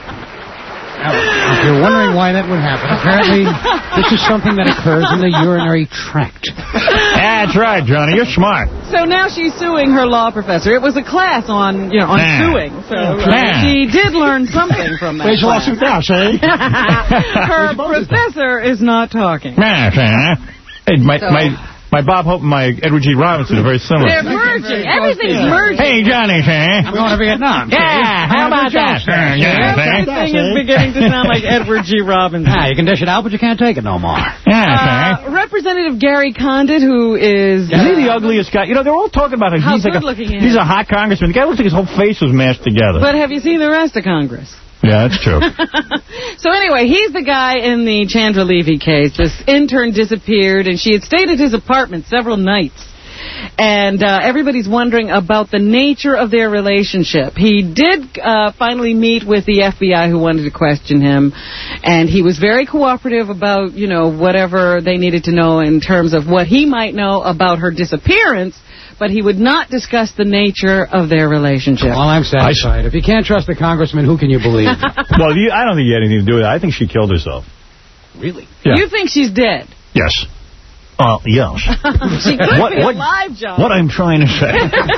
Speaker 6: If you're wondering why that would happen, apparently this is something that occurs in the urinary tract.
Speaker 1: Yeah, that's right, Johnny. You're smart.
Speaker 4: So now she's suing her law professor. It was a class on, you know, on
Speaker 1: Man.
Speaker 4: suing. So uh,
Speaker 1: Man.
Speaker 4: she did learn something from that.
Speaker 1: Where's your lawsuit now, Shay?
Speaker 4: Her professor is not talking.
Speaker 1: Hey, my,
Speaker 4: So-
Speaker 1: my, my Bob Hope and my Edward G. Robinson are very similar.
Speaker 4: They're merging. Everything's merging.
Speaker 1: Hey, Johnny, Shay.
Speaker 6: I'm going to Vietnam.
Speaker 1: Yeah, how about that? Yeah,
Speaker 4: Everything is beginning to sound like Edward G. Robinson.
Speaker 6: Ah, you can dish it out, but you can't take it no more.
Speaker 4: Uh, Representative Gary Condit, who is...
Speaker 1: Is he the ugliest guy? You know, they're all talking about him.
Speaker 4: How
Speaker 1: He's like a,
Speaker 4: good-looking he is.
Speaker 1: he's a hot congressman. The guy looks like his whole face was mashed together.
Speaker 4: But have you seen the rest of Congress?
Speaker 1: Yeah, that's true.
Speaker 4: So anyway, he's the guy in the Chandra Levy case. This intern disappeared, and she had stayed at his apartment several nights. And uh, everybody's wondering about the nature of their relationship. He did uh, finally meet with the F B I who wanted to question him, and he was very cooperative about, you know, whatever they needed to know in terms of what he might know about her disappearance, but he would not discuss the nature of their relationship.
Speaker 6: Well, I'm satisfied. If you can't trust the congressman, who can you believe?
Speaker 1: Well, you, I don't think he had anything to do with it. I think she killed herself.
Speaker 6: Really?
Speaker 1: Yeah.
Speaker 4: You think she's dead?
Speaker 1: Yes. Uh, yes.
Speaker 4: She could
Speaker 1: What-
Speaker 4: be
Speaker 1: what-
Speaker 4: alive, John.
Speaker 1: What I'm trying to say.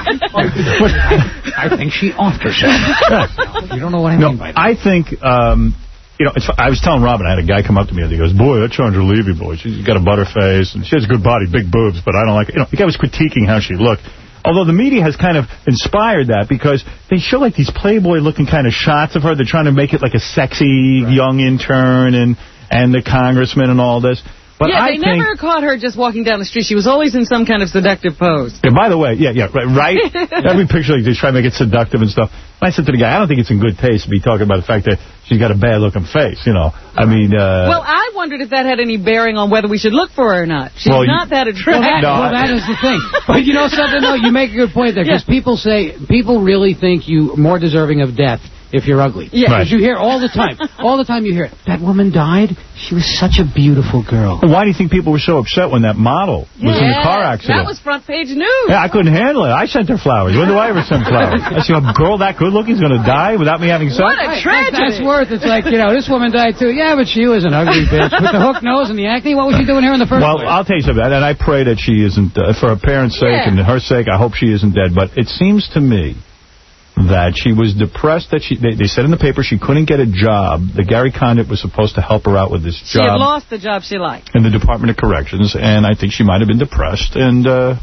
Speaker 6: I think she offed herself. You don't know what I
Speaker 1: No,
Speaker 6: mean by that.
Speaker 1: I think, um, you know, it's, I was telling Robin, I had a guy come up to me and he goes, boy, that Chandra Levy boy, she's got a butter face and she has a good body, big boobs, but I don't like it. You know, the guy was critiquing how she looked. Although the media has kind of inspired that because they show like these Playboy-looking kind of shots of her. They're trying to make it like a sexy young intern and, and the congressman and all this. But
Speaker 4: yeah,
Speaker 1: I
Speaker 4: they
Speaker 1: think,
Speaker 4: never caught her just walking down the street. She was always in some kind of seductive pose.
Speaker 1: Yeah, by the way, yeah, yeah, right. right? Every picture, like, they try to make it seductive and stuff. And I said to the guy, I don't think it's in good taste to be talking about the fact that she's got a bad-looking face, you know. I mean, uh...
Speaker 4: Well, I wondered if that had any bearing on whether we should look for her or not. She's
Speaker 1: Well,
Speaker 4: not that
Speaker 6: Well,
Speaker 4: attractive.
Speaker 6: that,
Speaker 1: No,
Speaker 6: well,
Speaker 1: I-
Speaker 6: that is the thing. But you know something, though? You make a good point there, because people say, people really think you more deserving of death if you're ugly.
Speaker 4: Yeah.
Speaker 6: Because you hear all the time, all the time you hear, that woman died, she was such a beautiful girl.
Speaker 1: Why do you think people were so upset when that model was in the car accident?
Speaker 4: That was front page news.
Speaker 1: Yeah, I couldn't handle it. I sent her flowers. When do I ever send flowers? I see a girl that good looking is going to die without me having sex?
Speaker 4: What a tragedy.
Speaker 6: That's worth. It's like, you know, this woman died too. Yeah, but she was an ugly bitch. With the hook nose and the acne, what was she doing here in the first
Speaker 1: Well,
Speaker 6: place?
Speaker 1: I'll tell you something, and I pray that she isn't, uh, for her parents' sake
Speaker 4: Yeah.
Speaker 1: and her sake, I hope she isn't dead. But it seems to me that she was depressed that she, they, they said in the paper she couldn't get a job, that Gary Condit was supposed to help her out with this
Speaker 4: She had
Speaker 1: job
Speaker 4: lost the job she liked.
Speaker 1: in the Department of Corrections, and I think she might have been depressed, and uh, I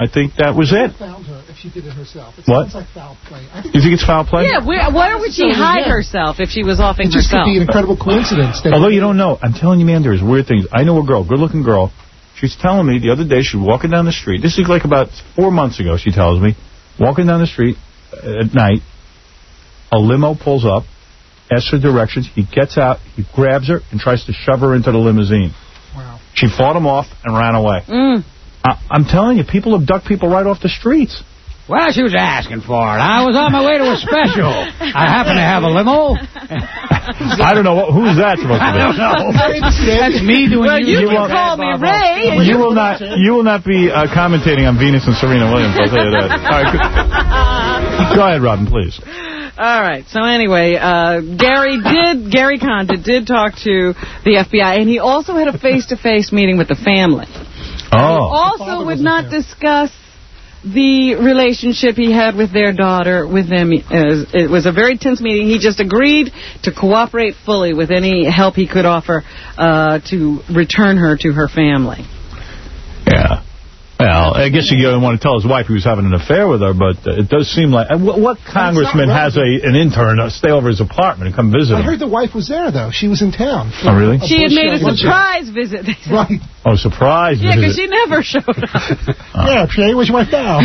Speaker 1: I think that was it.
Speaker 5: Found her if she did it herself. It
Speaker 1: What?
Speaker 5: sounds like foul play. I think
Speaker 1: You think it's foul play?
Speaker 4: Yeah, where, where would she hide herself if she was offing
Speaker 5: it just
Speaker 4: herself?
Speaker 5: could be an incredible coincidence. That
Speaker 1: Although you don't know, I'm telling you, man, there's weird things. I know a girl, good-looking girl. She's telling me the other day she was walking down the street. This is like about four months ago, she tells me. Walking down the street at night, a limo pulls up, asks for directions. He gets out, he grabs her, and tries to shove her into the limousine.
Speaker 5: Wow.
Speaker 1: She fought him off and ran away.
Speaker 4: Mm.
Speaker 1: I, I'm telling you, people abduct people right off the streets.
Speaker 6: Well, she was asking for it. I was on my way to a special. I happen to have a limo.
Speaker 1: I don't know. What, who's that supposed to be?
Speaker 6: I don't know. That's me doing
Speaker 4: Well, you,
Speaker 1: You
Speaker 4: can
Speaker 1: won't-
Speaker 4: call me Ray.
Speaker 1: You will not. You will not be uh, commentating on Venus and Serena Williams. I'll tell you that. All right, go, go ahead, Robin, please.
Speaker 4: All right. So anyway, uh, Gary did Gary Condit did talk to the F B I, and he also had a face-to-face meeting with the family.
Speaker 1: Oh.
Speaker 4: He also would not discuss the relationship he had with their daughter with them. It was a very tense meeting. He just agreed to cooperate fully with any help he could offer uh, to return her to her family.
Speaker 1: Yeah. Well, I guess he didn't want to tell his wife he was having an affair with her, but uh, it does seem like... Uh, what, what congressman has a an intern uh, stay over his apartment and come visit
Speaker 5: I
Speaker 1: him?
Speaker 5: heard the wife was there, though. She was in town.
Speaker 1: Oh, really?
Speaker 4: She had made a surprise visit.
Speaker 5: Right.
Speaker 1: Oh, surprise
Speaker 4: Yeah, because
Speaker 1: visit.
Speaker 4: she never showed up.
Speaker 5: Yeah, Shay, where's your wife now?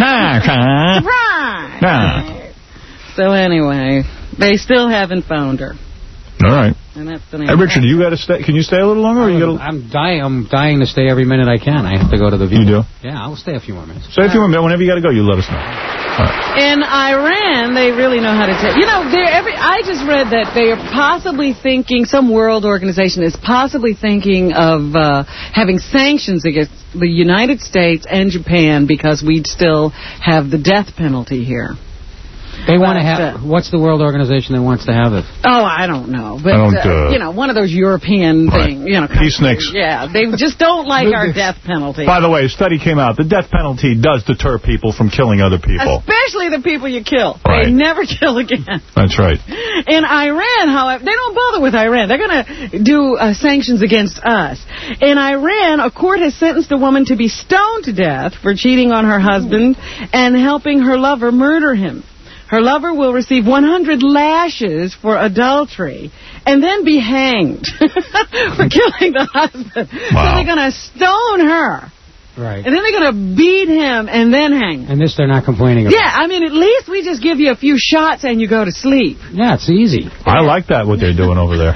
Speaker 4: Surprise!
Speaker 1: Nah.
Speaker 4: So anyway, they still haven't found her.
Speaker 1: All right.
Speaker 4: And that's the
Speaker 1: Hey, Richard, you got to stay. Can you stay a little longer? Or you got
Speaker 6: I'm dying. I'm dying to stay every minute I can. I have to go to the view.
Speaker 1: You do?
Speaker 6: Yeah, I'll stay a few more minutes.
Speaker 1: Stay a few more minutes. Whenever you got to go, you let us know. All right.
Speaker 4: In Iran, they really know how to take. You know, they're every. I just read that they are possibly thinking, some world organization is possibly thinking of uh, having sanctions against the United States and Japan because we'd still have the death penalty here.
Speaker 6: They want to
Speaker 4: But,
Speaker 6: have. What's the world organization that wants to have it?
Speaker 4: Oh, I don't know, but
Speaker 1: I don't,
Speaker 4: uh,
Speaker 1: uh,
Speaker 4: you know, one of those European
Speaker 1: Right.
Speaker 4: thing, you know,
Speaker 1: Peaceniks.
Speaker 4: Yeah, they just don't like our death penalty.
Speaker 1: By the way, a study came out. The death penalty does deter people from killing other people.
Speaker 4: Especially the people you kill.
Speaker 1: Right.
Speaker 4: They never kill again.
Speaker 1: That's right.
Speaker 4: In Iran, however, they don't bother with Iran. They're going to do uh, sanctions against us. In Iran, a court has sentenced a woman to be stoned to death for cheating on her husband and helping her lover murder him. Her lover will receive one hundred lashes for adultery and then be hanged for killing the husband.
Speaker 6: Wow.
Speaker 4: So they're going to stone her.
Speaker 6: Right.
Speaker 4: And then they're going to beat him and then hang him.
Speaker 6: And this they're not complaining about.
Speaker 4: Yeah, I mean, at least we just give you a few shots and you go to sleep.
Speaker 6: Yeah, it's easy.
Speaker 1: I like that, what they're doing over there.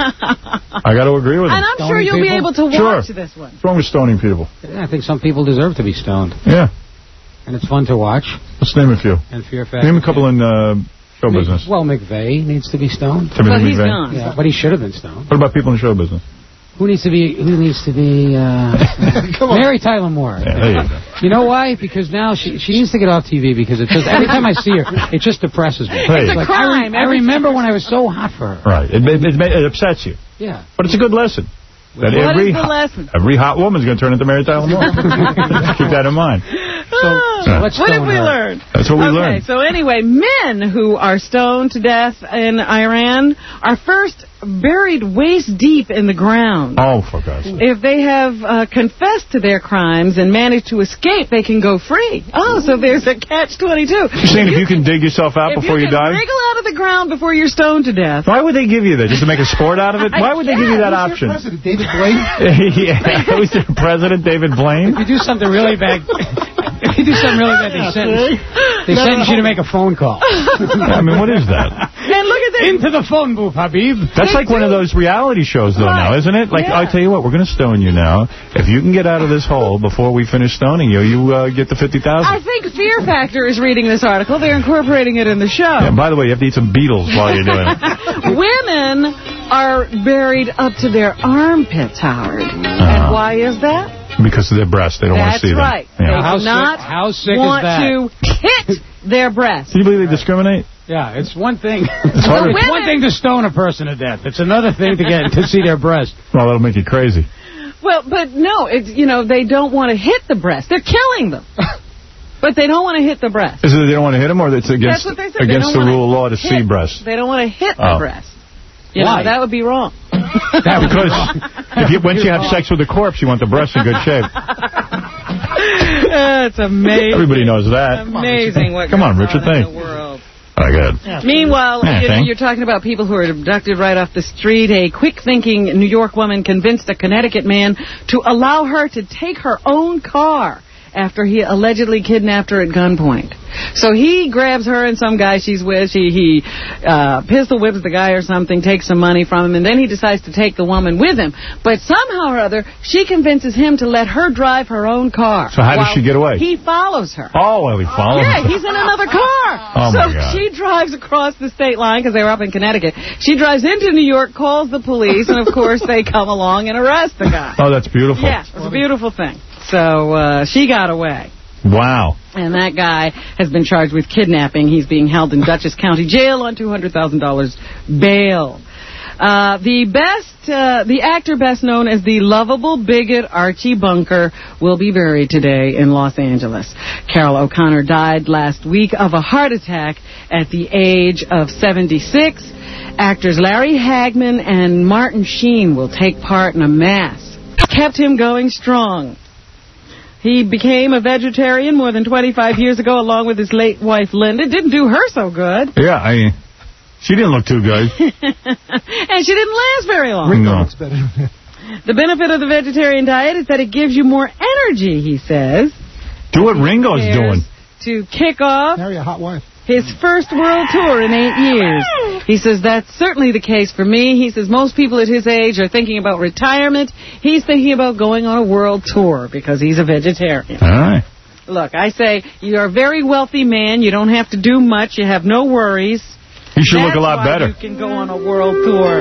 Speaker 1: I got to agree with them.
Speaker 4: And I'm sure you'll be able to watch this one.
Speaker 1: What's wrong with stoning people?
Speaker 6: Yeah, I think some people deserve to be stoned.
Speaker 1: Yeah.
Speaker 6: And it's fun to watch.
Speaker 1: Let's name a few.
Speaker 6: And Fear Factor.
Speaker 1: Name a couple in uh, show
Speaker 6: Mc-
Speaker 1: business.
Speaker 6: Well, McVeigh needs to be stoned.
Speaker 1: Timothy Well, he's McVeigh. gone.
Speaker 6: Yeah, but he should have been stoned.
Speaker 1: What about people in show business?
Speaker 6: Who needs to be? Who needs to be? Uh, Mary Tyler Moore.
Speaker 1: Yeah, there you go.
Speaker 6: You know why? Because now she she needs to get off T V because it just every time I see her, it just depresses me.
Speaker 1: It's a
Speaker 6: Like,
Speaker 4: crime
Speaker 6: I, re- I remember when I was so hot for her.
Speaker 1: Right. It, it, it, it upsets you.
Speaker 6: Yeah.
Speaker 1: But it's a good lesson. That
Speaker 4: What
Speaker 1: every,
Speaker 4: is the
Speaker 1: hot-
Speaker 4: lesson?
Speaker 1: every hot woman's going to turn into Mary Tyler Moore. Keep that in mind.
Speaker 6: So, so let's
Speaker 4: What did
Speaker 6: stone
Speaker 4: we
Speaker 6: her.
Speaker 4: learn?
Speaker 1: That's what we
Speaker 4: okay,
Speaker 1: learned.
Speaker 4: so anyway, men who are stoned to death in Iran are first buried waist deep in the ground.
Speaker 1: Oh, for God's sake.
Speaker 4: If they have uh, confessed to their crimes and managed to escape, they can go free. Oh, so there's a catch twenty-two.
Speaker 1: You're saying if you can dig yourself out
Speaker 4: If
Speaker 1: before
Speaker 4: you
Speaker 1: you,
Speaker 4: can
Speaker 1: die?
Speaker 4: wriggle out of the ground before you're stoned to death.
Speaker 1: Why would they give you that? Just to make a sport out of it? Why would they give you that option?
Speaker 5: President David Blaine?
Speaker 1: Yeah, who's the president, David Blaine?
Speaker 6: If you do something really bad, if you do something really bad, they sentence, they sentence you to make a phone call.
Speaker 1: I mean, what is that?
Speaker 4: And look at that.
Speaker 6: Into the phone booth, Habib.
Speaker 1: That's like one of those reality shows, though,
Speaker 4: Right.
Speaker 1: now, isn't it? Like,
Speaker 4: Yeah.
Speaker 1: I tell you what, we're going to stone you now. If you can get out of this hole before we finish stoning you, you uh, get the fifty thousand
Speaker 4: I think Fear Factor is reading this article. They're incorporating it in the show.
Speaker 1: Yeah, by the way, you have to eat some beetles while you're doing it.
Speaker 4: Women are buried up to their armpits, Howard.
Speaker 1: Uh-huh.
Speaker 4: And why is that?
Speaker 1: Because of their breasts. They don't want to
Speaker 4: That's
Speaker 1: see
Speaker 4: right.
Speaker 1: them.
Speaker 4: They
Speaker 1: Yeah.
Speaker 6: How
Speaker 4: do
Speaker 6: sick-
Speaker 4: not
Speaker 6: how sick is
Speaker 4: want
Speaker 6: that?
Speaker 4: to hit their breasts.
Speaker 1: Can you believe they discriminate?
Speaker 6: Yeah, it's one thing.
Speaker 1: It's hard to-
Speaker 6: It's one thing to stone a person to death. It's another thing to get to see their breast.
Speaker 1: Well, that'll make you crazy.
Speaker 4: Well, but no, it's, you know, they don't want to hit the breast. They're killing them. But they don't want to hit the breast.
Speaker 1: Is it that they don't want to hit them, or it's against,
Speaker 4: That's what they said. They
Speaker 1: against
Speaker 4: don't
Speaker 1: the
Speaker 4: wanna
Speaker 1: rule of law to
Speaker 4: hit-
Speaker 1: see breasts?
Speaker 4: They don't want to hit
Speaker 1: Oh.
Speaker 4: the breast. You
Speaker 6: Why?
Speaker 4: know, that would be wrong.
Speaker 6: That would be
Speaker 1: Because
Speaker 6: wrong.
Speaker 1: if you, once you have sex with a corpse, you want the breast in good shape.
Speaker 4: That's amazing.
Speaker 1: Everybody knows that.
Speaker 4: Amazing what
Speaker 1: Come on,
Speaker 4: goes
Speaker 1: Richard,
Speaker 4: on in
Speaker 1: think.
Speaker 4: the world.
Speaker 1: All right, good.
Speaker 4: Yeah. Meanwhile,
Speaker 1: Yeah,
Speaker 4: you know,
Speaker 1: think.
Speaker 4: you're talking about people who are abducted right off the street. A quick-thinking New York woman convinced a Connecticut man to allow her to take her own car after he allegedly kidnapped her at gunpoint. So he grabs her and some guy she's with. She, he uh, pistol whips the guy or something, takes some money from him, and then he decides to take the woman with him. But somehow or other, she convinces him to let her drive her own car.
Speaker 1: So how does she get away?
Speaker 4: He follows her.
Speaker 1: Oh, well, he follows
Speaker 4: Yeah,
Speaker 1: her.
Speaker 4: he's in another car.
Speaker 1: Oh,
Speaker 4: so
Speaker 1: my God.
Speaker 4: she drives across the state line because they were up in Connecticut. She drives into New York, calls the police, and, of course, they come along and arrest the guy.
Speaker 1: Oh, that's beautiful.
Speaker 4: Yeah, it was a beautiful thing. So uh, she got away.
Speaker 1: Wow.
Speaker 4: And that guy has been charged with kidnapping. He's being held in Dutchess County Jail on two hundred thousand dollars bail. Uh, the best, uh, the actor best known as the lovable bigot Archie Bunker will be buried today in Los Angeles. Carol O'Connor died last week of a heart attack at the age of seventy-six. Actors Larry Hagman and Martin Sheen will take part in a mass. Kept him going strong. He became a vegetarian more than twenty-five years ago, along with his late wife, Linda. Didn't do her so good.
Speaker 1: Yeah, I... She didn't look too good.
Speaker 4: And she didn't last very long.
Speaker 1: Ringo
Speaker 5: looks better.
Speaker 4: The benefit of the vegetarian diet is that it gives you more energy, he says.
Speaker 1: Do what Ringo's doing.
Speaker 4: To kick off
Speaker 5: Marry a hot wife.
Speaker 4: his first world tour in eight years. He says that's certainly the case for me. He says most people at his age are thinking about retirement. He's thinking about going on a world tour because he's a vegetarian.
Speaker 1: All right.
Speaker 4: Look, I say you're a very wealthy man. You don't have to do much. You have no worries.
Speaker 1: You should
Speaker 4: That's
Speaker 1: look a lot
Speaker 4: why
Speaker 1: better.
Speaker 4: You can go on a world tour.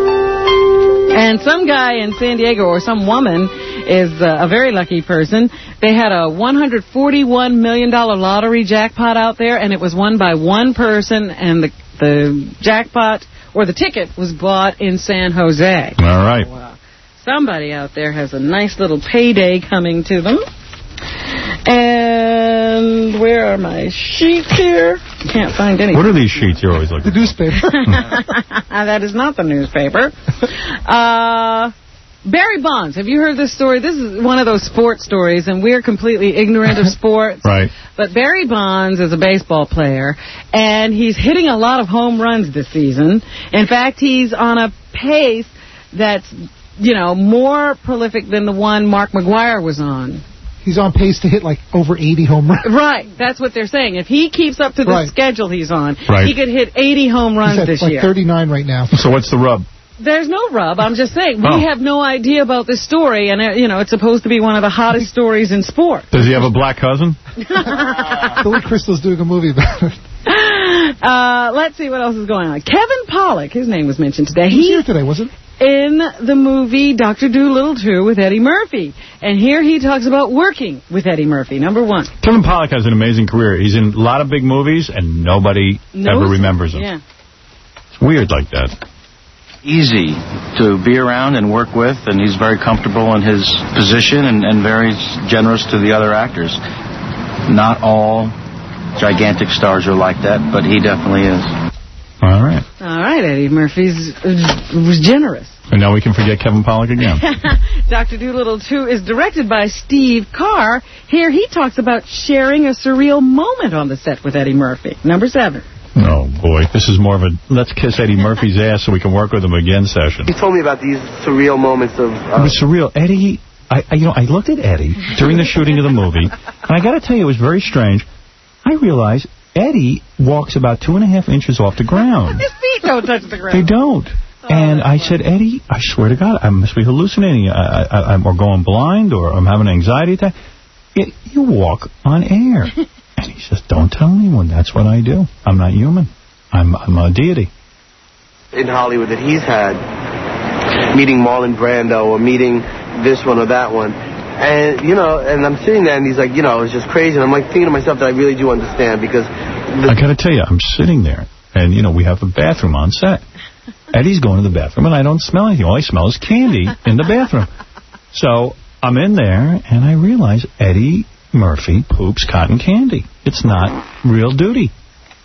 Speaker 4: And some guy in San Diego, or some woman, is uh, a very lucky person. They had a one hundred forty-one million dollars lottery jackpot out there, and it was won by one person, and the, the jackpot, or the ticket, was bought in San Jose.
Speaker 1: All right.
Speaker 4: So, uh, somebody out there has a nice little payday coming to them. And where are my sheets here? Can't find any.
Speaker 1: What are these sheets you're always looking
Speaker 5: The newspaper.
Speaker 4: That is not the newspaper. Uh, Barry Bonds. Have you heard this story? This is one of those sports stories, and we're completely ignorant of sports.
Speaker 1: Right.
Speaker 4: But Barry Bonds is a baseball player, and he's hitting a lot of home runs this season. In fact, he's on a pace that's, you know, more prolific than the one Mark McGwire was on.
Speaker 5: He's on pace to hit like over eighty home runs.
Speaker 4: Right, that's what they're saying. If he keeps up to the
Speaker 5: Right.
Speaker 4: schedule he's on,
Speaker 1: Right.
Speaker 4: he could hit eighty home runs
Speaker 5: He's at
Speaker 4: this
Speaker 5: like
Speaker 4: year.
Speaker 5: thirty-nine right now.
Speaker 1: So what's the rub?
Speaker 4: There's no rub. I'm just saying, we
Speaker 1: Oh.
Speaker 4: have no idea about this story, and, uh, you know, it's supposed to be one of the hottest stories in sport.
Speaker 1: Does he have a black cousin?
Speaker 5: Billy Crystal's doing a movie about it.
Speaker 4: Uh, let's see what else is going on. Kevin Pollak, his name was mentioned today.
Speaker 5: He was
Speaker 4: He
Speaker 5: here today, wasn't
Speaker 4: in the movie Doctor Dolittle two with Eddie Murphy. And here he talks about working with Eddie Murphy, number one.
Speaker 1: Kevin Pollak has an amazing career. He's in a lot of big movies, and nobody
Speaker 4: Knows
Speaker 1: ever
Speaker 4: him.
Speaker 1: remembers him.
Speaker 4: Yeah.
Speaker 1: It's weird like that.
Speaker 11: Easy to be around and work with, and he's very comfortable in his position and, and very generous to the other actors. Not all gigantic stars are like that, but he definitely is.
Speaker 1: All right.
Speaker 4: All right, Eddie Murphy's was generous.
Speaker 1: And now we can forget Kevin Pollak again.
Speaker 4: Doctor Dolittle two is directed by Steve Carr. Here he talks about sharing a surreal moment on the set with Eddie Murphy. Number seven.
Speaker 1: Oh, boy. This is more of a let's kiss Eddie Murphy's ass so we can work with him again session.
Speaker 22: He told me about these surreal moments of... Uh,
Speaker 1: It was surreal. Eddie, I, I, you know, I looked at Eddie during the shooting of the movie, and I got to tell you, it was very strange. I realized Eddie walks about two and a half inches off the ground.
Speaker 4: His feet don't touch the ground.
Speaker 1: They don't. And I said, Eddie, I swear to God, I must be hallucinating, I, I, I'm or going blind, or I'm having an anxiety attack. It, you walk on air. And he says, don't tell anyone. That's what I do. I'm not human. I'm, I'm a deity.
Speaker 22: in Hollywood that he's had, meeting Marlon Brando or meeting this one or that one. And, you know, and I'm sitting there and he's like, you know, it's just crazy. And I'm like thinking to myself that I really do understand because...
Speaker 1: I got to tell you, I'm sitting there and, you know, we have a bathroom on set. Eddie's going to the bathroom and I don't smell anything. All I smell is candy in the bathroom. So I'm in there and I realize Eddie Murphy poops cotton candy. It's not real duty.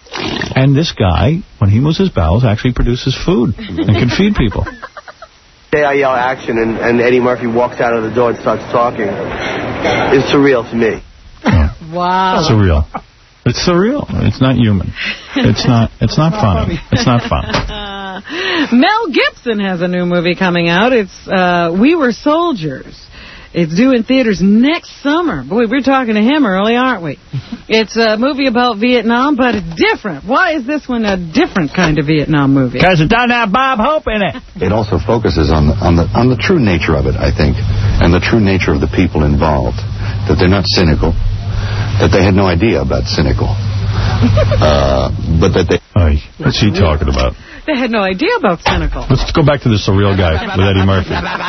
Speaker 1: And this guy, when he moves his bowels, actually produces food and can feed people.
Speaker 22: say I yell action and, and Eddie Murphy walks out of the door and starts talking. It's surreal to me.
Speaker 4: Wow.
Speaker 1: Surreal. It's surreal. It's not human. It's not. It's not funny. It's not fun.
Speaker 4: Mel Gibson has a new movie coming out. It's uh, We Were Soldiers. It's due in theaters next summer. Boy, we're talking to him early, aren't we? It's a movie about Vietnam, but it's different. Why is this one a different kind of Vietnam movie?
Speaker 1: Because it doesn't have Bob Hope in it.
Speaker 10: It also focuses on the, on the on the true nature of it, I think, and the true nature of the people involved. That they're not cynical, that they had no idea about cynical, uh, but that they...
Speaker 1: Oy, what's he talking about?
Speaker 4: They had no idea about cynical.
Speaker 1: Let's go back to the surreal guy with Eddie Murphy.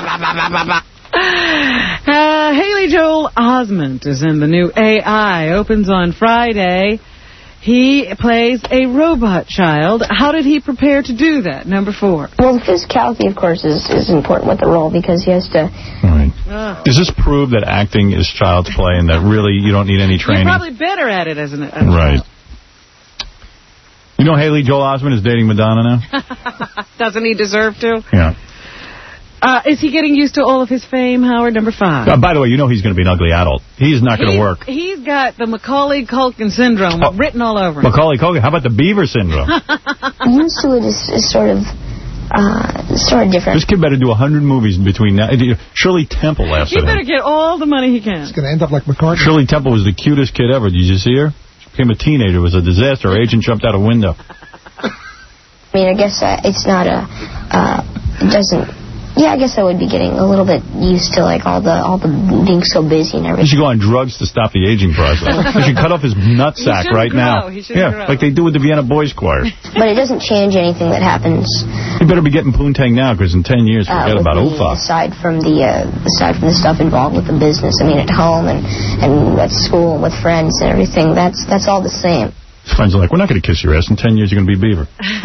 Speaker 4: Uh, Haley Joel Osment is in the new A I. Opens on Friday. He plays a robot child. How did he prepare to do that? Number four.
Speaker 12: Well, the physicality, of course, is, is important with the role because he has to...
Speaker 1: Right. Uh. Does this prove that acting is child's play and that really you don't need any training?
Speaker 4: You're probably better at it as an... As
Speaker 1: right. You know Haley Joel Osment is dating Madonna
Speaker 4: now? Doesn't he deserve to?
Speaker 1: Yeah.
Speaker 4: Uh, is he getting used to all of his fame, Howard? Number five.
Speaker 1: Uh, by the way, you know he's going to be an ugly adult. He's not going to work.
Speaker 4: He's got the Macaulay Culkin syndrome oh. written all over him.
Speaker 1: Macaulay Culkin. How about the Beaver syndrome?
Speaker 12: Used to it is, is sort of uh, sort of different.
Speaker 1: This kid better do a hundred movies between now. Shirley Temple last
Speaker 4: He better get all the money he can.
Speaker 5: He's going to end up like McCartney.
Speaker 1: Shirley Temple was the cutest kid ever. Did you see her? She became a teenager. It was a disaster. Her agent jumped out a window.
Speaker 12: I mean, I guess uh, it's not a... Uh, it doesn't... Yeah, I guess I would be getting a little bit used to like all the all the being so busy and everything.
Speaker 1: He should go on drugs to stop the aging process. He should cut off his nutsack right
Speaker 4: grow.
Speaker 1: now.
Speaker 4: He
Speaker 1: yeah,
Speaker 4: grow.
Speaker 1: like they do with the Vienna Boys Choir.
Speaker 12: But it doesn't change anything that happens.
Speaker 1: You better be getting poontang now, because in ten years, forget
Speaker 12: uh,
Speaker 1: about
Speaker 12: me,
Speaker 1: Ufa.
Speaker 12: Aside from the uh, aside from the stuff involved with the business, I mean, at home and and at school and with friends and everything, that's that's all the same.
Speaker 1: His friends are like, we're not going to kiss your ass. In ten years, you're going to be Beaver.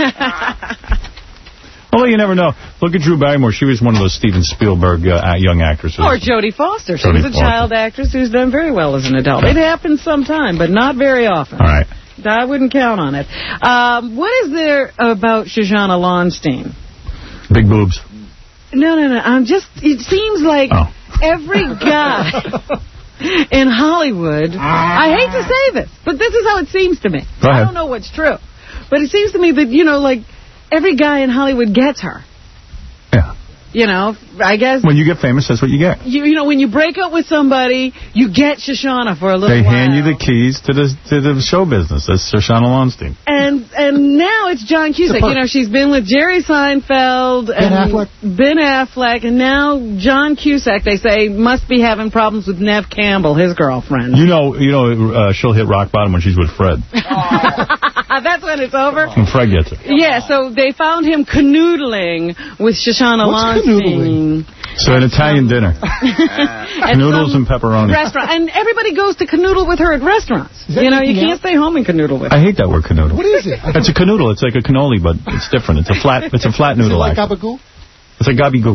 Speaker 1: Although you never know. Look at Drew Barrymore. She was one of those Steven Spielberg uh, young actresses.
Speaker 4: Or Jodie Foster. She
Speaker 1: Jodie
Speaker 4: was a
Speaker 1: Foster.
Speaker 4: child actress who's done very well as an adult. It happens sometime, but not very often.
Speaker 1: All right.
Speaker 4: I wouldn't count on it. Um, what is there about Shoshana Lonstein?
Speaker 1: Big boobs.
Speaker 4: No, no, no. I'm just... It seems like
Speaker 1: oh.
Speaker 4: every guy... in Hollywood, I hate to say this, but this is how it seems to me.
Speaker 1: Go ahead.
Speaker 4: I don't know what's true. But it seems to me that, you know, like... every guy in Hollywood gets her.
Speaker 1: Yeah.
Speaker 4: You know, I guess...
Speaker 1: When you get famous, that's what you get.
Speaker 4: You you know, when you break up with somebody, you get Shoshana for a little
Speaker 1: they
Speaker 4: while.
Speaker 1: They hand you the keys to the to the show business. That's Shoshana Lonstein.
Speaker 4: And and now it's John Cusack. You know, she's been with Jerry Seinfeld and
Speaker 5: Ben Affleck.
Speaker 4: Ben Affleck, and now John Cusack, they say, must be having problems with Neve Campbell, his girlfriend.
Speaker 1: You know, you know, uh, she'll hit rock bottom when she's with Fred.
Speaker 4: That's when it's over?
Speaker 1: When Fred gets her.
Speaker 4: Yeah, so they found him canoodling with Shoshana
Speaker 5: What's
Speaker 4: Lonstein.
Speaker 5: canoodling?
Speaker 1: So an Italian dinner. Noodles and pepperoni.
Speaker 4: Restaurant. And everybody goes to canoodle with her at restaurants. You know, you can't stay home and canoodle with her.
Speaker 1: I hate that word, canoodle.
Speaker 5: What is it?
Speaker 1: It's a canoodle. It's like a cannoli, but it's different. It's a flat It's a flat noodle.
Speaker 5: Is it like gabagool?
Speaker 1: It's like gabagoo.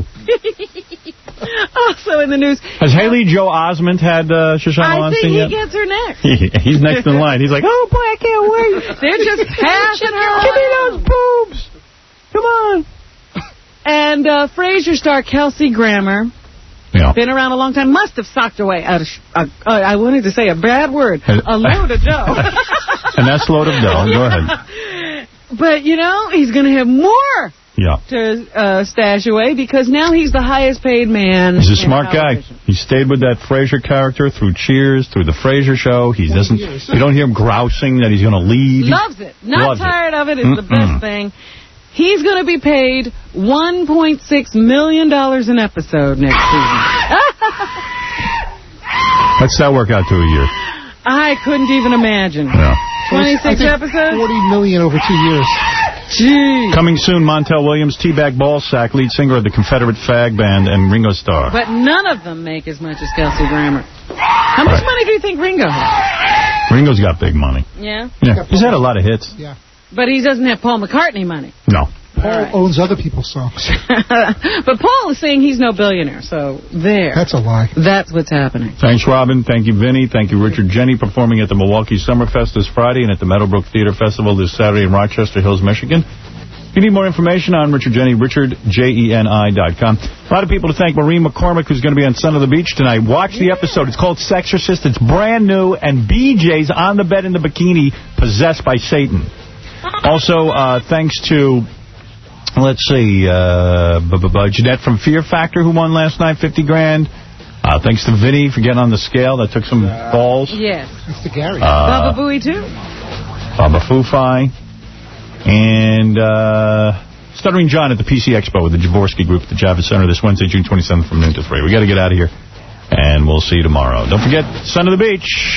Speaker 4: Also in the news.
Speaker 1: Has Haley Joel Osment had uh, Shoshana Lonstein
Speaker 4: I think he
Speaker 1: yet?
Speaker 4: gets her next.
Speaker 1: He's next in line. He's like, oh, boy, I can't wait.
Speaker 4: They're just passing her.
Speaker 1: Give me those boobs. Come on.
Speaker 4: And uh, Frasier star Kelsey Grammer,
Speaker 1: yeah.
Speaker 4: been around a long time, must have socked away a, a, a, I wanted to say a bad word, a load of dough.
Speaker 1: And that's load of dough. Go ahead.
Speaker 4: But, you know, he's going to have more
Speaker 1: yeah.
Speaker 4: to uh, stash away because now he's the highest paid man.
Speaker 1: He's a smart guy. He stayed with that Frasier character through Cheers, through the Frasier show. He doesn't. You don't hear him grousing that he's going to leave.
Speaker 4: Loves it. Not
Speaker 1: Loves
Speaker 4: tired
Speaker 1: it.
Speaker 4: of it. It's
Speaker 1: Mm-mm.
Speaker 4: the best thing. He's going to be paid one point six million dollars an episode next season.
Speaker 1: What's that work out to a year?
Speaker 4: I couldn't even imagine.
Speaker 1: Yeah.
Speaker 4: twenty-six episodes?
Speaker 5: forty million dollars over two years.
Speaker 4: Gee.
Speaker 1: Coming soon, Montel Williams, T-Bag Ballsack, lead singer of the Confederate Fag Band, and Ringo Starr.
Speaker 4: But none of them make as much as Kelsey Grammer. How much
Speaker 1: Right.
Speaker 4: money do you think Ringo has?
Speaker 1: Ringo's got big money.
Speaker 4: Yeah?
Speaker 1: Yeah, he's had a lot of hits.
Speaker 5: Yeah.
Speaker 4: But he doesn't have Paul McCartney money.
Speaker 1: No.
Speaker 5: Paul
Speaker 4: Right.
Speaker 5: owns other people's songs.
Speaker 4: But Paul is saying he's no billionaire, so there.
Speaker 5: That's a lie.
Speaker 4: That's what's happening.
Speaker 1: Thanks, Robin. Thank you, Vinny. Thank you, Richard Jenny, performing at the Milwaukee Summerfest this Friday and at the Meadowbrook Theater Festival this Saturday in Rochester Hills, Michigan. If you need more information on Richard Jeni, richard jeni dot com. A lot of people to thank. Maureen McCormick, who's going to be on Son of the Beach tonight. Watch the episode. It's called Sexorcist. It's brand new, and B J's on the bed in the bikini, possessed by Satan. Also, uh, thanks to, let's see, uh, Jeanette from Fear Factor, who won last night, fifty grand. Uh, thanks to Vinny for getting on the scale. That took some balls.
Speaker 4: Yes.
Speaker 5: Mister Gary.
Speaker 1: Uh,
Speaker 4: Baba Booey, too.
Speaker 1: Baba Fufai. And uh, Stuttering John at the P C Expo with the Jaworski Group at the Javits Center this Wednesday, June twenty-seventh from noon to three. We got to get out of here, and we'll see you tomorrow. Don't forget, Son of the Beach.